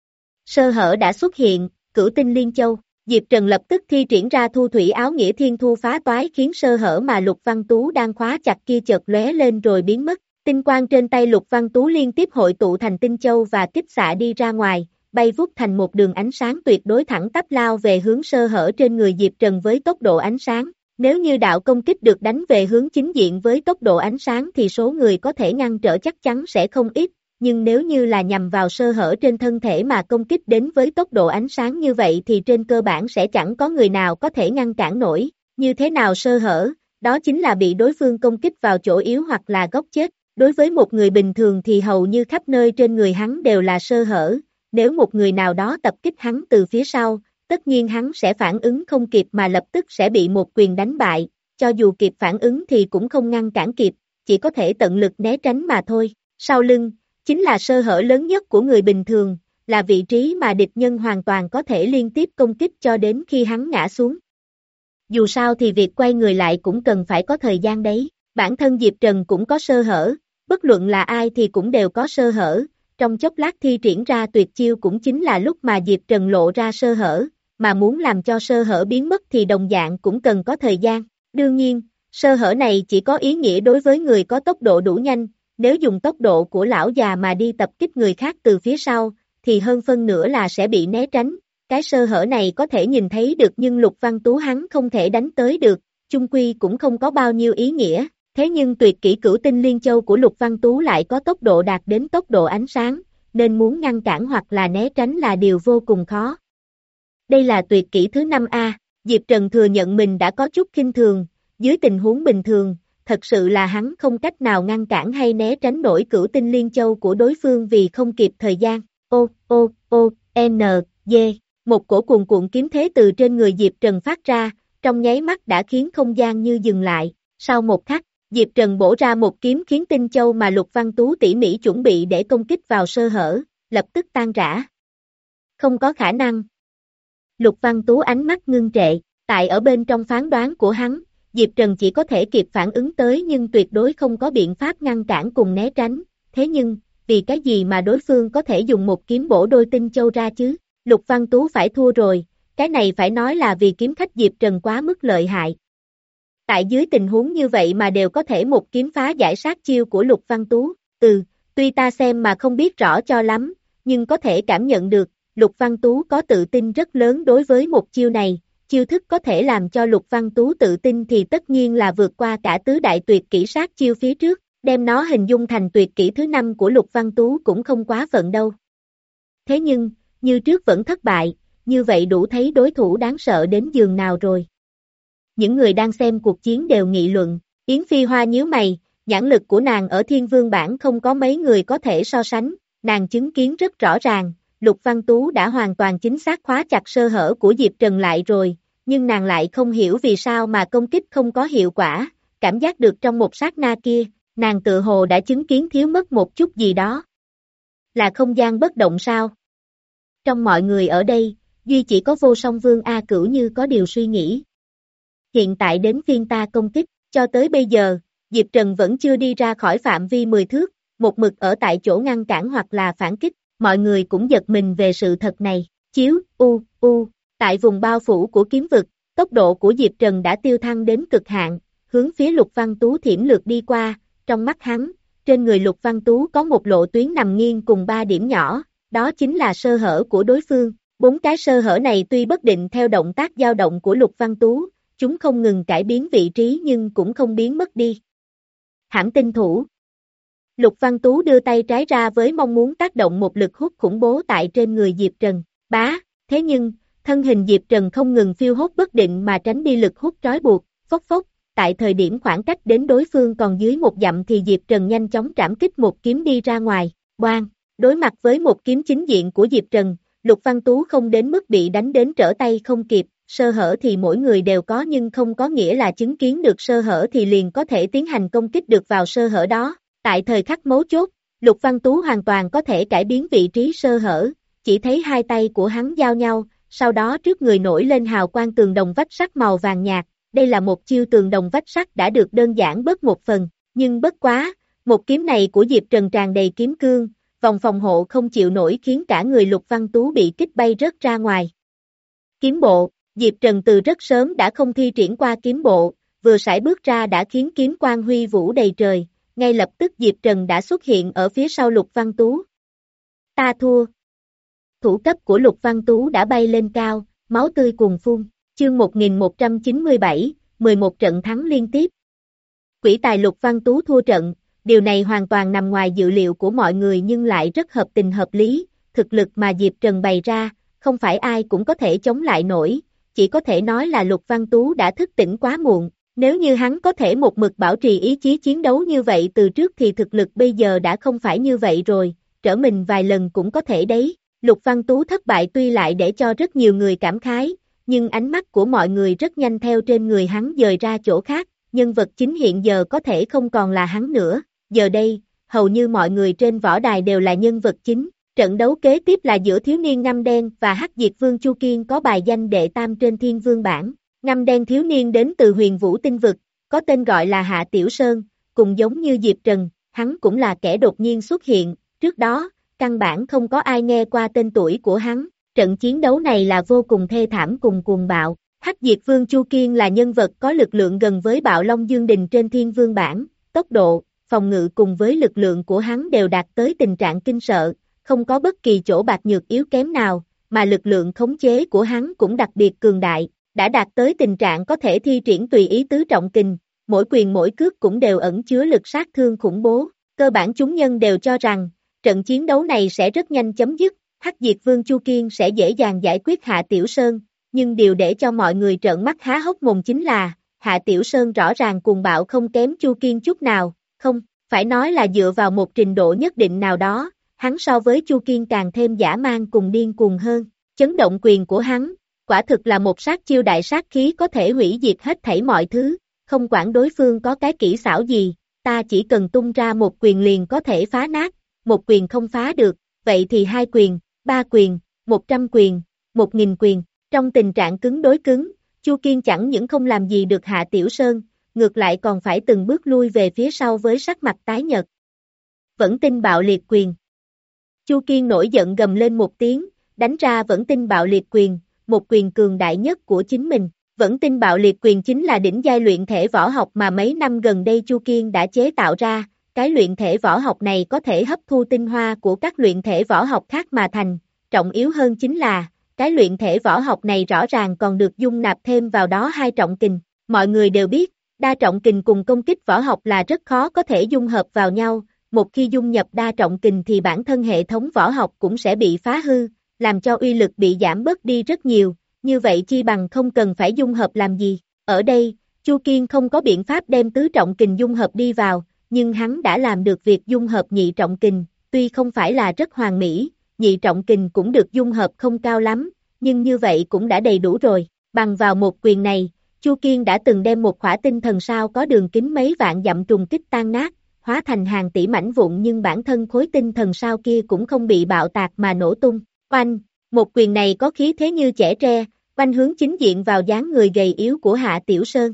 Sơ hở đã xuất hiện, Cửu Tinh Liên Châu, Diệp Trần lập tức thi triển ra Thu Thủy Áo Nghĩa Thiên Thu phá toái khiến sơ hở mà Lục Văn Tú đang khóa chặt kia chợt lóe lên rồi biến mất, tinh quang trên tay Lục Văn Tú liên tiếp hội tụ thành tinh châu và kích xạ đi ra ngoài, bay vút thành một đường ánh sáng tuyệt đối thẳng tắp lao về hướng sơ hở trên người Diệp Trần với tốc độ ánh sáng. Nếu như đạo công kích được đánh về hướng chính diện với tốc độ ánh sáng thì số người có thể ngăn trở chắc chắn sẽ không ít, nhưng nếu như là nhằm vào sơ hở trên thân thể mà công kích đến với tốc độ ánh sáng như vậy thì trên cơ bản sẽ chẳng có người nào có thể ngăn cản nổi. Như thế nào sơ hở? Đó chính là bị đối phương công kích vào chỗ yếu hoặc là góc chết. Đối với một người bình thường thì hầu như khắp nơi trên người hắn đều là sơ hở, nếu một người nào đó tập kích hắn từ phía sau, tất nhiên hắn sẽ phản ứng không kịp mà lập tức sẽ bị một quyền đánh bại, cho dù kịp phản ứng thì cũng không ngăn cản kịp, chỉ có thể tận lực né tránh mà thôi. Sau lưng, chính là sơ hở lớn nhất của người bình thường, là vị trí mà địch nhân hoàn toàn có thể liên tiếp công kích cho đến khi hắn ngã xuống. Dù sao thì việc quay người lại cũng cần phải có thời gian đấy, bản thân Diệp Trần cũng có sơ hở, bất luận là ai thì cũng đều có sơ hở, trong chốc lát thi triển ra tuyệt chiêu cũng chính là lúc mà Diệp Trần lộ ra sơ hở, mà muốn làm cho sơ hở biến mất thì đồng dạng cũng cần có thời gian. Đương nhiên, sơ hở này chỉ có ý nghĩa đối với người có tốc độ đủ nhanh, nếu dùng tốc độ của lão già mà đi tập kích người khác từ phía sau, thì hơn phân nửa là sẽ bị né tránh. Cái sơ hở này có thể nhìn thấy được nhưng Lục Văn Tú hắn không thể đánh tới được, chung quy cũng không có bao nhiêu ý nghĩa. Thế nhưng tuyệt kỹ Cửu Tinh Liên Châu của Lục Văn Tú lại có tốc độ đạt đến tốc độ ánh sáng, nên muốn ngăn cản hoặc là né tránh là điều vô cùng khó. Đây là tuyệt kỹ thứ năm A, Diệp Trần thừa nhận mình đã có chút khinh thường, dưới tình huống bình thường, thật sự là hắn không cách nào ngăn cản hay né tránh nổi Cửu Tinh Liên Châu của đối phương vì không kịp thời gian. Ô, ô, ô, N, D, một cổ cuồn cuộn kiếm thế từ trên người Diệp Trần phát ra, trong nháy mắt đã khiến không gian như dừng lại, sau một khắc, Diệp Trần bổ ra một kiếm khiến tinh châu mà Lục Văn Tú tỉ mỉ chuẩn bị để công kích vào sơ hở, lập tức tan rã. Không có khả năng. Lục Văn Tú ánh mắt ngưng trệ, tại ở bên trong phán đoán của hắn, Diệp Trần chỉ có thể kịp phản ứng tới nhưng tuyệt đối không có biện pháp ngăn cản cùng né tránh, thế nhưng, vì cái gì mà đối phương có thể dùng một kiếm bổ đôi tinh châu ra chứ? Lục Văn Tú phải thua rồi, cái này phải nói là vì kiếm khách Diệp Trần quá mức lợi hại. Tại dưới tình huống như vậy mà đều có thể một kiếm phá giải sát chiêu của Lục Văn Tú, ừ, tuy ta xem mà không biết rõ cho lắm, nhưng có thể cảm nhận được, Lục Văn Tú có tự tin rất lớn đối với một chiêu này, chiêu thức có thể làm cho Lục Văn Tú tự tin thì tất nhiên là vượt qua cả tứ đại tuyệt kỹ sát chiêu phía trước, đem nó hình dung thành tuyệt kỹ thứ năm của Lục Văn Tú cũng không quá phận đâu. Thế nhưng, như trước vẫn thất bại, như vậy đủ thấy đối thủ đáng sợ đến giường nào rồi. Những người đang xem cuộc chiến đều nghị luận, Yến Phi Hoa nhíu mày, nhãn lực của nàng ở Thiên Vương bản không có mấy người có thể so sánh, nàng chứng kiến rất rõ ràng, Lục Văn Tú đã hoàn toàn chính xác khóa chặt sơ hở của Diệp Trần lại rồi, nhưng nàng lại không hiểu vì sao mà công kích không có hiệu quả, cảm giác được trong một sát na kia, nàng tự hồ đã chứng kiến thiếu mất một chút gì đó. Là không gian bất động sao? Trong mọi người ở đây, duy chỉ có Vô Song Vương A Cửu như có điều suy nghĩ. Hiện tại đến phiên ta công kích, cho tới bây giờ, Diệp Trần vẫn chưa đi ra khỏi phạm vi mười thước, một mực ở tại chỗ ngăn cản hoặc là phản kích, mọi người cũng giật mình về sự thật này, chiếu, u, u, tại vùng bao phủ của kiếm vực, tốc độ của Diệp Trần đã tiêu thăng đến cực hạn, hướng phía Lục Văn Tú thiểm lược đi qua, trong mắt hắn, trên người Lục Văn Tú có một lộ tuyến nằm nghiêng cùng ba điểm nhỏ, đó chính là sơ hở của đối phương, bốn cái sơ hở này tuy bất định theo động tác dao động của Lục Văn Tú, chúng không ngừng cải biến vị trí nhưng cũng không biến mất đi. Hãm tinh thủ. Lục Văn Tú đưa tay trái ra với mong muốn tác động một lực hút khủng bố tại trên người Diệp Trần, bá, thế nhưng, thân hình Diệp Trần không ngừng phiêu hốt bất định mà tránh đi lực hút trói buộc, phốc phốc, tại thời điểm khoảng cách đến đối phương còn dưới một dặm thì Diệp Trần nhanh chóng trảm kích một kiếm đi ra ngoài, boang, đối mặt với một kiếm chính diện của Diệp Trần, Lục Văn Tú không đến mức bị đánh đến trở tay không kịp, sơ hở thì mỗi người đều có nhưng không có nghĩa là chứng kiến được sơ hở thì liền có thể tiến hành công kích được vào sơ hở đó, tại thời khắc mấu chốt, Lục Văn Tú hoàn toàn có thể cải biến vị trí sơ hở, chỉ thấy hai tay của hắn giao nhau, sau đó trước người nổi lên hào quang tường đồng vách sắt màu vàng nhạt, đây là một chiêu tường đồng vách sắt đã được đơn giản bớt một phần, nhưng bất quá, một kiếm này của Diệp Trần tràn đầy kiếm cương, vòng phòng hộ không chịu nổi khiến cả người Lục Văn Tú bị kích bay rớt ra ngoài. Kiếm bộ, Diệp Trần từ rất sớm đã không thi triển qua kiếm bộ, vừa sải bước ra đã khiến kiếm quang huy vũ đầy trời, ngay lập tức Diệp Trần đã xuất hiện ở phía sau Lục Văn Tú. Ta thua. Thủ cấp của Lục Văn Tú đã bay lên cao, máu tươi cuồn phun, chương một nghìn một trăm chín mươi bảy, mười một trận thắng liên tiếp. Quỷ tài Lục Văn Tú thua trận, điều này hoàn toàn nằm ngoài dự liệu của mọi người nhưng lại rất hợp tình hợp lý, thực lực mà Diệp Trần bày ra, không phải ai cũng có thể chống lại nổi, chỉ có thể nói là Lục Văn Tú đã thức tỉnh quá muộn, nếu như hắn có thể một mực bảo trì ý chí chiến đấu như vậy từ trước thì thực lực bây giờ đã không phải như vậy rồi, trở mình vài lần cũng có thể đấy. Lục Văn Tú thất bại tuy lại để cho rất nhiều người cảm khái, nhưng ánh mắt của mọi người rất nhanh theo trên người hắn dời ra chỗ khác, nhân vật chính hiện giờ có thể không còn là hắn nữa, giờ đây, hầu như mọi người trên võ đài đều là nhân vật chính, trận đấu kế tiếp là giữa thiếu niên ngăm đen và hắc diệt vương Chu Kiên có bài danh đệ tam trên thiên vương bảng, ngăm đen thiếu niên đến từ huyền vũ tinh vực, có tên gọi là Hạ Tiểu Sơn, cùng giống như Diệp Trần, hắn cũng là kẻ đột nhiên xuất hiện, trước đó, căn bản không có ai nghe qua tên tuổi của hắn, trận chiến đấu này là vô cùng thê thảm cùng cuồng bạo, hắc diệt vương Chu Kiên là nhân vật có lực lượng gần với Bạo Long Dương Đình trên thiên vương bảng, tốc độ, phòng ngự cùng với lực lượng của hắn đều đạt tới tình trạng kinh sợ, không có bất kỳ chỗ bạc nhược yếu kém nào, mà lực lượng khống chế của hắn cũng đặc biệt cường đại, đã đạt tới tình trạng có thể thi triển tùy ý tứ trọng kình, mỗi quyền mỗi cước cũng đều ẩn chứa lực sát thương khủng bố, cơ bản chúng nhân đều cho rằng, trận chiến đấu này sẽ rất nhanh chấm dứt, hắc diệt vương Chu Kiên sẽ dễ dàng giải quyết Hạ Tiểu Sơn, nhưng điều để cho mọi người trợn mắt há hốc mồm chính là, Hạ Tiểu Sơn rõ ràng cuồng bạo không kém Chu Kiên chút nào, không, phải nói là dựa vào một trình độ nhất định nào đó, hắn so với Chu Kiên càng thêm dã man cùng điên cuồng hơn, chấn động quyền của hắn, quả thực là một sát chiêu đại sát khí có thể hủy diệt hết thảy mọi thứ, không quản đối phương có cái kỹ xảo gì, ta chỉ cần tung ra một quyền liền có thể phá nát, một quyền không phá được, vậy thì hai quyền, ba quyền, một trăm quyền, một nghìn quyền, trong tình trạng cứng đối cứng, Chu Kiên chẳng những không làm gì được Hạ Tiểu Sơn, ngược lại còn phải từng bước lui về phía sau với sắc mặt tái nhợt. Vẫn tinh bạo liệt quyền. Chu Kiên nổi giận gầm lên một tiếng, đánh ra vẫn tinh bạo liệt quyền, một quyền cường đại nhất của chính mình. Vẫn tinh bạo liệt quyền chính là đỉnh giai luyện thể võ học mà mấy năm gần đây Chu Kiên đã chế tạo ra, cái luyện thể võ học này có thể hấp thu tinh hoa của các luyện thể võ học khác mà thành, trọng yếu hơn chính là, cái luyện thể võ học này rõ ràng còn được dung nạp thêm vào đó hai trọng kình, mọi người đều biết, đa trọng kình cùng công kích võ học là rất khó có thể dung hợp vào nhau, một khi dung nhập đa trọng kình thì bản thân hệ thống võ học cũng sẽ bị phá hư, làm cho uy lực bị giảm bớt đi rất nhiều, như vậy chi bằng không cần phải dung hợp làm gì, ở đây, Chu Kiên không có biện pháp đem tứ trọng kình dung hợp đi vào, nhưng hắn đã làm được việc dung hợp nhị trọng kình, tuy không phải là rất hoàn mỹ, nhị trọng kình cũng được dung hợp không cao lắm, nhưng như vậy cũng đã đầy đủ rồi, bằng vào một quyền này, Chu Kiên đã từng đem một khỏa tinh thần sao có đường kính mấy vạn dặm trùng kích tan nát, hóa thành hàng tỷ mảnh vụn nhưng bản thân khối tinh thần sao kia cũng không bị bạo tạc mà nổ tung, oanh, một quyền này có khí thế như chẻ tre, oanh hướng chính diện vào dáng người gầy yếu của Hạ Tiểu Sơn.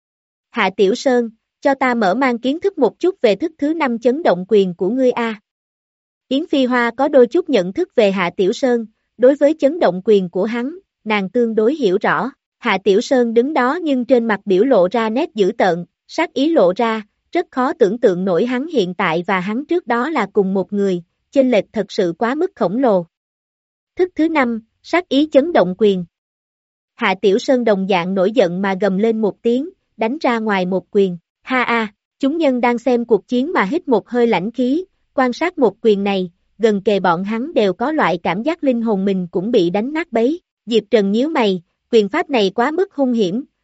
Hạ Tiểu Sơn, cho ta mở mang kiến thức một chút về thức thứ năm chấn động quyền của ngươi a. Yến Phi Hoa có đôi chút nhận thức về Hạ Tiểu Sơn, đối với chấn động quyền của hắn, nàng tương đối hiểu rõ. Hạ Tiểu Sơn đứng đó nhưng trên mặt biểu lộ ra nét dữ tợn, sát ý lộ ra, rất khó tưởng tượng nổi hắn hiện tại và hắn trước đó là cùng một người, chênh lệch thật sự quá mức khổng lồ. Thức thứ năm, sát ý chấn động quyền. Hạ Tiểu Sơn đồng dạng nổi giận mà gầm lên một tiếng, đánh ra ngoài một quyền, ha a, chúng nhân đang xem cuộc chiến mà hít một hơi lãnh khí, quan sát một quyền này, gần kề bọn hắn đều có loại cảm giác linh hồn mình cũng bị đánh nát bấy, Diệp Trần nhíu mày, quyền pháp này quá mức hung hiểm,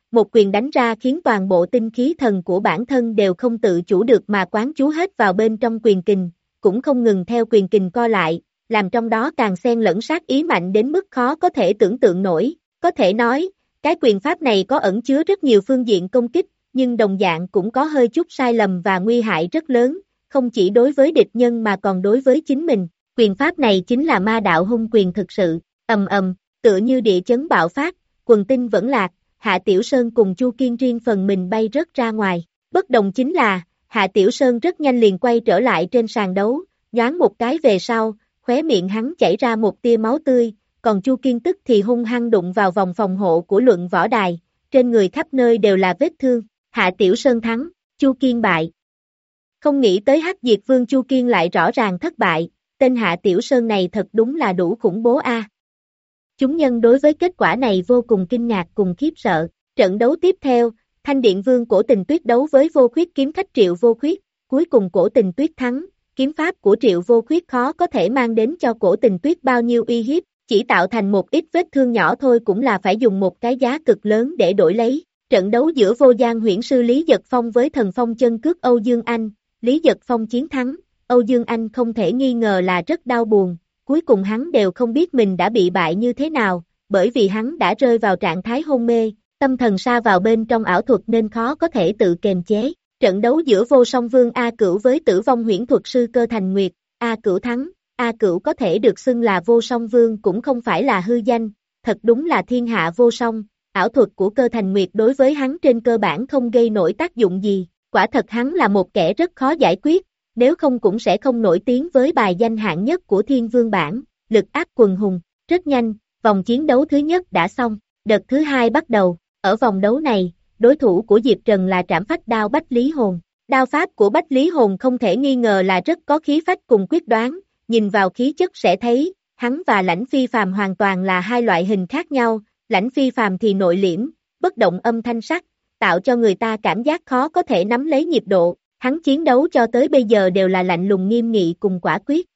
một quyền đánh ra khiến toàn bộ tinh khí thần của bản thân đều không tự chủ được mà quán chú hết vào bên trong quyền kình, cũng không ngừng theo quyền kình co lại, làm trong đó càng xen lẫn sát ý mạnh đến mức khó có thể tưởng tượng nổi. Có thể nói, cái quyền pháp này có ẩn chứa rất nhiều phương diện công kích, nhưng đồng dạng cũng có hơi chút sai lầm và nguy hại rất lớn, không chỉ đối với địch nhân mà còn đối với chính mình. Quyền pháp này chính là ma đạo hung quyền thực sự, ầm ầm, tựa như địa chấn bạo phát, quần tinh vẫn lạc, Hạ Tiểu Sơn cùng Chu Kiên riêng phần mình bay rớt ra ngoài. Bất đồng chính là, Hạ Tiểu Sơn rất nhanh liền quay trở lại trên sàn đấu, nhoáng một cái về sau, khóe miệng hắn chảy ra một tia máu tươi, còn Chu Kiên tức thì hung hăng đụng vào vòng phòng hộ của luận võ đài, trên người khắp nơi đều là vết thương. Hạ Tiểu Sơn thắng, Chu Kiên bại. Không nghĩ tới Hắc Diệt Vương Chu Kiên lại rõ ràng thất bại, tên Hạ Tiểu Sơn này thật đúng là đủ khủng bố a. Chúng nhân đối với kết quả này vô cùng kinh ngạc cùng khiếp sợ. Trận đấu tiếp theo, Thanh Điện Vương Cổ Tình Tuyết đấu với Vô Khuyết kiếm khách Triệu Vô Khuyết, cuối cùng Cổ Tình Tuyết thắng, kiếm pháp của Triệu Vô Khuyết khó có thể mang đến cho Cổ Tình Tuyết bao nhiêu uy hiếp, chỉ tạo thành một ít vết thương nhỏ thôi cũng là phải dùng một cái giá cực lớn để đổi lấy. Trận đấu giữa Vô Giang Huyễn Sư Lý Giật Phong với Thần Phong Chân Cước Âu Dương Anh, Lý Giật Phong chiến thắng, Âu Dương Anh không thể nghi ngờ là rất đau buồn, cuối cùng hắn đều không biết mình đã bị bại như thế nào, bởi vì hắn đã rơi vào trạng thái hôn mê, tâm thần sa vào bên trong ảo thuật nên khó có thể tự kiềm chế. Trận đấu giữa Vô Song Vương A Cửu với Tử Vong Huyễn Thuật Sư Cơ Thành Nguyệt, A Cửu thắng, A Cửu có thể được xưng là Vô Song Vương cũng không phải là hư danh, thật đúng là thiên hạ vô song, ảo thuật của Cơ Thành Nguyệt đối với hắn trên cơ bản không gây nổi tác dụng gì, quả thật hắn là một kẻ rất khó giải quyết, nếu không cũng sẽ không nổi tiếng với bài danh hạng nhất của Thiên Vương bảng, lực áp quần hùng. Rất nhanh, vòng chiến đấu thứ nhất đã xong, đợt thứ hai bắt đầu, ở vòng đấu này, đối thủ của Diệp Trần là trảm phách đao Bách Lý Hồn. Đao pháp của Bách Lý Hồn không thể nghi ngờ là rất có khí phách cùng quyết đoán, nhìn vào khí chất sẽ thấy, hắn và Lãnh Phi Phàm hoàn toàn là hai loại hình khác nhau, Lãnh Phi Phàm thì nội liễm, bất động âm thanh sắc, tạo cho người ta cảm giác khó có thể nắm lấy nhịp độ, hắn chiến đấu cho tới bây giờ đều là lạnh lùng nghiêm nghị cùng quả quyết.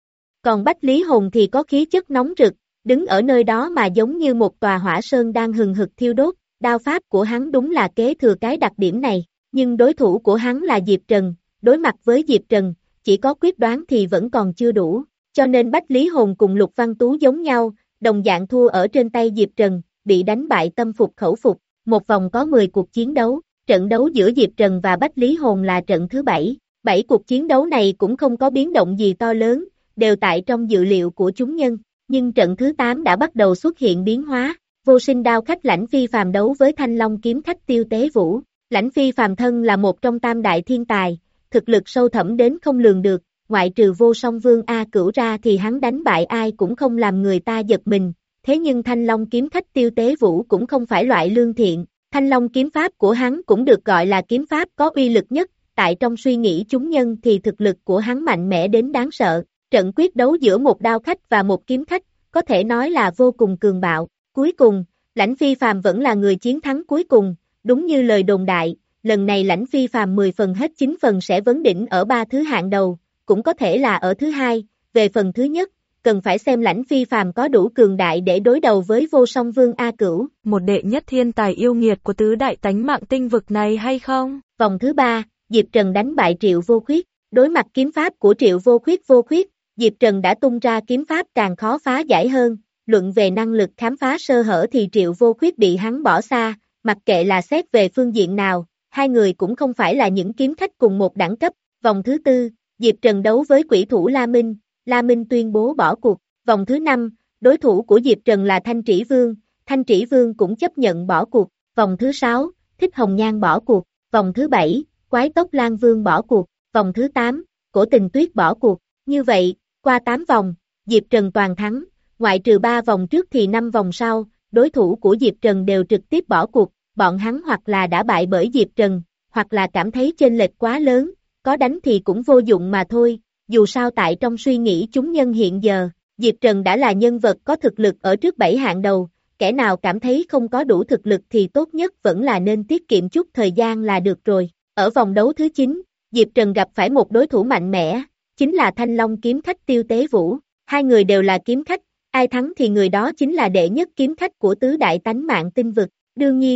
Còn Bách Lý Hồn thì có khí chất nóng rực, đứng ở nơi đó mà giống như một tòa hỏa sơn đang hừng hực thiêu đốt, đao pháp của hắn đúng là kế thừa cái đặc điểm này, nhưng đối thủ của hắn là Diệp Trần, đối mặt với Diệp Trần, chỉ có quyết đoán thì vẫn còn chưa đủ, cho nên Bách Lý Hồn cùng Lục Văn Tú giống nhau, đồng dạng thua ở trên tay Diệp Trần, bị đánh bại tâm phục khẩu phục, một vòng có mười cuộc chiến đấu, trận đấu giữa Diệp Trần và Bách Lý Hồn là trận thứ bảy, bảy cuộc chiến đấu này cũng không có biến động gì to lớn, đều tại trong dự liệu của chúng nhân, nhưng trận thứ tám đã bắt đầu xuất hiện biến hóa, Vô Sinh Đao khách Lãnh Phi Phàm đấu với Thanh Long kiếm khách Tiêu Tế Vũ, Lãnh Phi Phàm thân là một trong tam đại thiên tài, thực lực sâu thẳm đến không lường được, ngoại trừ Vô Song Vương A Cửu ra thì hắn đánh bại ai cũng không làm người ta giật mình, thế nhưng Thanh Long kiếm khách Tiêu Tế Vũ cũng không phải loại lương thiện, Thanh Long kiếm pháp của hắn cũng được gọi là kiếm pháp có uy lực nhất, tại trong suy nghĩ chúng nhân thì thực lực của hắn mạnh mẽ đến đáng sợ, trận quyết đấu giữa một đao khách và một kiếm khách, có thể nói là vô cùng cường bạo, cuối cùng, Lãnh Phi Phàm vẫn là người chiến thắng cuối cùng, đúng như lời đồn đại, lần này Lãnh Phi Phàm mười phần hết chín phần sẽ vấn đỉnh ở ba thứ hạng đầu, cũng có thể là ở thứ hai, về phần thứ nhất, cần phải xem Lãnh Phi Phàm có đủ cường đại để đối đầu với Vô Song Vương A Cửu. Một đệ nhất thiên tài yêu nghiệt của tứ đại tánh mạng tinh vực này hay không? Vòng thứ ba, Diệp Trần đánh bại Triệu Vô Khuyết, đối mặt kiếm pháp của Triệu Vô Khuyết vô khuyết, Diệp Trần đã tung ra kiếm pháp càng khó phá giải hơn, luận về năng lực khám phá sơ hở thì Triệu Vô Khuyết bị hắn bỏ xa, mặc kệ là xét về phương diện nào, hai người cũng không phải là những kiếm khách cùng một đẳng cấp. Vòng thứ tư, Diệp Trần đấu với quỷ thủ La Minh, La Minh tuyên bố bỏ cuộc. Vòng thứ năm, đối thủ của Diệp Trần là Thanh Trĩ Vương, Thanh Trĩ Vương cũng chấp nhận bỏ cuộc. Vòng thứ sáu, Thích Hồng Nhan bỏ cuộc. Vòng thứ bảy, Quái Tốc Lan Vương bỏ cuộc. Vòng thứ tám, Cổ Tình Tuyết bỏ cuộc. Như vậy, qua tám vòng, Diệp Trần toàn thắng, ngoại trừ ba vòng trước thì năm vòng sau, đối thủ của Diệp Trần đều trực tiếp bỏ cuộc, bọn hắn hoặc là đã bại bởi Diệp Trần, hoặc là cảm thấy chênh lệch quá lớn, có đánh thì cũng vô dụng mà thôi, dù sao tại trong suy nghĩ chúng nhân hiện giờ, Diệp Trần đã là nhân vật có thực lực ở trước bảy hạng đầu, kẻ nào cảm thấy không có đủ thực lực thì tốt nhất vẫn là nên tiết kiệm chút thời gian là được rồi. Ở vòng đấu thứ chín, Diệp Trần gặp phải một đối thủ mạnh mẽ, chính là Thanh Long kiếm khách Tiêu Tế Vũ, hai người đều là kiếm khách, ai thắng thì người đó chính là đệ nhất kiếm khách của tứ đại tánh mạng tinh vực, đương nhiên,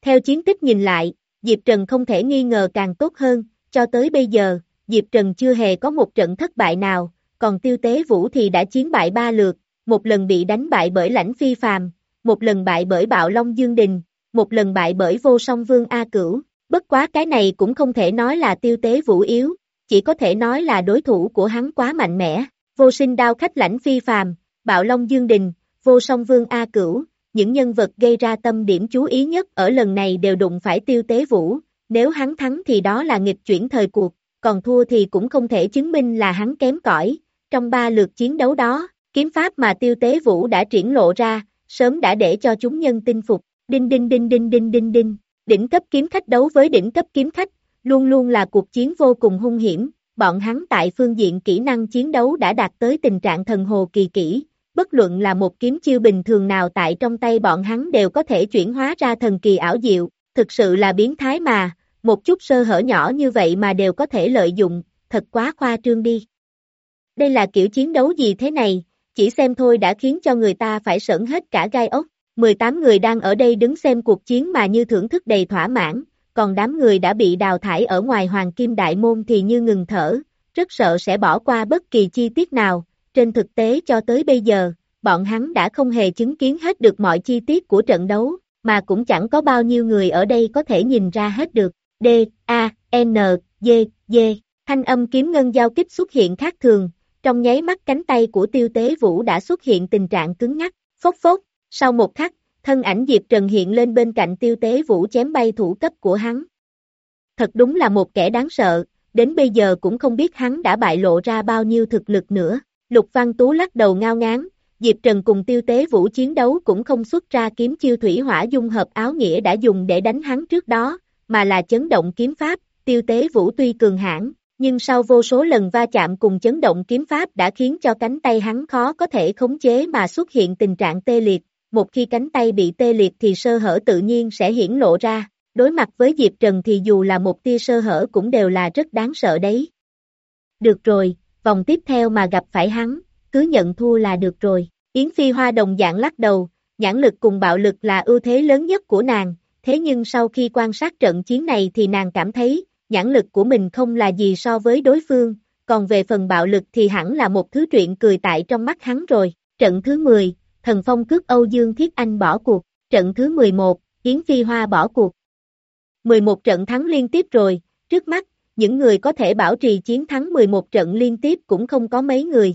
Theo chiến tích nhìn lại, Diệp Trần không thể nghi ngờ càng tốt hơn, cho tới bây giờ, Diệp Trần chưa hề có một trận thất bại nào, còn Tiêu Tế Vũ thì đã chiến bại ba lượt, một lần bị đánh bại bởi Lãnh Phi Phàm, một lần bại bởi Bạo Long Dương Đình, một lần bại bởi Vô Song Vương A Cửu, bất quá cái này cũng không thể nói là Tiêu Tế Vũ yếu, chỉ có thể nói là đối thủ của hắn quá mạnh mẽ. Vô Sinh Đao Khách Lãnh Phi Phàm, Bạo Long Dương Đình, Vô Song Vương A Cửu, những nhân vật gây ra tâm điểm chú ý nhất ở lần này đều đụng phải Tiêu Tế Vũ, nếu hắn thắng thì đó là nghịch chuyển thời cuộc, còn thua thì cũng không thể chứng minh là hắn kém cỏi. Trong ba lượt chiến đấu đó, kiếm pháp mà Tiêu Tế Vũ đã triển lộ ra, sớm đã để cho chúng nhân tin phục. Đinh đinh đinh đinh đinh đinh đinh, đỉnh cấp kiếm khách đấu với đỉnh cấp kiếm khách, luôn luôn là cuộc chiến vô cùng hung hiểm, bọn hắn tại phương diện kỹ năng chiến đấu đã đạt tới tình trạng thần hồ kỳ kỹ, bất luận là một kiếm chiêu bình thường nào tại trong tay bọn hắn đều có thể chuyển hóa ra thần kỳ ảo diệu, thực sự là biến thái mà, một chút sơ hở nhỏ như vậy mà đều có thể lợi dụng, thật quá khoa trương đi. Đây là kiểu chiến đấu gì thế này, chỉ xem thôi đã khiến cho người ta phải sởn hết cả gai ốc. mười tám người đang ở đây đứng xem cuộc chiến mà như thưởng thức đầy thỏa mãn, còn đám người đã bị đào thải ở ngoài Hoàng Kim Đại Môn thì như ngừng thở, rất sợ sẽ bỏ qua bất kỳ chi tiết nào. Trên thực tế cho tới bây giờ, bọn hắn đã không hề chứng kiến hết được mọi chi tiết của trận đấu, mà cũng chẳng có bao nhiêu người ở đây có thể nhìn ra hết được. D, A, N, D, D, thanh âm kiếm ngân giao kích xuất hiện khác thường, trong nháy mắt cánh tay của Tiêu Tế Vũ đã xuất hiện tình trạng cứng ngắc, phốc phốc, sau một khắc, thân ảnh Diệp Trần hiện lên bên cạnh Tiêu Tế Vũ chém bay thủ cấp của hắn. Thật đúng là một kẻ đáng sợ, đến bây giờ cũng không biết hắn đã bại lộ ra bao nhiêu thực lực nữa. Lục Văn Tú lắc đầu ngao ngán, Diệp Trần cùng Tiêu Tế Vũ chiến đấu cũng không xuất ra kiếm chiêu thủy hỏa dung hợp áo nghĩa đã dùng để đánh hắn trước đó, mà là chấn động kiếm pháp. Tiêu Tế Vũ tuy cường hãn, nhưng sau vô số lần va chạm cùng chấn động kiếm pháp đã khiến cho cánh tay hắn khó có thể khống chế mà xuất hiện tình trạng tê liệt. Một khi cánh tay bị tê liệt thì sơ hở tự nhiên sẽ hiển lộ ra, đối mặt với Diệp Trần thì dù là một tia sơ hở cũng đều là rất đáng sợ đấy. Được rồi, vòng tiếp theo mà gặp phải hắn, cứ nhận thua là được rồi. Yến Phi Hoa đồng dạng lắc đầu, nhãn lực cùng bạo lực là ưu thế lớn nhất của nàng, thế nhưng sau khi quan sát trận chiến này thì nàng cảm thấy, nhãn lực của mình không là gì so với đối phương, còn về phần bạo lực thì hẳn là một thứ chuyện cười tại trong mắt hắn rồi. Trận thứ mười, Thần Phong cước Âu Dương Thiết Anh bỏ cuộc, trận thứ mười một, Yến Phi Hoa bỏ cuộc. mười một trận thắng liên tiếp rồi, trước mắt, những người có thể bảo trì chiến thắng mười một trận liên tiếp cũng không có mấy người.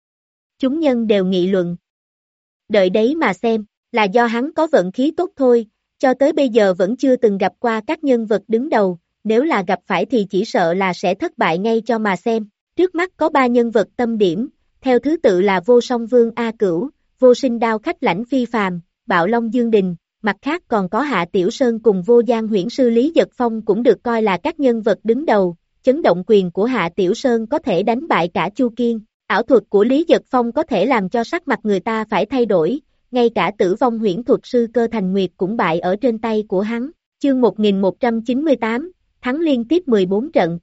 Chúng nhân đều nghị luận. Đợi đấy mà xem, là do hắn có vận khí tốt thôi, cho tới bây giờ vẫn chưa từng gặp qua các nhân vật đứng đầu, nếu là gặp phải thì chỉ sợ là sẽ thất bại ngay cho mà xem. Trước mắt có ba nhân vật tâm điểm, theo thứ tự là Vô Song Vương A Cửu, Vô Sinh Đao Khách Lãnh Phi Phàm, Bạo Long Dương Đình, mặt khác còn có Hạ Tiểu Sơn cùng Vô Giang Huyễn Sư Lý Giật Phong cũng được coi là các nhân vật đứng đầu, chấn động quyền của Hạ Tiểu Sơn có thể đánh bại cả Chu Kiên, ảo thuật của Lý Giật Phong có thể làm cho sắc mặt người ta phải thay đổi, ngay cả Tử Vong Huyễn Thuật Sư Cơ Thành Nguyệt cũng bại ở trên tay của hắn. Chương một nghìn một trăm chín mươi tám, thắng liên tiếp mười bốn trận.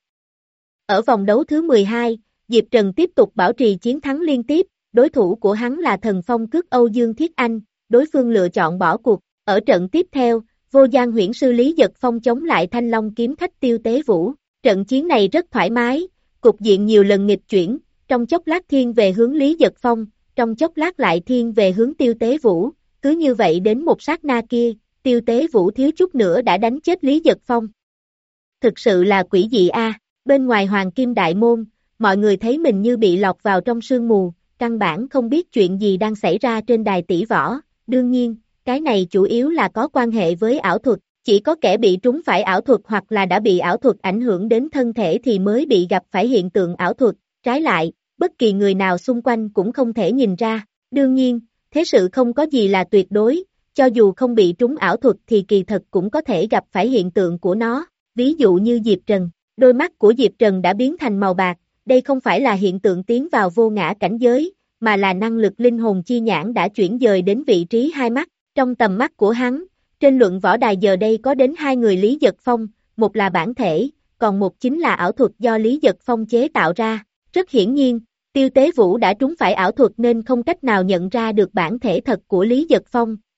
Ở vòng đấu thứ mười hai, Diệp Trần tiếp tục bảo trì chiến thắng liên tiếp, đối thủ của hắn là Thần Phong cước Âu Dương Thiết Anh, đối phương lựa chọn bỏ cuộc. Ở trận tiếp theo, Vô Giang Huyễn Sư Lý Giật Phong chống lại Thanh Long kiếm khách Tiêu Tế Vũ. Trận chiến này rất thoải mái, cục diện nhiều lần nghịch chuyển, trong chốc lát thiên về hướng Lý Giật Phong, trong chốc lát lại thiên về hướng Tiêu Tế Vũ, cứ như vậy đến một sát na kia, Tiêu Tế Vũ thiếu chút nữa đã đánh chết Lý Giật Phong. Thực sự là quỷ dị a. Bên ngoài Hoàng Kim Đại Môn, mọi người thấy mình như bị lọt vào trong sương mù, căn bản không biết chuyện gì đang xảy ra trên đài tỷ võ. Đương nhiên, cái này chủ yếu là có quan hệ với ảo thuật, chỉ có kẻ bị trúng phải ảo thuật hoặc là đã bị ảo thuật ảnh hưởng đến thân thể thì mới bị gặp phải hiện tượng ảo thuật, trái lại, bất kỳ người nào xung quanh cũng không thể nhìn ra. Đương nhiên, thế sự không có gì là tuyệt đối, cho dù không bị trúng ảo thuật thì kỳ thật cũng có thể gặp phải hiện tượng của nó, ví dụ như Diệp Trần, đôi mắt của Diệp Trần đã biến thành màu bạc, đây không phải là hiện tượng tiến vào vô ngã cảnh giới, mà là năng lực linh hồn chi nhãn đã chuyển dời đến vị trí hai mắt. Trong tầm mắt của hắn, trên luận võ đài giờ đây có đến hai người Lý Giật Phong, một là bản thể, còn một chính là ảo thuật do Lý Giật Phong chế tạo ra. Rất hiển nhiên, Tiêu Tế Vũ đã trúng phải ảo thuật nên không cách nào nhận ra được bản thể thật của Lý Giật Phong,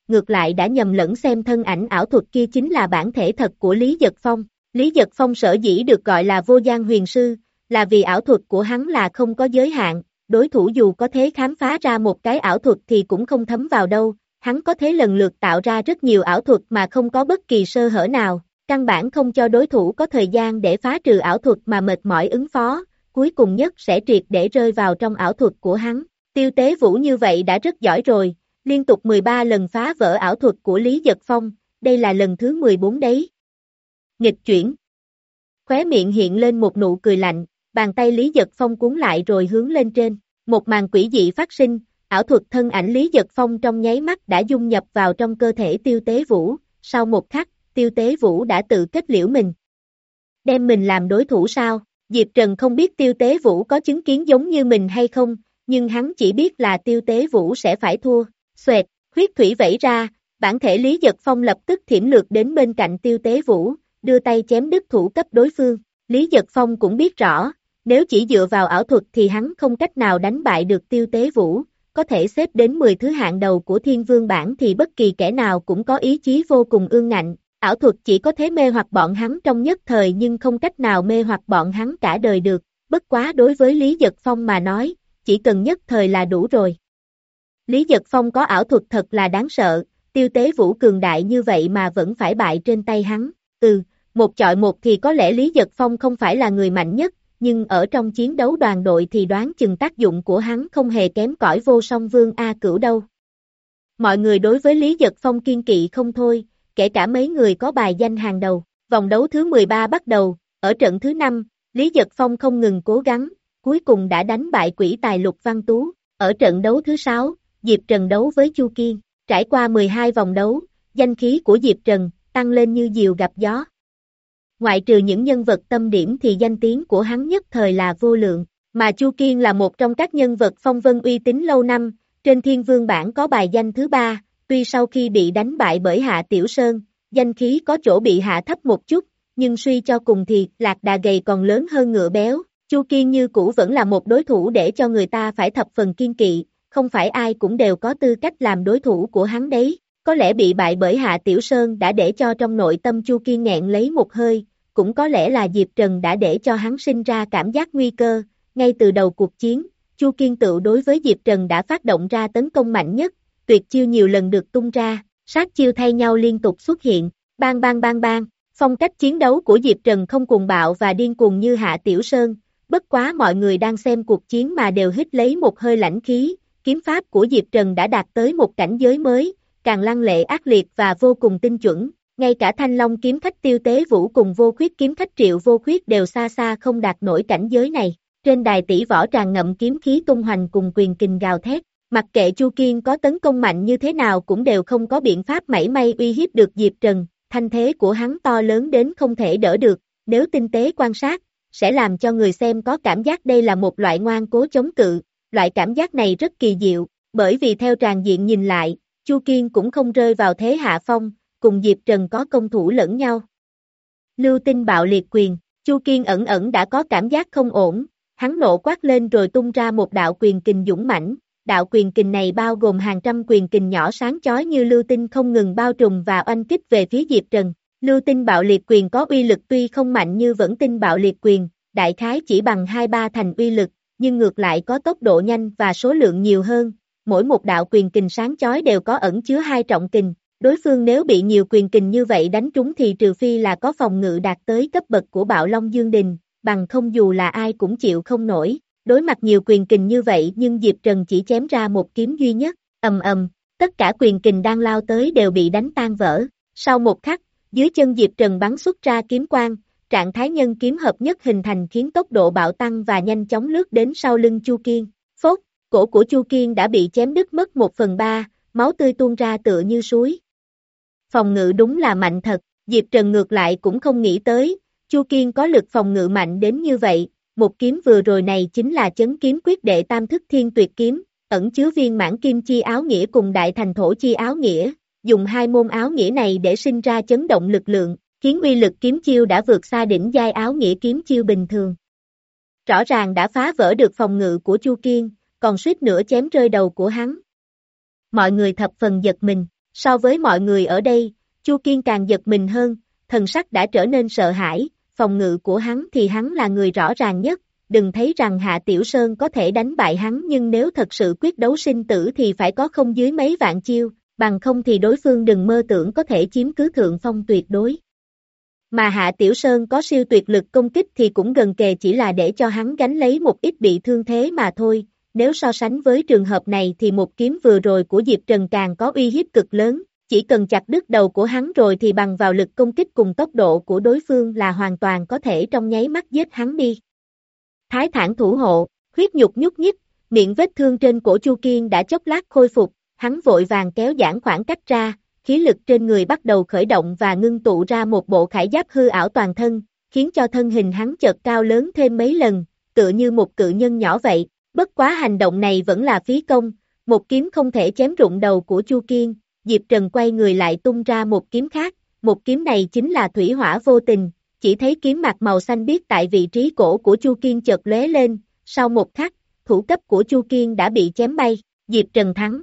ngược lại đã nhầm lẫn xem thân ảnh ảo thuật kia chính là bản thể thật của Lý Giật Phong. Lý Giật Phong sở dĩ được gọi là vô gian huyền sư, là vì ảo thuật của hắn là không có giới hạn, đối thủ dù có thể khám phá ra một cái ảo thuật thì cũng không thấm vào đâu, hắn có thể lần lượt tạo ra rất nhiều ảo thuật mà không có bất kỳ sơ hở nào, căn bản không cho đối thủ có thời gian để phá trừ ảo thuật mà mệt mỏi ứng phó, cuối cùng nhất sẽ triệt để rơi vào trong ảo thuật của hắn. Tiêu Tế Vũ như vậy đã rất giỏi rồi, liên tục mười ba lần phá vỡ ảo thuật của Lý Giật Phong, đây là lần thứ mười bốn đấy. Nghịch chuyển. Khóe miệng hiện lên một nụ cười lạnh, bàn tay Lý Giật Phong cuốn lại rồi hướng lên trên, một màn quỷ dị phát sinh, ảo thuật thân ảnh Lý Giật Phong trong nháy mắt đã dung nhập vào trong cơ thể Tiêu Tế Vũ, sau một khắc, Tiêu Tế Vũ đã tự kết liễu mình. Đem mình làm đối thủ sao? Diệp Trần không biết Tiêu Tế Vũ có chứng kiến giống như mình hay không, nhưng hắn chỉ biết là Tiêu Tế Vũ sẽ phải thua. Xoẹt, huyết thủy vẩy ra, bản thể Lý Giật Phong lập tức thiểm lược đến bên cạnh Tiêu Tế Vũ, đưa tay chém đứt thủ cấp đối phương. Lý Giật Phong cũng biết rõ, nếu chỉ dựa vào ảo thuật thì hắn không cách nào đánh bại được Tiêu Tế Vũ, có thể xếp đến mười thứ hạng đầu của Thiên Vương bảng thì bất kỳ kẻ nào cũng có ý chí vô cùng ương ngạnh. Ảo thuật chỉ có thể mê hoặc bọn hắn trong nhất thời nhưng không cách nào mê hoặc bọn hắn cả đời được, bất quá đối với Lý Giật Phong mà nói, chỉ cần nhất thời là đủ rồi. Lý Giật Phong có ảo thuật thật là đáng sợ, Tiêu Tế Vũ cường đại như vậy mà vẫn phải bại trên tay hắn. Ừ, một chọi một thì có lẽ Lý Giật Phong không phải là người mạnh nhất, nhưng ở trong chiến đấu đoàn đội thì đoán chừng tác dụng của hắn không hề kém cỏi Vô Song Vương A Cửu đâu. Mọi người đối với Lý Giật Phong kiên kỵ không thôi, kể cả mấy người có bài danh hàng đầu. Vòng đấu thứ mười ba bắt đầu, ở trận thứ năm, Lý Giật Phong không ngừng cố gắng, cuối cùng đã đánh bại quỷ tài Lục Văn Tú. Ở trận đấu thứ sáu, Diệp Trần đấu với Chu Kiên, trải qua mười hai vòng đấu, danh khí của Diệp Trần tăng lên như diều gặp gió. Ngoại trừ những nhân vật tâm điểm thì danh tiếng của hắn nhất thời là vô lượng, mà Chu Kiên là một trong các nhân vật phong vân uy tín lâu năm, trên Thiên Vương bảng có bài danh thứ ba, tuy sau khi bị đánh bại bởi Hạ Tiểu Sơn, danh khí có chỗ bị hạ thấp một chút, nhưng suy cho cùng thì lạc đà gầy còn lớn hơn ngựa béo, Chu Kiên như cũ vẫn là một đối thủ để cho người ta phải thập phần kiên kỵ, không phải ai cũng đều có tư cách làm đối thủ của hắn đấy. Có lẽ bị bại bởi Hạ Tiểu Sơn đã để cho trong nội tâm Chu Kiên nghẹn lấy một hơi, cũng có lẽ là Diệp Trần đã để cho hắn sinh ra cảm giác nguy cơ, ngay từ đầu cuộc chiến, Chu Kiên tự đối với Diệp Trần đã phát động ra tấn công mạnh nhất, tuyệt chiêu nhiều lần được tung ra, sát chiêu thay nhau liên tục xuất hiện, bang bang bang bang, phong cách chiến đấu của Diệp Trần không cuồng bạo và điên cuồng như Hạ Tiểu Sơn, bất quá mọi người đang xem cuộc chiến mà đều hít lấy một hơi lãnh khí, kiếm pháp của Diệp Trần đã đạt tới một cảnh giới mới, càng lăng lệ ác liệt và vô cùng tinh chuẩn, ngay cả Thanh Long kiếm khách Tiêu Tế Vũ cùng Vô Khuyết kiếm khách Triệu Vô Khuyết đều xa xa không đạt nổi cảnh giới này. Trên đài tỷ võ tràn ngậm kiếm khí tung hoành cùng quyền kình gào thét, mặc kệ Chu Kiên có tấn công mạnh như thế nào cũng đều không có biện pháp mảy may uy hiếp được Diệp Trần, thanh thế của hắn to lớn đến không thể đỡ được, nếu tinh tế quan sát, sẽ làm cho người xem có cảm giác đây là một loại ngoan cố chống cự, loại cảm giác này rất kỳ diệu, bởi vì theo tràn diện nhìn lại, Chu Kiên cũng không rơi vào thế hạ phong, cùng Diệp Trần có công thủ lẫn nhau. Lưu tinh bạo liệt quyền, Chu Kiên ẩn ẩn đã có cảm giác không ổn, hắn nộ quát lên rồi tung ra một đạo quyền kình dũng mãnh, đạo quyền kình này bao gồm hàng trăm quyền kình nhỏ sáng chói như lưu tinh không ngừng bao trùm và oanh kích về phía Diệp Trần. Lưu tinh bạo liệt quyền có uy lực tuy không mạnh như vẫn tinh bạo liệt quyền, đại khái chỉ bằng hai ba thành uy lực, nhưng ngược lại có tốc độ nhanh và số lượng nhiều hơn. Mỗi một đạo quyền kình sáng chói đều có ẩn chứa hai trọng kình, đối phương nếu bị nhiều quyền kình như vậy đánh trúng thì trừ phi là có phòng ngự đạt tới cấp bậc của Bạo Long Dương Đình, bằng không dù là ai cũng chịu không nổi. Đối mặt nhiều quyền kình như vậy nhưng Diệp Trần chỉ chém ra một kiếm duy nhất, ầm ầm, tất cả quyền kình đang lao tới đều bị đánh tan vỡ. Sau một khắc, dưới chân Diệp Trần bắn xuất ra kiếm quang, trạng thái nhân kiếm hợp nhất hình thành khiến tốc độ bạo tăng và nhanh chóng lướt đến sau lưng Chu Kiên. Phốt, cổ của Chu Kiên đã bị chém đứt mất một phần ba, máu tươi tuôn ra tựa như suối. Phòng ngự đúng là mạnh thật, Diệp Trần ngược lại cũng không nghĩ tới, Chu Kiên có lực phòng ngự mạnh đến như vậy, một kiếm vừa rồi này chính là chấn kiếm quyết đệ tam thức thiên tuyệt kiếm, ẩn chứa viên mãn kim chi áo nghĩa cùng đại thành thổ chi áo nghĩa, dùng hai môn áo nghĩa này để sinh ra chấn động lực lượng, khiến uy lực kiếm chiêu đã vượt xa đỉnh giai áo nghĩa kiếm chiêu bình thường. Rõ ràng đã phá vỡ được phòng ngự của Chu Kiên, còn suýt nữa chém rơi đầu của hắn. Mọi người thập phần giật mình, So với mọi người ở đây, Chu Kiên càng giật mình hơn, thần sắc đã trở nên sợ hãi, phòng ngự của hắn thì hắn là người rõ ràng nhất, đừng thấy rằng Hạ Tiểu Sơn có thể đánh bại hắn nhưng nếu thật sự quyết đấu sinh tử thì phải có không dưới mấy vạn chiêu, bằng không thì đối phương đừng mơ tưởng có thể chiếm cứ thượng phong tuyệt đối. Mà Hạ Tiểu Sơn có siêu tuyệt lực công kích thì cũng gần kề chỉ là để cho hắn gánh lấy một ít bị thương thế mà thôi, nếu so sánh với trường hợp này thì một kiếm vừa rồi của Diệp Trần càng có uy hiếp cực lớn, chỉ cần chặt đứt đầu của hắn rồi thì bằng vào lực công kích cùng tốc độ của đối phương là hoàn toàn có thể trong nháy mắt giết hắn đi. Thái Thản thủ hộ, huyết nhục nhúc nhích, miệng vết thương trên cổ Chu Kiên đã chốc lát khôi phục, hắn vội vàng kéo giãn khoảng cách ra, khí lực trên người bắt đầu khởi động và ngưng tụ ra một bộ khải giáp hư ảo toàn thân, khiến cho thân hình hắn chợt cao lớn thêm mấy lần, tựa như một cự nhân nhỏ vậy, bất quá hành động này vẫn là phí công, một kiếm không thể chém rụng đầu của Chu Kiên, Diệp Trần quay người lại tung ra một kiếm khác, một kiếm này chính là thủy hỏa vô tình, chỉ thấy kiếm mạc màu xanh biếc tại vị trí cổ của Chu Kiên chợt lóe lên, sau một khắc, thủ cấp của Chu Kiên đã bị chém bay, Diệp Trần thắng.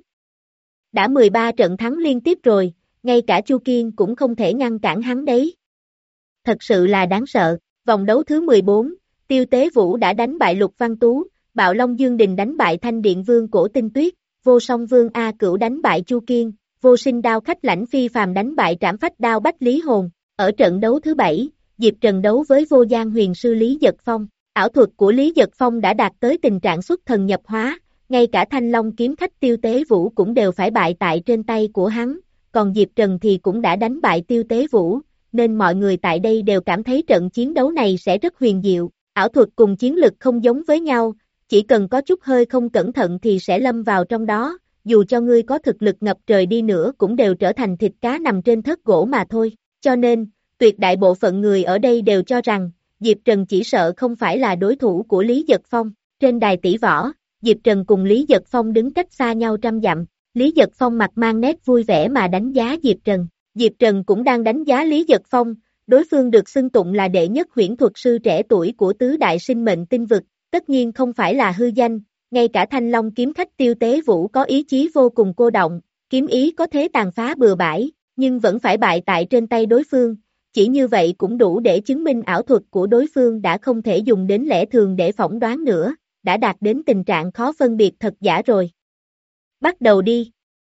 Đã mười ba trận thắng liên tiếp rồi, ngay cả Chu Kiên cũng không thể ngăn cản hắn đấy. Thật sự là đáng sợ, vòng đấu thứ mười bốn, Tiêu Tế Vũ đã đánh bại Lục Văn Tú, Bạo Long Dương Đình đánh bại Thanh Điện Vương Cổ Tinh Tuyết, Vô Song Vương A Cửu đánh bại Chu Kiên, Vô Sinh Đao Khách Lãnh Phi Phàm đánh bại Trảm Phách Đao Bách Lý Hồn. Ở trận đấu thứ bảy, Diệp Trần đấu với Vô Giang Huyền Sư Lý Giật Phong. Ảo thuật của Lý Giật Phong đã đạt tới tình trạng xuất thần nhập hóa, ngay cả Thanh Long kiếm khách Tiêu Tế Vũ cũng đều phải bại tại trên tay của hắn, còn Diệp Trần thì cũng đã đánh bại Tiêu Tế Vũ, nên mọi người tại đây đều cảm thấy trận chiến đấu này sẽ rất huyền diệu. Ảo thuật cùng chiến lực không giống với nhau, chỉ cần có chút hơi không cẩn thận thì sẽ lâm vào trong đó, dù cho ngươi có thực lực ngập trời đi nữa cũng đều trở thành thịt cá nằm trên thớt gỗ mà thôi, cho nên, tuyệt đại bộ phận người ở đây đều cho rằng, Diệp Trần chỉ sợ không phải là đối thủ của Lý Giật Phong. Trên đài tỷ võ, Diệp Trần cùng Lý Giật Phong đứng cách xa nhau trăm dặm, Lý Giật Phong mặt mang nét vui vẻ mà đánh giá Diệp Trần. Diệp Trần cũng đang đánh giá Lý Giật Phong, đối phương được xưng tụng là đệ nhất huyễn thuật sư trẻ tuổi của tứ đại sinh mệnh tinh vực, tất nhiên không phải là hư danh, ngay cả Thanh Long kiếm khách Tiêu Tế Vũ có ý chí vô cùng cô động, kiếm ý có thế tàn phá bừa bãi, nhưng vẫn phải bại tại trên tay đối phương, chỉ như vậy cũng đủ để chứng minh ảo thuật của đối phương đã không thể dùng đến lẽ thường để phỏng đoán nữa, đã đạt đến tình trạng khó phân biệt thật giả rồi. Bắt đầu đi.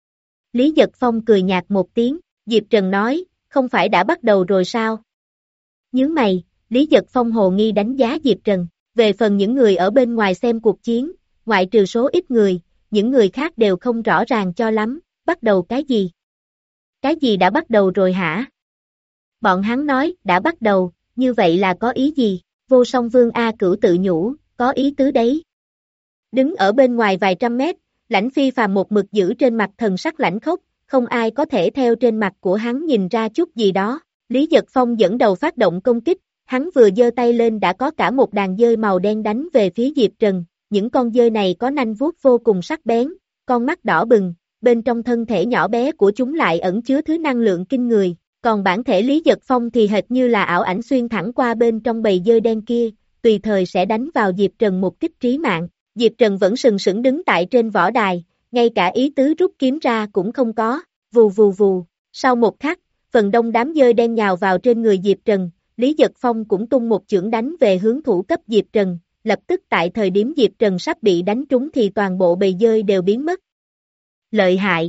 Lý Giật Phong cười nhạt một tiếng, Diệp Trần nói, không phải đã bắt đầu rồi sao? Nhướng mày, Lý Giật Phong hồ nghi đánh giá Diệp Trần, về phần những người ở bên ngoài xem cuộc chiến, ngoại trừ số ít người, những người khác đều không rõ ràng cho lắm, bắt đầu cái gì? Cái gì đã bắt đầu rồi hả? Bọn hắn nói, đã bắt đầu, như vậy là có ý gì? Vô Song Vương A Cửu tự nhủ, có ý tứ đấy. Đứng ở bên ngoài vài trăm mét, Lãnh Phi Phàm một mực giữ trên mặt thần sắc lãnh khốc, không ai có thể theo trên mặt của hắn nhìn ra chút gì đó. Lý Giật Phong dẫn đầu phát động công kích, hắn vừa giơ tay lên đã có cả một đàn dơi màu đen đánh về phía Diệp Trần, những con dơi này có nanh vuốt vô cùng sắc bén, con mắt đỏ bừng, bên trong thân thể nhỏ bé của chúng lại ẩn chứa thứ năng lượng kinh người, còn bản thể Lý Giật Phong thì hệt như là ảo ảnh xuyên thẳng qua bên trong bầy dơi đen kia, tùy thời sẽ đánh vào Diệp Trần một kích trí mạng. Diệp Trần vẫn sừng sững đứng tại trên võ đài, ngay cả ý tứ rút kiếm ra cũng không có, vù vù vù, sau một khắc, phần đông đám dơi đen nhào vào trên người Diệp Trần, Lý Giật Phong cũng tung một chưởng đánh về hướng thủ cấp Diệp Trần, lập tức tại thời điểm Diệp Trần sắp bị đánh trúng thì toàn bộ bầy dơi đều biến mất. Lợi hại!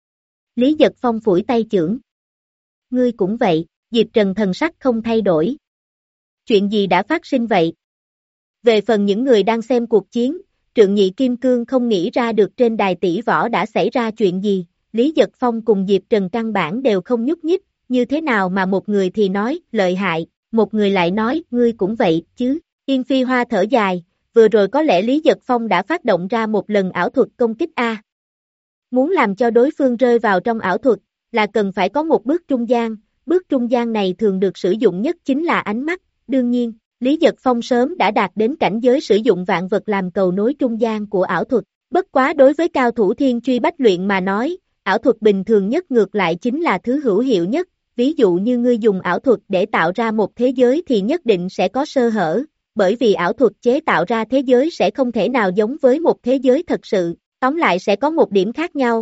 Lý Giật Phong phủi tay chưởng. Ngươi cũng vậy, Diệp Trần thần sắc không thay đổi. Chuyện gì đã phát sinh vậy? Về phần những người đang xem cuộc chiến, Trượng Nhị Kim Cương không nghĩ ra được trên đài tỷ võ đã xảy ra chuyện gì, Lý Giật Phong cùng Diệp Trần căn bản đều không nhúc nhích, như thế nào mà một người thì nói, lợi hại, một người lại nói, ngươi cũng vậy, chứ, Yên Phi Hoa thở dài, vừa rồi có lẽ Lý Giật Phong đã phát động ra một lần ảo thuật công kích A. Muốn làm cho đối phương rơi vào trong ảo thuật, là cần phải có một bước trung gian, bước trung gian này thường được sử dụng nhất chính là ánh mắt, đương nhiên, Lý Giật Phong sớm đã đạt đến cảnh giới sử dụng vạn vật làm cầu nối trung gian của ảo thuật, bất quá đối với cao thủ thiên truy bách luyện mà nói, ảo thuật bình thường nhất ngược lại chính là thứ hữu hiệu nhất, ví dụ như ngươi dùng ảo thuật để tạo ra một thế giới thì nhất định sẽ có sơ hở, bởi vì ảo thuật chế tạo ra thế giới sẽ không thể nào giống với một thế giới thật sự, tóm lại sẽ có một điểm khác nhau,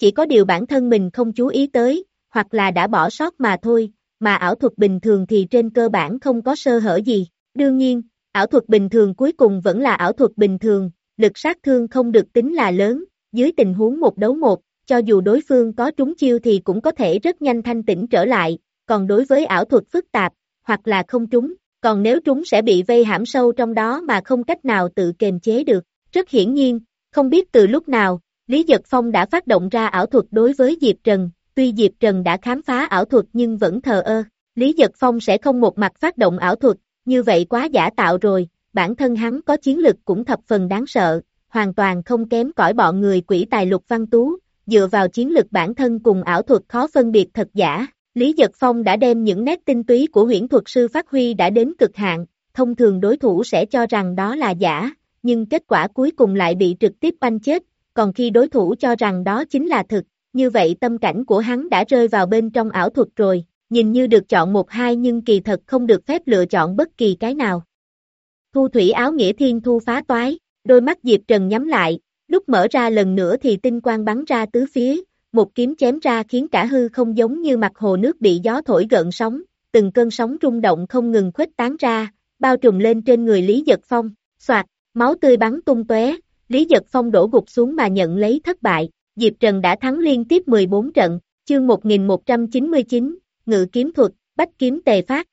chỉ có điều bản thân mình không chú ý tới, hoặc là đã bỏ sót mà thôi, mà ảo thuật bình thường thì trên cơ bản không có sơ hở gì. Đương nhiên, ảo thuật bình thường cuối cùng vẫn là ảo thuật bình thường, lực sát thương không được tính là lớn, dưới tình huống một đấu một, cho dù đối phương có trúng chiêu thì cũng có thể rất nhanh thanh tỉnh trở lại, còn đối với ảo thuật phức tạp, hoặc là không trúng, còn nếu trúng sẽ bị vây hãm sâu trong đó mà không cách nào tự kiềm chế được. Rất hiển nhiên, không biết từ lúc nào, Lý Giật Phong đã phát động ra ảo thuật đối với Diệp Trần, tuy Diệp Trần đã khám phá ảo thuật nhưng vẫn thờ ơ, Lý Giật Phong sẽ không một mặt phát động ảo thuật, như vậy quá giả tạo rồi, bản thân hắn có chiến lực cũng thập phần đáng sợ, hoàn toàn không kém cỏi bọn người quỷ tài Lục Văn Tú, dựa vào chiến lực bản thân cùng ảo thuật khó phân biệt thật giả. Lý Giật Phong đã đem những nét tinh túy của huyễn thuật sư phát huy đã đến cực hạn, thông thường đối thủ sẽ cho rằng đó là giả, nhưng kết quả cuối cùng lại bị trực tiếp banh chết, còn khi đối thủ cho rằng đó chính là thực, như vậy tâm cảnh của hắn đã rơi vào bên trong ảo thuật rồi, nhìn như được chọn một hai nhưng kỳ thật không được phép lựa chọn bất kỳ cái nào. Thu thủy áo nghĩa thiên thu phá toái, đôi mắt Diệp Trần nhắm lại, lúc mở ra lần nữa thì tinh quang bắn ra tứ phía, một kiếm chém ra khiến cả hư không giống như mặt hồ nước bị gió thổi gợn sóng, từng cơn sóng rung động không ngừng khuếch tán ra, bao trùm lên trên người Lý Giật Phong, xoạt, máu tươi bắn tung tóe, Lý Giật Phong đổ gục xuống mà nhận lấy thất bại, Diệp Trần đã thắng liên tiếp mười bốn trận, chương một nghìn một trăm chín mươi chín, ngự kiếm thuật, bách kiếm tề phát.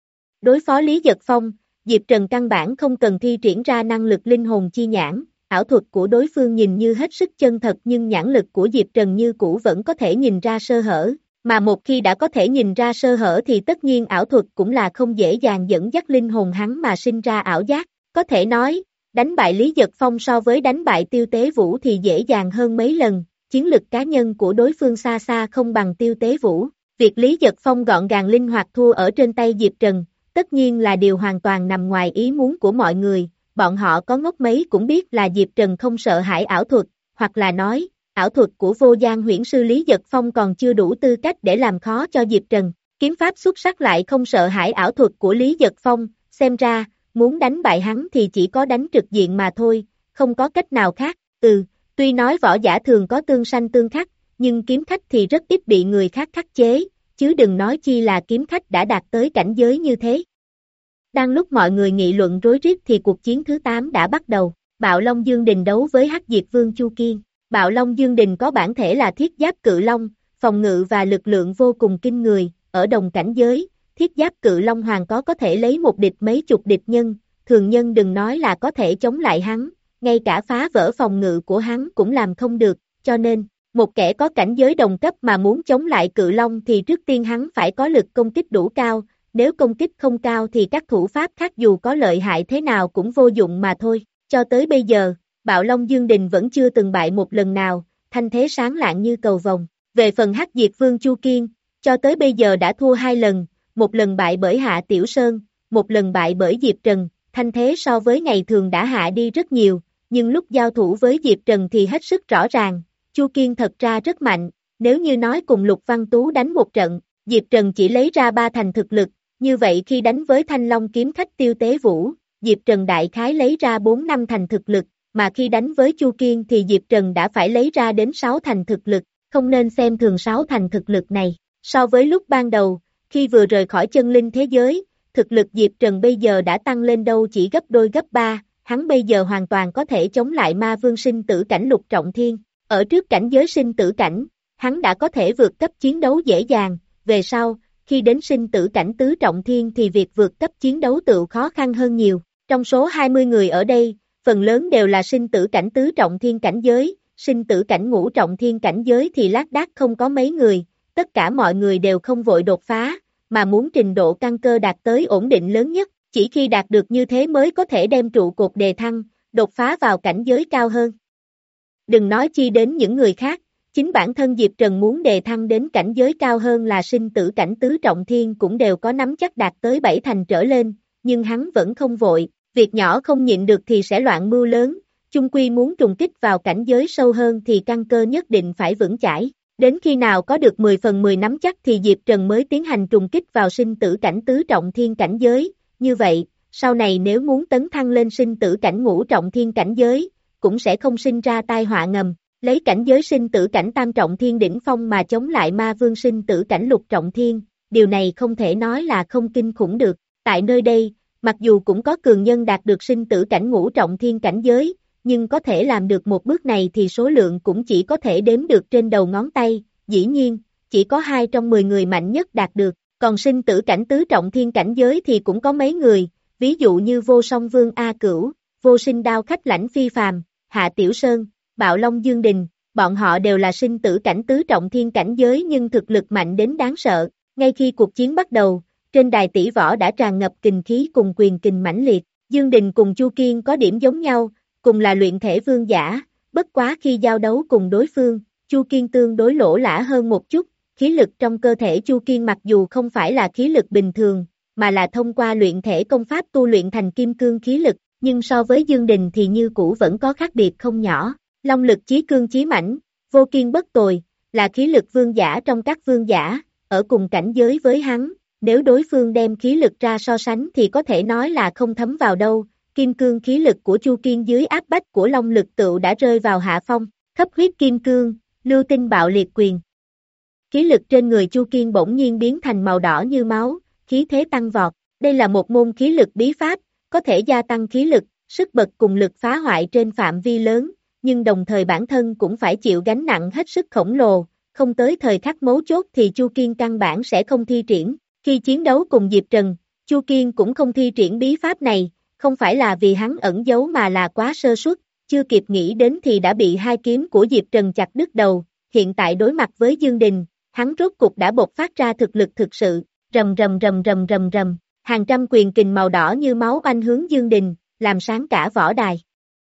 Đối phó Lý Giật Phong, Diệp Trần căn bản không cần thi triển ra năng lực linh hồn chi nhãn, ảo thuật của đối phương nhìn như hết sức chân thật nhưng nhãn lực của Diệp Trần như cũ vẫn có thể nhìn ra sơ hở, mà một khi đã có thể nhìn ra sơ hở thì tất nhiên ảo thuật cũng là không dễ dàng dẫn dắt linh hồn hắn mà sinh ra ảo giác, có thể nói, đánh bại Lý Giật Phong so với đánh bại Tiêu Tế Vũ thì dễ dàng hơn mấy lần, chiến lực cá nhân của đối phương xa xa không bằng Tiêu Tế Vũ, việc Lý Giật Phong gọn gàng linh hoạt thua ở trên tay Diệp Trần, tất nhiên là điều hoàn toàn nằm ngoài ý muốn của mọi người. Bọn họ có ngốc mấy cũng biết là Diệp Trần không sợ hãi ảo thuật, hoặc là nói, ảo thuật của vô gian huyễn sư Lý Giật Phong còn chưa đủ tư cách để làm khó cho Diệp Trần. Kiếm pháp xuất sắc lại không sợ hãi ảo thuật của Lý Giật Phong, xem ra, muốn đánh bại hắn thì chỉ có đánh trực diện mà thôi, không có cách nào khác. Ừ, tuy nói võ giả thường có tương sanh tương khắc, nhưng kiếm khách thì rất ít bị người khác khắc chế, chứ đừng nói chi là kiếm khách đã đạt tới cảnh giới như thế. Đang lúc mọi người nghị luận rối rít thì cuộc chiến thứ tám đã bắt đầu, Bạo Long Dương Đình đấu với Hắc Diệt Vương Chu Kiên. Bạo Long Dương Đình có bản thể là thiết giáp cự long, phòng ngự và lực lượng vô cùng kinh người, ở đồng cảnh giới, thiết giáp cự long hoàng có có thể lấy một địch mấy chục địch nhân, thường nhân đừng nói là có thể chống lại hắn, ngay cả phá vỡ phòng ngự của hắn cũng làm không được, cho nên, một kẻ có cảnh giới đồng cấp mà muốn chống lại cự long thì trước tiên hắn phải có lực công kích đủ cao. Nếu công kích không cao thì các thủ pháp khác dù có lợi hại thế nào cũng vô dụng mà thôi. Cho tới bây giờ, Bạo Long Dương Đình vẫn chưa từng bại một lần nào, thanh thế sáng lạng như cầu vồng. Về phần Hắc Diệt Vương Chu Kiên, cho tới bây giờ đã thua hai lần, một lần bại bởi Hạ Tiểu Sơn, một lần bại bởi Diệp Trần, thanh thế so với ngày thường đã hạ đi rất nhiều, nhưng lúc giao thủ với Diệp Trần thì hết sức rõ ràng, Chu Kiên thật ra rất mạnh, nếu như nói cùng Lục Văn Tú đánh một trận, Diệp Trần chỉ lấy ra ba thành thực lực. Như vậy khi đánh với Thanh Long kiếm khách Tiêu Tế Vũ, Diệp Trần đại khái lấy ra bốn năm thành thực lực, mà khi đánh với Chu Kiên thì Diệp Trần đã phải lấy ra đến sáu thành thực lực, không nên xem thường sáu thành thực lực này. So với lúc ban đầu, khi vừa rời khỏi chân linh thế giới, thực lực Diệp Trần bây giờ đã tăng lên đâu chỉ gấp đôi gấp ba, hắn bây giờ hoàn toàn có thể chống lại ma vương sinh tử cảnh Lục Trọng Thiên. Ở trước cảnh giới sinh tử cảnh, hắn đã có thể vượt cấp chiến đấu dễ dàng, về sau, khi đến sinh tử cảnh tứ trọng thiên thì việc vượt cấp chiến đấu tự khó khăn hơn nhiều. Trong số hai mươi người ở đây, phần lớn đều là sinh tử cảnh tứ trọng thiên cảnh giới, sinh tử cảnh ngũ trọng thiên cảnh giới thì lác đác không có mấy người, tất cả mọi người đều không vội đột phá, mà muốn trình độ căn cơ đạt tới ổn định lớn nhất, chỉ khi đạt được như thế mới có thể đem trụ cột đề thăng, đột phá vào cảnh giới cao hơn. Đừng nói chi đến những người khác. Chính bản thân Diệp Trần muốn đề thăng đến cảnh giới cao hơn là sinh tử cảnh tứ trọng thiên cũng đều có nắm chắc đạt tới bảy thành trở lên, nhưng hắn vẫn không vội, việc nhỏ không nhịn được thì sẽ loạn mưu lớn, chung quy muốn trùng kích vào cảnh giới sâu hơn thì căn cơ nhất định phải vững chãi. Đến khi nào có được mười phần mười nắm chắc thì Diệp Trần mới tiến hành trùng kích vào sinh tử cảnh tứ trọng thiên cảnh giới, như vậy, sau này nếu muốn tấn thăng lên sinh tử cảnh ngũ trọng thiên cảnh giới, cũng sẽ không sinh ra tai họa ngầm. lấy cảnh giới sinh tử cảnh tam trọng thiên đỉnh phong mà chống lại ma vương sinh tử cảnh lục trọng thiên, điều này không thể nói là không kinh khủng được. Tại nơi đây, mặc dù cũng có cường nhân đạt được sinh tử cảnh ngũ trọng thiên cảnh giới, nhưng có thể làm được một bước này thì số lượng cũng chỉ có thể đếm được trên đầu ngón tay, dĩ nhiên, chỉ có hai trong mười người mạnh nhất đạt được, còn sinh tử cảnh tứ trọng thiên cảnh giới thì cũng có mấy người, ví dụ như Vô Song Vương A Cửu, Vô Sinh Đao Khách Lãnh Phi Phàm, Hạ Tiểu Sơn, Bạo Long Dương Đình, bọn họ đều là sinh tử cảnh tứ trọng thiên cảnh giới nhưng thực lực mạnh đến đáng sợ. Ngay khi cuộc chiến bắt đầu, trên đài tỷ võ đã tràn ngập kình khí cùng quyền kình mãnh liệt. Dương Đình cùng Chu Kiên có điểm giống nhau, cùng là luyện thể vương giả, bất quá khi giao đấu cùng đối phương, Chu Kiên tương đối lỗ lã hơn một chút, khí lực trong cơ thể Chu Kiên mặc dù không phải là khí lực bình thường, mà là thông qua luyện thể công pháp tu luyện thành kim cương khí lực, nhưng so với Dương Đình thì như cũ vẫn có khác biệt không nhỏ. Long lực chí cương chí mãnh, vô kiên bất tồi, là khí lực vương giả trong các vương giả, ở cùng cảnh giới với hắn, nếu đối phương đem khí lực ra so sánh thì có thể nói là không thấm vào đâu, kim cương khí lực của Chu Kiên dưới áp bách của long lực tựu đã rơi vào hạ phong, khắp huyết kim cương, lưu tinh bạo liệt quyền. Khí lực trên người Chu Kiên bỗng nhiên biến thành màu đỏ như máu, khí thế tăng vọt, đây là một môn khí lực bí pháp, có thể gia tăng khí lực, sức bật cùng lực phá hoại trên phạm vi lớn, nhưng đồng thời bản thân cũng phải chịu gánh nặng hết sức khổng lồ, không tới thời khắc mấu chốt thì Chu Kiên căn bản sẽ không thi triển. Khi chiến đấu cùng Diệp Trần, Chu Kiên cũng không thi triển bí pháp này, không phải là vì hắn ẩn giấu mà là quá sơ suất, chưa kịp nghĩ đến thì đã bị hai kiếm của Diệp Trần chặt đứt đầu, hiện tại đối mặt với Dương Đình, hắn rốt cục đã bộc phát ra thực lực thực sự, rầm rầm rầm rầm rầm rầm, hàng trăm quyền kình màu đỏ như máu oanh hướng Dương Đình, làm sáng cả võ đài.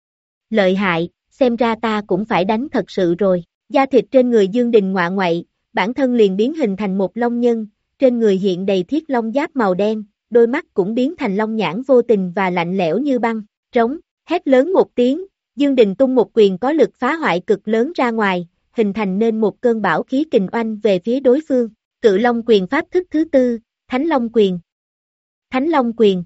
Lợi hại, xem ra ta cũng phải đánh thật sự rồi, da thịt trên người Dương Đình ngoạ ngoậy, bản thân liền biến hình thành một long nhân, trên người hiện đầy thiết long giáp màu đen, đôi mắt cũng biến thành long nhãn vô tình và lạnh lẽo như băng, trống, hét lớn một tiếng, Dương Đình tung một quyền có lực phá hoại cực lớn ra ngoài, hình thành nên một cơn bão khí kình oanh về phía đối phương, Cự Long quyền pháp thức thứ tư, Thánh Long quyền. Thánh Long quyền.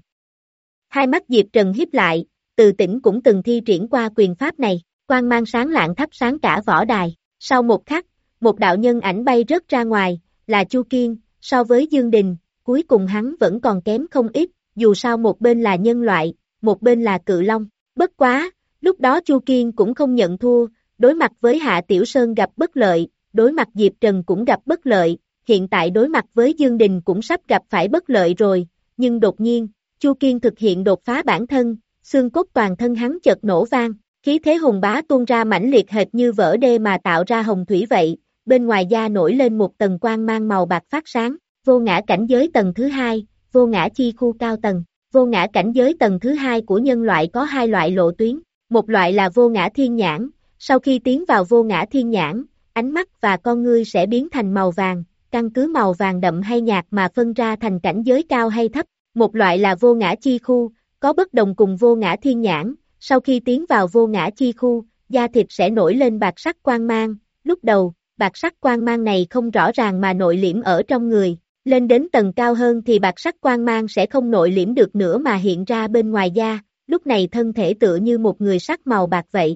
Hai mắt Diệp Trần híp lại, Từ Tĩnh cũng từng thi triển qua quyền pháp này, quang mang sáng lạng thắp sáng cả võ đài, sau một khắc, một đạo nhân ảnh bay rớt ra ngoài, là Chu Kiên, so với Dương Đình, cuối cùng hắn vẫn còn kém không ít, dù sao một bên là nhân loại, một bên là Cự Long, bất quá, lúc đó Chu Kiên cũng không nhận thua, đối mặt với Hạ Tiểu Sơn gặp bất lợi, đối mặt Diệp Trần cũng gặp bất lợi, hiện tại đối mặt với Dương Đình cũng sắp gặp phải bất lợi rồi, nhưng đột nhiên, Chu Kiên thực hiện đột phá bản thân, xương cốt toàn thân hắn chợt nổ vang, khí thế hùng bá tuôn ra mãnh liệt hệt như vỡ đê mà tạo ra hồng thủy vậy, bên ngoài da nổi lên một tầng quang mang màu bạc phát sáng, vô ngã cảnh giới tầng thứ hai, vô ngã chi khu cao tầng, vô ngã cảnh giới tầng thứ hai của nhân loại có hai loại lộ tuyến, một loại là vô ngã thiên nhãn, sau khi tiến vào vô ngã thiên nhãn, ánh mắt và con ngươi sẽ biến thành màu vàng, căn cứ màu vàng đậm hay nhạt mà phân ra thành cảnh giới cao hay thấp, một loại là vô ngã chi khu, có bất đồng cùng vô ngã thiên nhãn, sau khi tiến vào vô ngã chi khu, da thịt sẽ nổi lên bạc sắc quang mang, lúc đầu, bạc sắc quang mang này không rõ ràng mà nội liễm ở trong người, lên đến tầng cao hơn thì bạc sắc quang mang sẽ không nội liễm được nữa mà hiện ra bên ngoài da, lúc này thân thể tựa như một người sắc màu bạc vậy.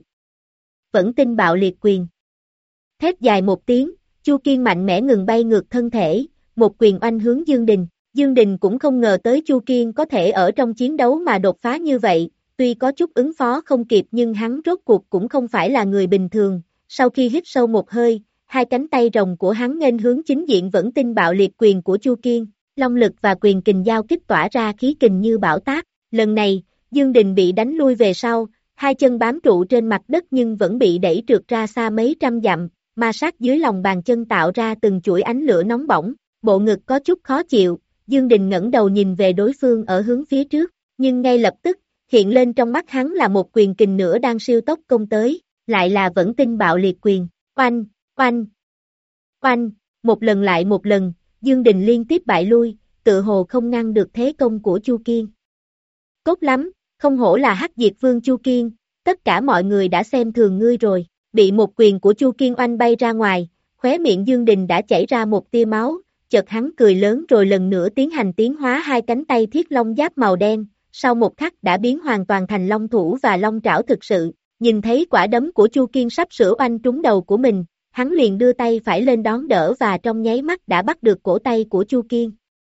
Vẫn tinh bạo liệt quyền. Thét dài một tiếng, Chu Kiên mạnh mẽ ngừng bay ngược thân thể, một quyền oanh hướng Dương Đình. Dương Đình cũng không ngờ tới Chu Kiên có thể ở trong chiến đấu mà đột phá như vậy, tuy có chút ứng phó không kịp nhưng hắn rốt cuộc cũng không phải là người bình thường, sau khi hít sâu một hơi, hai cánh tay rồng của hắn nghênh hướng chính diện vẫn tinh bạo liệt quyền của Chu Kiên, long lực và quyền kình giao kích tỏa ra khí kình như bão táp, lần này, Dương Đình bị đánh lui về sau, hai chân bám trụ trên mặt đất nhưng vẫn bị đẩy trượt ra xa mấy trăm dặm, ma sát dưới lòng bàn chân tạo ra từng chuỗi ánh lửa nóng bỏng, bộ ngực có chút khó chịu, Dương Đình ngẩng đầu nhìn về đối phương ở hướng phía trước, nhưng ngay lập tức, hiện lên trong mắt hắn là một quyền kình nữa đang siêu tốc công tới, lại là vẫn tinh bạo liệt quyền, oanh, oanh, oanh, một lần lại một lần, Dương Đình liên tiếp bại lui, tự hồ không ngăn được thế công của Chu Kiên. Tốt lắm, không hổ là Hắc Diệt Vương Chu Kiên, tất cả mọi người đã xem thường ngươi rồi, bị một quyền của Chu Kiên oanh bay ra ngoài, khóe miệng Dương Đình đã chảy ra một tia máu, chợt hắn cười lớn rồi lần nữa tiến hành tiến hóa hai cánh tay thiết long giáp màu đen, sau một khắc đã biến hoàn toàn thành long thủ và long trảo thực sự, Nhìn thấy quả đấm của Chu Kiên sắp sửa oanh trúng đầu của mình, hắn liền đưa tay phải lên đón đỡ và trong nháy mắt đã bắt được cổ tay của Chu Kiên.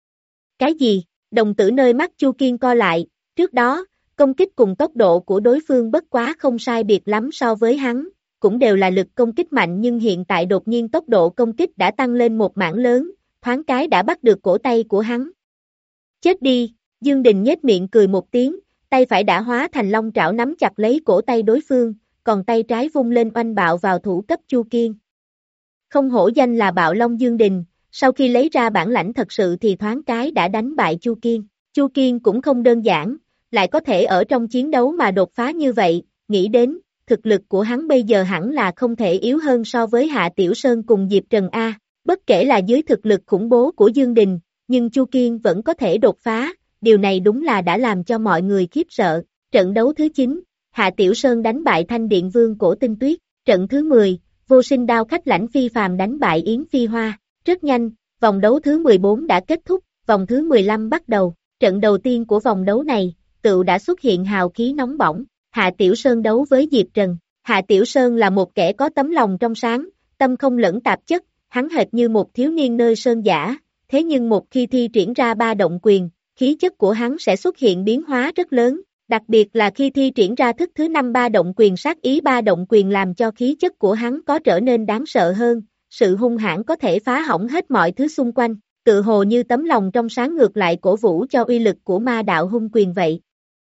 Cái gì? Đồng tử nơi mắt Chu Kiên co lại, trước đó, công kích cùng tốc độ của đối phương bất quá không sai biệt lắm so với hắn, cũng đều là lực công kích mạnh nhưng hiện tại đột nhiên tốc độ công kích đã tăng lên một mảng lớn, thoáng cái đã bắt được cổ tay của hắn. Chết đi, Dương Đình nhếch miệng cười một tiếng, tay phải đã hóa thành long trảo nắm chặt lấy cổ tay đối phương, còn tay trái vung lên oanh bạo vào thủ cấp Chu Kiên. Không hổ danh là Bạo Long Dương Đình, sau khi lấy ra bản lãnh thật sự thì thoáng cái đã đánh bại Chu Kiên. Chu Kiên cũng không đơn giản, lại có thể ở trong chiến đấu mà đột phá như vậy, nghĩ đến, thực lực của hắn bây giờ hẳn là không thể yếu hơn so với Hạ Tiểu Sơn cùng Diệp Trần A, bất kể là dưới thực lực khủng bố của Dương Đình, nhưng Chu Kiên vẫn có thể đột phá, điều này đúng là đã làm cho mọi người khiếp sợ. Trận đấu thứ chín, Hạ Tiểu Sơn đánh bại Thanh Điện Vương Cổ Tinh Tuyết, trận thứ mười, Vô Sinh Đao Khách Lãnh Phi Phàm đánh bại Yến Phi Hoa, rất nhanh, vòng đấu thứ mười bốn đã kết thúc, vòng thứ mười lăm bắt đầu, trận đầu tiên của vòng đấu này, tựu đã xuất hiện hào khí nóng bỏng, Hạ Tiểu Sơn đấu với Diệp Trần. Hạ Tiểu Sơn là một kẻ có tấm lòng trong sáng, tâm không lẫn tạp chất, hắn hệt như một thiếu niên nơi sơn giả, thế nhưng một khi thi triển ra ba động quyền, khí chất của hắn sẽ xuất hiện biến hóa rất lớn, đặc biệt là khi thi triển ra thức thứ năm ba động quyền sát ý ba động quyền làm cho khí chất của hắn có trở nên đáng sợ hơn, sự hung hãn có thể phá hỏng hết mọi thứ xung quanh, tự hồ như tấm lòng trong sáng ngược lại cổ vũ cho uy lực của ma đạo hung quyền vậy.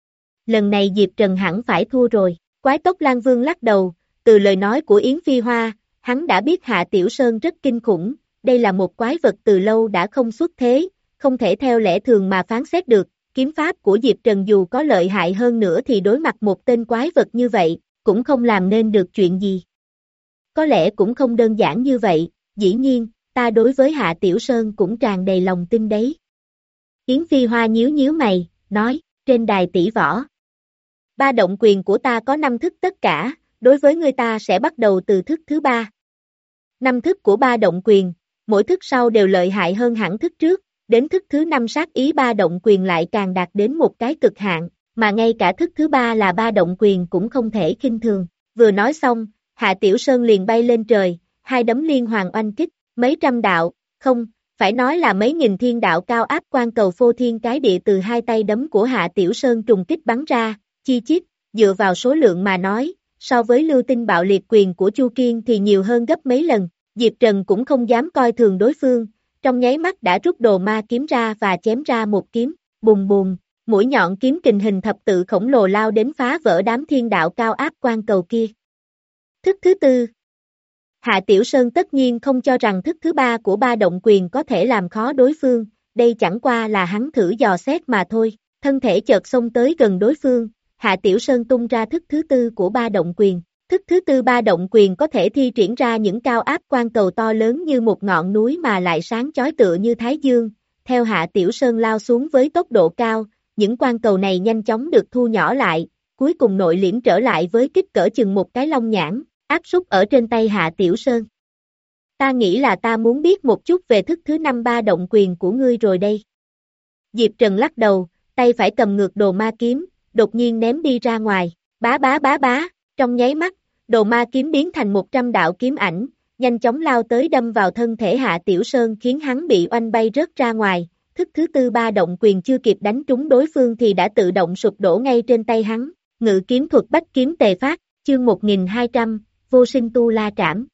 Lần này Diệp Trần hẳn phải thua rồi, Quái Tốc Lan Vương lắc đầu, từ lời nói của Yến Phi Hoa, hắn đã biết Hạ Tiểu Sơn rất kinh khủng, đây là một quái vật từ lâu đã không xuất thế, không thể theo lẽ thường mà phán xét được, kiếm pháp của Diệp Trần dù có lợi hại hơn nữa thì đối mặt một tên quái vật như vậy, cũng không làm nên được chuyện gì. Có lẽ cũng không đơn giản như vậy, dĩ nhiên, ta đối với Hạ Tiểu Sơn cũng tràn đầy lòng tin đấy. Yến Phi Hoa nhíu nhíu mày, nói, trên đài tỷ võ. Ba động quyền của ta có năm thức tất cả, đối với người ta sẽ bắt đầu từ thức thứ ba. Năm thức của ba động quyền, mỗi thức sau đều lợi hại hơn hẳn thức trước, đến thức thứ năm sát ý ba động quyền lại càng đạt đến một cái cực hạn, mà ngay cả thức thứ ba là ba động quyền cũng không thể khinh thường. Vừa nói xong, Hạ Tiểu Sơn liền bay lên trời, hai đấm liên hoàn oanh kích, mấy trăm đạo, không, phải nói là mấy nghìn thiên đạo cao áp quan cầu phô thiên cái địa từ hai tay đấm của Hạ Tiểu Sơn trùng kích bắn ra, chi chít, dựa vào số lượng mà nói, so với lưu tinh bạo liệt quyền của Chu Kiên thì nhiều hơn gấp mấy lần, Diệp Trần cũng không dám coi thường đối phương, trong nháy mắt đã rút đồ ma kiếm ra và chém ra một kiếm, bùm bùm, mũi nhọn kiếm kình hình thập tự khổng lồ lao đến phá vỡ đám thiên đạo cao áp quan cầu kia. Thức thứ tư. Hạ Tiểu Sơn tất nhiên không cho rằng thức thứ ba của ba động quyền có thể làm khó đối phương, đây chẳng qua là hắn thử dò xét mà thôi, thân thể chợt xông tới gần đối phương, Hạ Tiểu Sơn tung ra thức thứ tư của ba động quyền. Thức thứ tư ba động quyền có thể thi triển ra những cao áp quan cầu to lớn như một ngọn núi mà lại sáng chói tựa như Thái Dương, theo Hạ Tiểu Sơn lao xuống với tốc độ cao, những quan cầu này nhanh chóng được thu nhỏ lại, cuối cùng nội liễm trở lại với kích cỡ chừng một cái long nhãn, áp súc ở trên tay Hạ Tiểu Sơn. Ta nghĩ là ta muốn biết một chút về thức thứ năm ba động quyền của ngươi rồi đây. Diệp Trần lắc đầu, tay phải cầm ngược đồ ma kiếm, đột nhiên ném đi ra ngoài, bá bá bá bá, trong nháy mắt, đồ ma kiếm biến thành một trăm đạo kiếm ảnh, nhanh chóng lao tới đâm vào thân thể Hạ Tiểu Sơn khiến hắn bị oanh bay rớt ra ngoài, thức thứ tư ba động quyền chưa kịp đánh trúng đối phương thì đã tự động sụp đổ ngay trên tay hắn, ngự kiếm thuật bách kiếm tề phát, chương một nghìn hai trăm, vô sinh tu la trảm.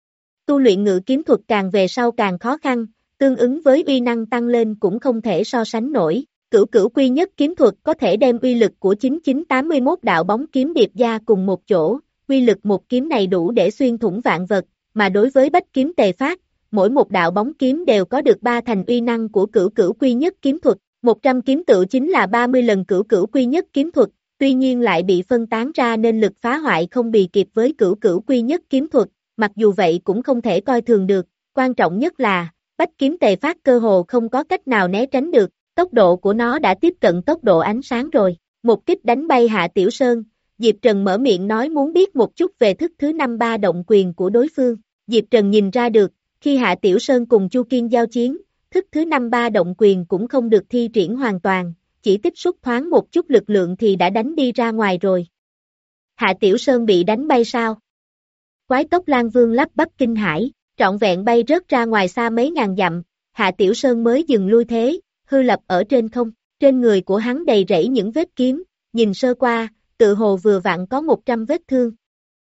Tu luyện ngự kiếm thuật càng về sau càng khó khăn, tương ứng với uy năng tăng lên cũng không thể so sánh nổi. Cửu cửu quy nhất kiếm thuật có thể đem uy lực của chín chín tám mươi mốt đạo bóng kiếm điệp gia cùng một chỗ, uy lực một kiếm này đủ để xuyên thủng vạn vật, mà đối với bách kiếm tề phát, mỗi một đạo bóng kiếm đều có được ba thành uy năng của cửu cửu quy nhất kiếm thuật, một trăm kiếm tự chính là ba mươi lần cửu cửu quy nhất kiếm thuật, tuy nhiên lại bị phân tán ra nên lực phá hoại không bì kịp với cửu cửu quy nhất kiếm thuật, mặc dù vậy cũng không thể coi thường được, quan trọng nhất là, bách kiếm tề phát cơ hồ không có cách nào né tránh được. Tốc độ của nó đã tiếp cận tốc độ ánh sáng rồi, một kích đánh bay Hạ Tiểu Sơn, Diệp Trần mở miệng nói muốn biết một chút về thức thứ năm ba động quyền của đối phương, Diệp Trần nhìn ra được, khi Hạ Tiểu Sơn cùng Chu Kiên giao chiến, thức thứ năm ba động quyền cũng không được thi triển hoàn toàn, chỉ tiếp xúc thoáng một chút lực lượng thì đã đánh đi ra ngoài rồi. Hạ Tiểu Sơn bị đánh bay sao? Quái Tốc Lan Vương lắp bắp kinh hãi, trọn vẹn bay rớt ra ngoài xa mấy ngàn dặm, Hạ Tiểu Sơn mới dừng lui thế, hư lập ở trên không, trên người của hắn đầy rẫy những vết kiếm, nhìn sơ qua, tự hồ vừa vặn có một trăm vết thương.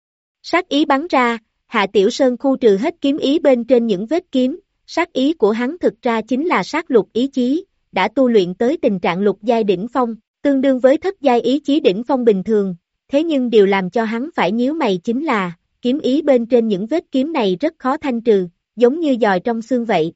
Sát ý bắn ra, Hạ Tiểu Sơn khu trừ hết kiếm ý bên trên những vết kiếm, sát ý của hắn thực ra chính là sát lục ý chí, đã tu luyện tới tình trạng lục giai đỉnh phong, tương đương với thất giai ý chí đỉnh phong bình thường, thế nhưng điều làm cho hắn phải nhíu mày chính là, kiếm ý bên trên những vết kiếm này rất khó thanh trừ, giống như giòi trong xương vậy.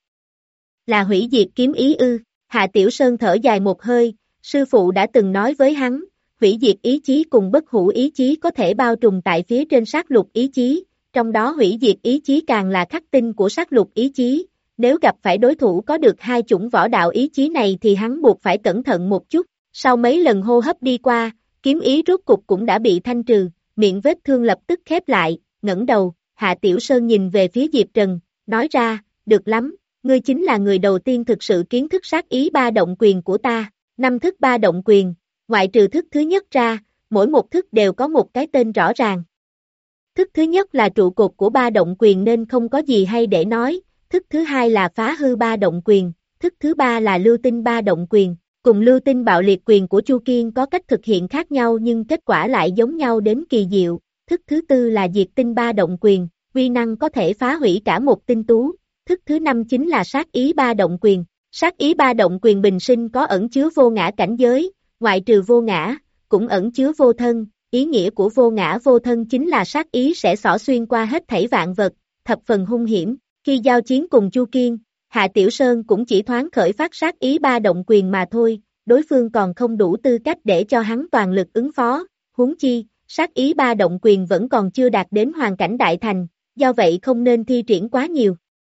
Là hủy diệt kiếm ý ư? Hạ Tiểu Sơn thở dài một hơi, sư phụ đã từng nói với hắn, hủy diệt ý chí cùng bất hủ ý chí có thể bao trùm tại phía trên sát lục ý chí, trong đó hủy diệt ý chí càng là khắc tinh của sát lục ý chí, nếu gặp phải đối thủ có được hai chủng võ đạo ý chí này thì hắn buộc phải cẩn thận một chút, sau mấy lần hô hấp đi qua, kiếm ý rốt cục cũng đã bị thanh trừ, miệng vết thương lập tức khép lại, ngẩng đầu, Hạ Tiểu Sơn nhìn về phía Diệp Trần, nói ra, được lắm, ngươi chính là người đầu tiên thực sự kiến thức sát ý ba động quyền của ta, năm thức ba động quyền, ngoại trừ thức thứ nhất ra, mỗi một thức đều có một cái tên rõ ràng. Thức thứ nhất là trụ cột của ba động quyền nên không có gì hay để nói, thức thứ hai là phá hư ba động quyền, thức thứ ba là lưu tinh ba động quyền, cùng lưu tinh bạo liệt quyền của Chu Kiên có cách thực hiện khác nhau nhưng kết quả lại giống nhau đến kỳ diệu, thức thứ tư là diệt tinh ba động quyền, uy năng có thể phá hủy cả một tinh tú, thức thứ năm chính là sát ý ba động quyền, sát ý ba động quyền bình sinh có ẩn chứa vô ngã cảnh giới, ngoại trừ vô ngã, cũng ẩn chứa vô thân, ý nghĩa của vô ngã vô thân chính là sát ý sẽ xỏ xuyên qua hết thảy vạn vật, thập phần hung hiểm, khi giao chiến cùng Chu Kiên, Hạ Tiểu Sơn cũng chỉ thoáng khởi phát sát ý ba động quyền mà thôi, đối phương còn không đủ tư cách để cho hắn toàn lực ứng phó, huống chi, sát ý ba động quyền vẫn còn chưa đạt đến hoàn cảnh đại thành, do vậy không nên thi triển quá nhiều.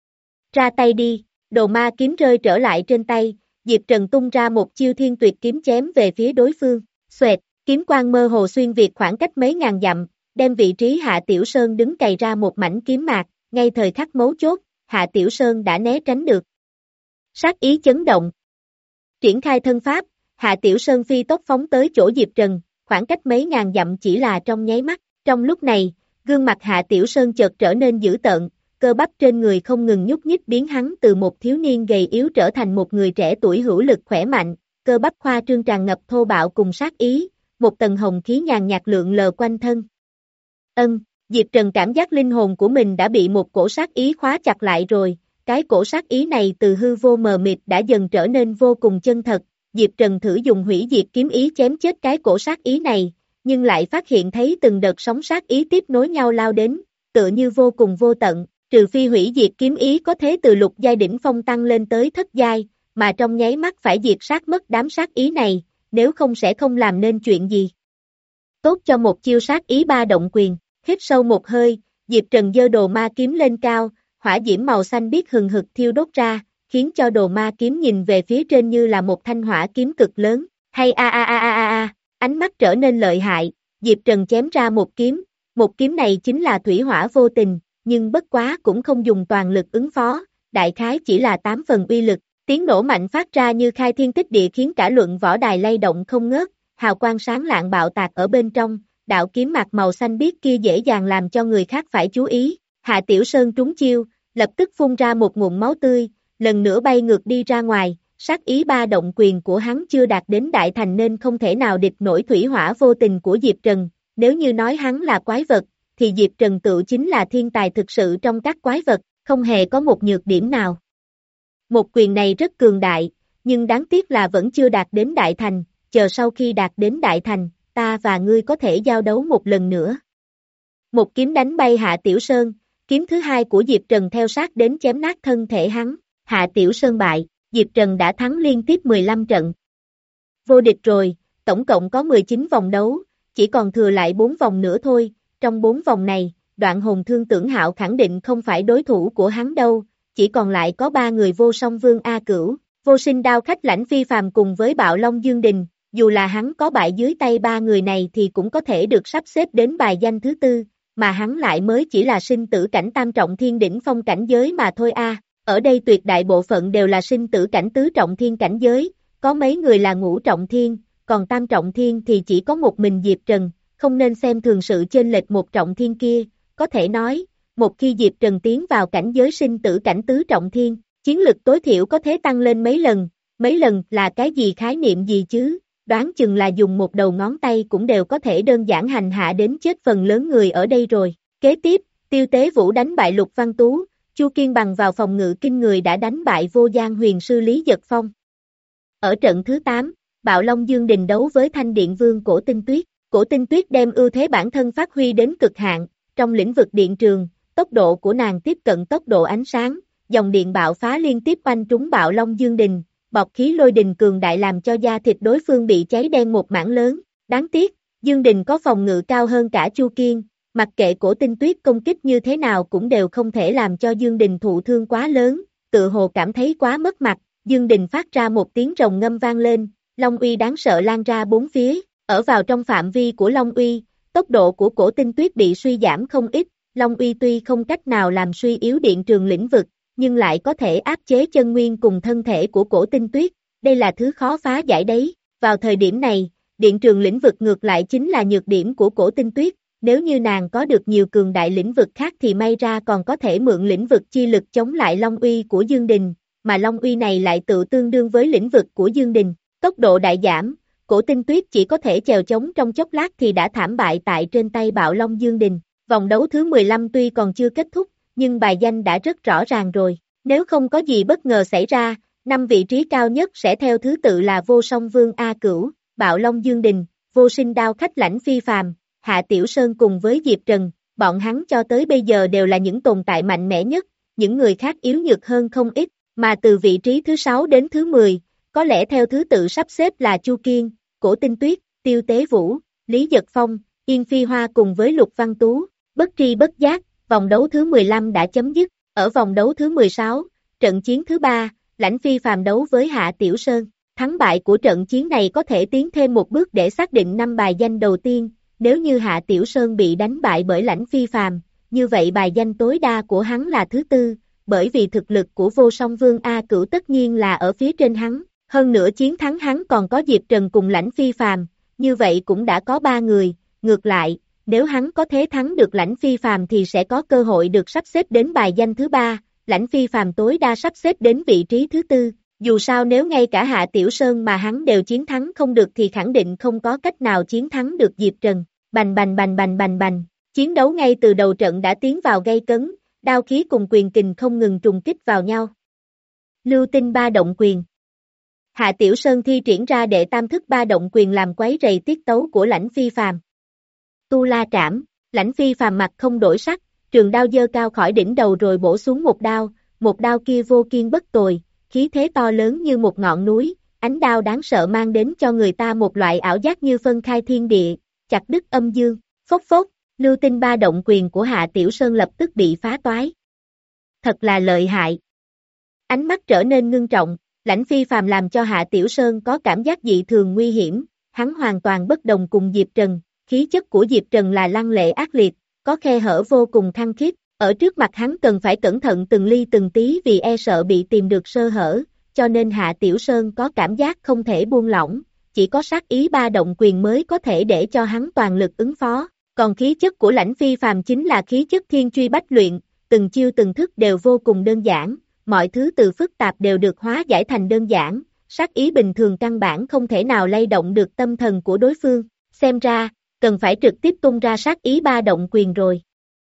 Ra tay đi, đồ ma kiếm rơi trở lại trên tay, Diệp Trần tung ra một chiêu thiên tuyệt kiếm chém về phía đối phương, xoẹt, kiếm quang mơ hồ xuyên việt khoảng cách mấy ngàn dặm, đem vị trí Hạ Tiểu Sơn đứng cày ra một mảnh kiếm mạc, ngay thời khắc mấu chốt, Hạ Tiểu Sơn đã né tránh được. Sát ý chấn động. Triển khai thân pháp, Hạ Tiểu Sơn phi tốc phóng tới chỗ Diệp Trần, khoảng cách mấy ngàn dặm chỉ là trong nháy mắt, trong lúc này, gương mặt Hạ Tiểu Sơn chợt trở nên dữ tợn, cơ bắp trên người không ngừng nhúc nhích biến hắn từ một thiếu niên gầy yếu trở thành một người trẻ tuổi hữu lực khỏe mạnh, cơ bắp khoa trương tràn ngập thô bạo cùng sát ý, một tầng hồng khí nhàn nhạt lượn lờ quanh thân. Ân, Diệp Trần cảm giác linh hồn của mình đã bị một cổ sát ý khóa chặt lại rồi, cái cổ sát ý này từ hư vô mờ mịt đã dần trở nên vô cùng chân thật, Diệp Trần thử dùng hủy diệt kiếm ý chém chết cái cổ sát ý này, nhưng lại phát hiện thấy từng đợt sóng sát ý tiếp nối nhau lao đến, tựa như vô cùng vô tận, trừ phi hủy diệt kiếm ý có thế từ lục giai đỉnh phong tăng lên tới thất giai, mà trong nháy mắt phải diệt sát mất đám sát ý này, nếu không sẽ không làm nên chuyện gì. Tốt cho một chiêu sát ý ba động quyền, hít sâu một hơi, Diệp Trần giơ đồ ma kiếm lên cao, hỏa diễm màu xanh biếc hừng hực thiêu đốt ra, khiến cho đồ ma kiếm nhìn về phía trên như là một thanh hỏa kiếm cực lớn, hay a a a a a a, ánh mắt trở nên lợi hại, Diệp Trần chém ra một kiếm, một kiếm này chính là thủy hỏa vô tình, nhưng bất quá cũng không dùng toàn lực ứng phó, đại khái chỉ là tám phần uy lực, tiếng nổ mạnh phát ra như khai thiên tích địa khiến cả luận võ đài lay động không ngớt, hào quang sáng lạng bạo tạc ở bên trong, đạo kiếm mạc màu xanh biếc kia dễ dàng làm cho người khác phải chú ý, Hạ Tiểu Sơn trúng chiêu, lập tức phun ra một ngụm máu tươi, lần nữa bay ngược đi ra ngoài, sát ý ba động quyền của hắn chưa đạt đến đại thành nên không thể nào địch nổi thủy hỏa vô tình của Diệp Trần, nếu như nói hắn là quái vật, thì Diệp Trần tự chính là thiên tài thực sự trong các quái vật, không hề có một nhược điểm nào. Một quyền này rất cường đại, nhưng đáng tiếc là vẫn chưa đạt đến đại thành, chờ sau khi đạt đến đại thành, ta và ngươi có thể giao đấu một lần nữa. Một kiếm đánh bay Hạ Tiểu Sơn, kiếm thứ hai của Diệp Trần theo sát đến chém nát thân thể hắn, Hạ Tiểu Sơn bại, Diệp Trần đã thắng liên tiếp mười lăm trận. Vô địch rồi, tổng cộng có mười chín vòng đấu, chỉ còn thừa lại bốn vòng nữa thôi, trong bốn vòng này, Đoạn Hồn Thương Tưởng Hạo khẳng định không phải đối thủ của hắn đâu, chỉ còn lại có ba người Vô Song Vương A Cửu, Vô Sinh Đao Khách Lãnh Phi Phàm cùng với Bạo Long Dương Đình, dù là hắn có bại dưới tay ba người này thì cũng có thể được sắp xếp đến bài danh thứ tư, mà hắn lại mới chỉ là sinh tử cảnh tam trọng thiên đỉnh phong cảnh giới mà thôi a. Ở đây tuyệt đại bộ phận đều là sinh tử cảnh tứ trọng thiên cảnh giới, có mấy người là ngũ trọng thiên, còn tam trọng thiên thì chỉ có một mình Diệp Trần, không nên xem thường sự chênh lệch một trọng thiên kia, có thể nói, một khi Diệp Trần tiến vào cảnh giới sinh tử cảnh tứ trọng thiên, chiến lực tối thiểu có thể tăng lên mấy lần, mấy lần là cái gì khái niệm gì chứ, đoán chừng là dùng một đầu ngón tay cũng đều có thể đơn giản hành hạ đến chết phần lớn người ở đây rồi. Kế tiếp, Tiêu Tế Vũ đánh bại Lục Văn Tú, Chu Kiên bằng vào phòng ngự kinh người đã đánh bại Vô Gian Huyền Sư Lý Giật Phong. Ở trận thứ tám, Bạo Long Dương Đình đấu với Thanh Điện Vương Cổ Tinh Tuyết. Cổ Tinh Tuyết đem ưu thế bản thân phát huy đến cực hạn, trong lĩnh vực điện trường, tốc độ của nàng tiếp cận tốc độ ánh sáng, dòng điện bạo phá liên tiếp oanh trúng Bạo Long Dương Đình, bọc khí lôi đình cường đại làm cho da thịt đối phương bị cháy đen một mảng lớn. Đáng tiếc, Dương Đình có phòng ngự cao hơn cả Chu Kiên, mặc kệ Cổ Tinh Tuyết công kích như thế nào cũng đều không thể làm cho Dương Đình thụ thương quá lớn, tự hồ cảm thấy quá mất mặt, Dương Đình phát ra một tiếng rồng ngâm vang lên, Long uy đáng sợ lan ra bốn phía, ở vào trong phạm vi của Long uy, tốc độ của Cổ Tinh Tuyết bị suy giảm không ít, Long uy tuy không cách nào làm suy yếu điện trường lĩnh vực, nhưng lại có thể áp chế chân nguyên cùng thân thể của Cổ Tinh Tuyết, đây là thứ khó phá giải đấy. Vào thời điểm này, điện trường lĩnh vực ngược lại chính là nhược điểm của Cổ Tinh Tuyết, nếu như nàng có được nhiều cường đại lĩnh vực khác thì may ra còn có thể mượn lĩnh vực chi lực chống lại Long uy của Dương Đình, mà Long uy này lại tự tương đương với lĩnh vực của Dương Đình, tốc độ đại giảm, Cổ Tinh Tuyết chỉ có thể chèo chống trong chốc lát thì đã thảm bại tại trên tay Bạo Long Dương Đình. Vòng đấu thứ mười lăm tuy còn chưa kết thúc, nhưng bài danh đã rất rõ ràng rồi, nếu không có gì bất ngờ xảy ra, năm vị trí cao nhất sẽ theo thứ tự là Vô Song Vương A Cửu, Bạo Long Dương Đình, Vô Sinh Đao Khách Lãnh Phi Phàm, Hạ Tiểu Sơn cùng với Diệp Trần, bọn hắn cho tới bây giờ đều là những tồn tại mạnh mẽ nhất, những người khác yếu nhược hơn không ít, mà từ vị trí thứ sáu đến thứ mười, có lẽ theo thứ tự sắp xếp là Chu Kiên, Cổ Tinh Tuyết, Tiêu Tế Vũ, Lý Giật Phong, Yên Phi Hoa cùng với Lục Văn Tú. Bất tri bất giác, vòng đấu thứ mười lăm đã chấm dứt, ở vòng đấu thứ mười sáu, trận chiến thứ ba, Lãnh Phi Phàm đấu với Hạ Tiểu Sơn, thắng bại của trận chiến này có thể tiến thêm một bước để xác định năm bài danh đầu tiên, nếu như Hạ Tiểu Sơn bị đánh bại bởi Lãnh Phi Phàm, như vậy bài danh tối đa của hắn là thứ tư, bởi vì thực lực của Vô Song Vương A Cửu tất nhiên là ở phía trên hắn, hơn nữa chiến thắng hắn còn có Diệp Trần cùng Lãnh Phi Phàm, như vậy cũng đã có ba người, ngược lại, nếu hắn có thế thắng được Lãnh Phi Phàm thì sẽ có cơ hội được sắp xếp đến bài danh thứ ba, Lãnh Phi Phàm tối đa sắp xếp đến vị trí thứ tư, dù sao nếu ngay cả Hạ Tiểu Sơn mà hắn đều chiến thắng không được thì khẳng định không có cách nào chiến thắng được Diệp Trần, bành bành bành bành bành bành, chiến đấu ngay từ đầu trận đã tiến vào gay cấn, đao khí cùng quyền kình không ngừng trùng kích vào nhau. Lưu tinh ba động quyền. Hạ Tiểu Sơn thi triển ra đệ tam thức ba động quyền làm quấy rầy tiết tấu của Lãnh Phi Phàm. Tu La Trảm, Lãnh Phi Phàm mặt không đổi sắc, trường đao giơ cao khỏi đỉnh đầu rồi bổ xuống một đao, một đao kia vô kiên bất tồi, khí thế to lớn như một ngọn núi, ánh đao đáng sợ mang đến cho người ta một loại ảo giác như phân khai thiên địa, chặt đứt âm dương, phốc phốc, lưu tinh ba động quyền của Hạ Tiểu Sơn lập tức bị phá toái. Thật là lợi hại. Ánh mắt trở nên ngưng trọng, Lãnh Phi Phàm làm cho Hạ Tiểu Sơn có cảm giác dị thường nguy hiểm, hắn hoàn toàn bất đồng cùng Diệp Trần, khí chất của Diệp Trần là lăng lệ ác liệt, có khe hở vô cùng khăng khít, ở trước mặt hắn cần phải cẩn thận từng ly từng tí vì e sợ bị tìm được sơ hở, cho nên Hạ Tiểu Sơn có cảm giác không thể buông lỏng, chỉ có sát ý ba động quyền mới có thể để cho hắn toàn lực ứng phó, còn khí chất của Lãnh Phi Phàm chính là khí chất thiên truy bách luyện, từng chiêu từng thức đều vô cùng đơn giản, mọi thứ từ phức tạp đều được hóa giải thành đơn giản, sát ý bình thường căn bản không thể nào lay động được tâm thần của đối phương, xem ra, cần phải trực tiếp tung ra sát ý ba động quyền rồi.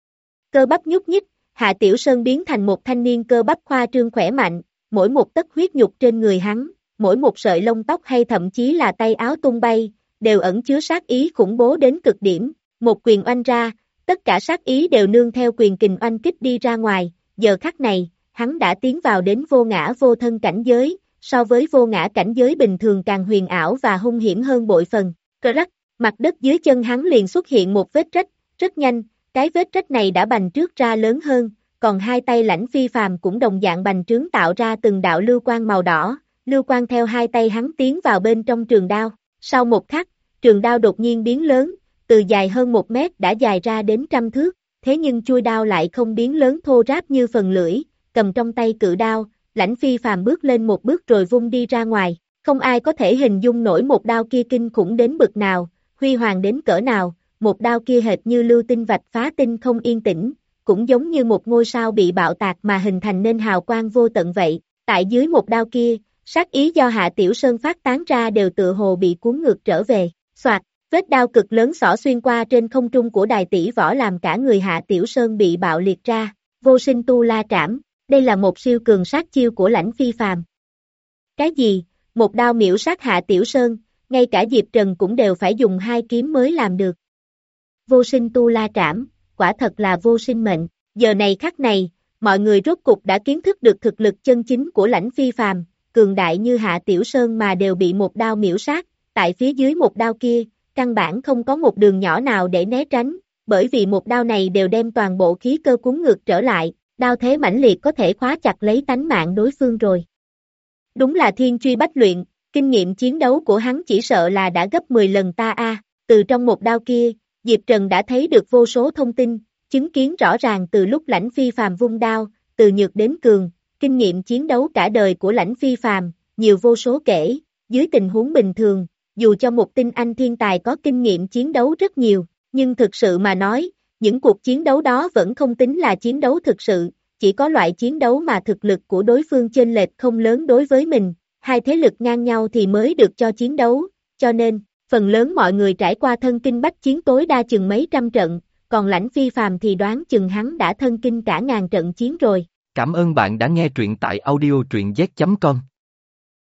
Cơ bắp nhúc nhích, Hạ Tiểu Sơn biến thành một thanh niên cơ bắp khoa trương khỏe mạnh, mỗi một tấc huyết nhục trên người hắn, mỗi một sợi lông tóc hay thậm chí là tay áo tung bay, đều ẩn chứa sát ý khủng bố đến cực điểm, một quyền oanh ra, tất cả sát ý đều nương theo quyền kình oanh kích đi ra ngoài, giờ khắc này, hắn đã tiến vào đến vô ngã vô thân cảnh giới, so với vô ngã cảnh giới bình thường càng huyền ảo và hung hiểm hơn bội phần, cơ rắc, mặt đất dưới chân hắn liền xuất hiện một vết rách, rất nhanh, cái vết rách này đã bành trước ra lớn hơn, còn hai tay Lãnh Phi Phàm cũng đồng dạng bành trướng tạo ra từng đạo lưu quang màu đỏ, lưu quang theo hai tay hắn tiến vào bên trong trường đao, sau một khắc, trường đao đột nhiên biến lớn, từ dài hơn một mét đã dài ra đến trăm thước, thế nhưng chuôi đao lại không biến lớn thô ráp như phần lưỡi, cầm trong tay cự đao, Lãnh Phi Phàm bước lên một bước rồi vung đi ra ngoài, không ai có thể hình dung nổi một đao kia kinh khủng đến bực nào, huy hoàng đến cỡ nào, một đao kia hệt như lưu tinh vạch phá tinh không yên tĩnh, cũng giống như một ngôi sao bị bạo tạc mà hình thành nên hào quang vô tận vậy. Tại dưới một đao kia, sát ý do Hạ Tiểu Sơn phát tán ra đều tựa hồ bị cuốn ngược trở về. Soạt, vết đao cực lớn xỏ xuyên qua trên không trung của đài tỷ võ làm cả người Hạ Tiểu Sơn bị bạo liệt ra. Vô sinh tu la trảm, đây là một siêu cường sát chiêu của Lãnh Phi Phàm. Cái gì? Một đao miễu sát Hạ Tiểu Sơn, ngay cả Diệp Trần cũng đều phải dùng hai kiếm mới làm được. Vô sinh tu la trảm, quả thật là vô sinh mệnh. Giờ này khắc này, mọi người rốt cục đã kiến thức được thực lực chân chính của Lãnh Phi Phàm, cường đại như Hạ Tiểu Sơn mà đều bị một đao miễu sát, tại phía dưới một đao kia, căn bản không có một đường nhỏ nào để né tránh, bởi vì một đao này đều đem toàn bộ khí cơ cuốn ngược trở lại, đao thế mãnh liệt có thể khóa chặt lấy tánh mạng đối phương rồi. Đúng là thiên truy bách luyện, kinh nghiệm chiến đấu của hắn chỉ sợ là đã gấp mười lần ta a. Từ trong một đao kia, Diệp Trần đã thấy được vô số thông tin, chứng kiến rõ ràng từ lúc Lãnh Phi Phàm vung đao, từ nhược đến cường, kinh nghiệm chiến đấu cả đời của Lãnh Phi Phàm, nhiều vô số kể, dưới tình huống bình thường, dù cho một tinh anh thiên tài có kinh nghiệm chiến đấu rất nhiều, nhưng thực sự mà nói, những cuộc chiến đấu đó vẫn không tính là chiến đấu thực sự, chỉ có loại chiến đấu mà thực lực của đối phương chênh lệch không lớn đối với mình, hai thế lực ngang nhau thì mới được cho chiến đấu, cho nên, phần lớn mọi người trải qua thân kinh bách chiến tối đa chừng mấy trăm trận, còn Lãnh Phi Phàm thì đoán chừng hắn đã thân kinh cả ngàn trận chiến rồi. Cảm ơn bạn đã nghe truyện tại audio truyện z chấm com.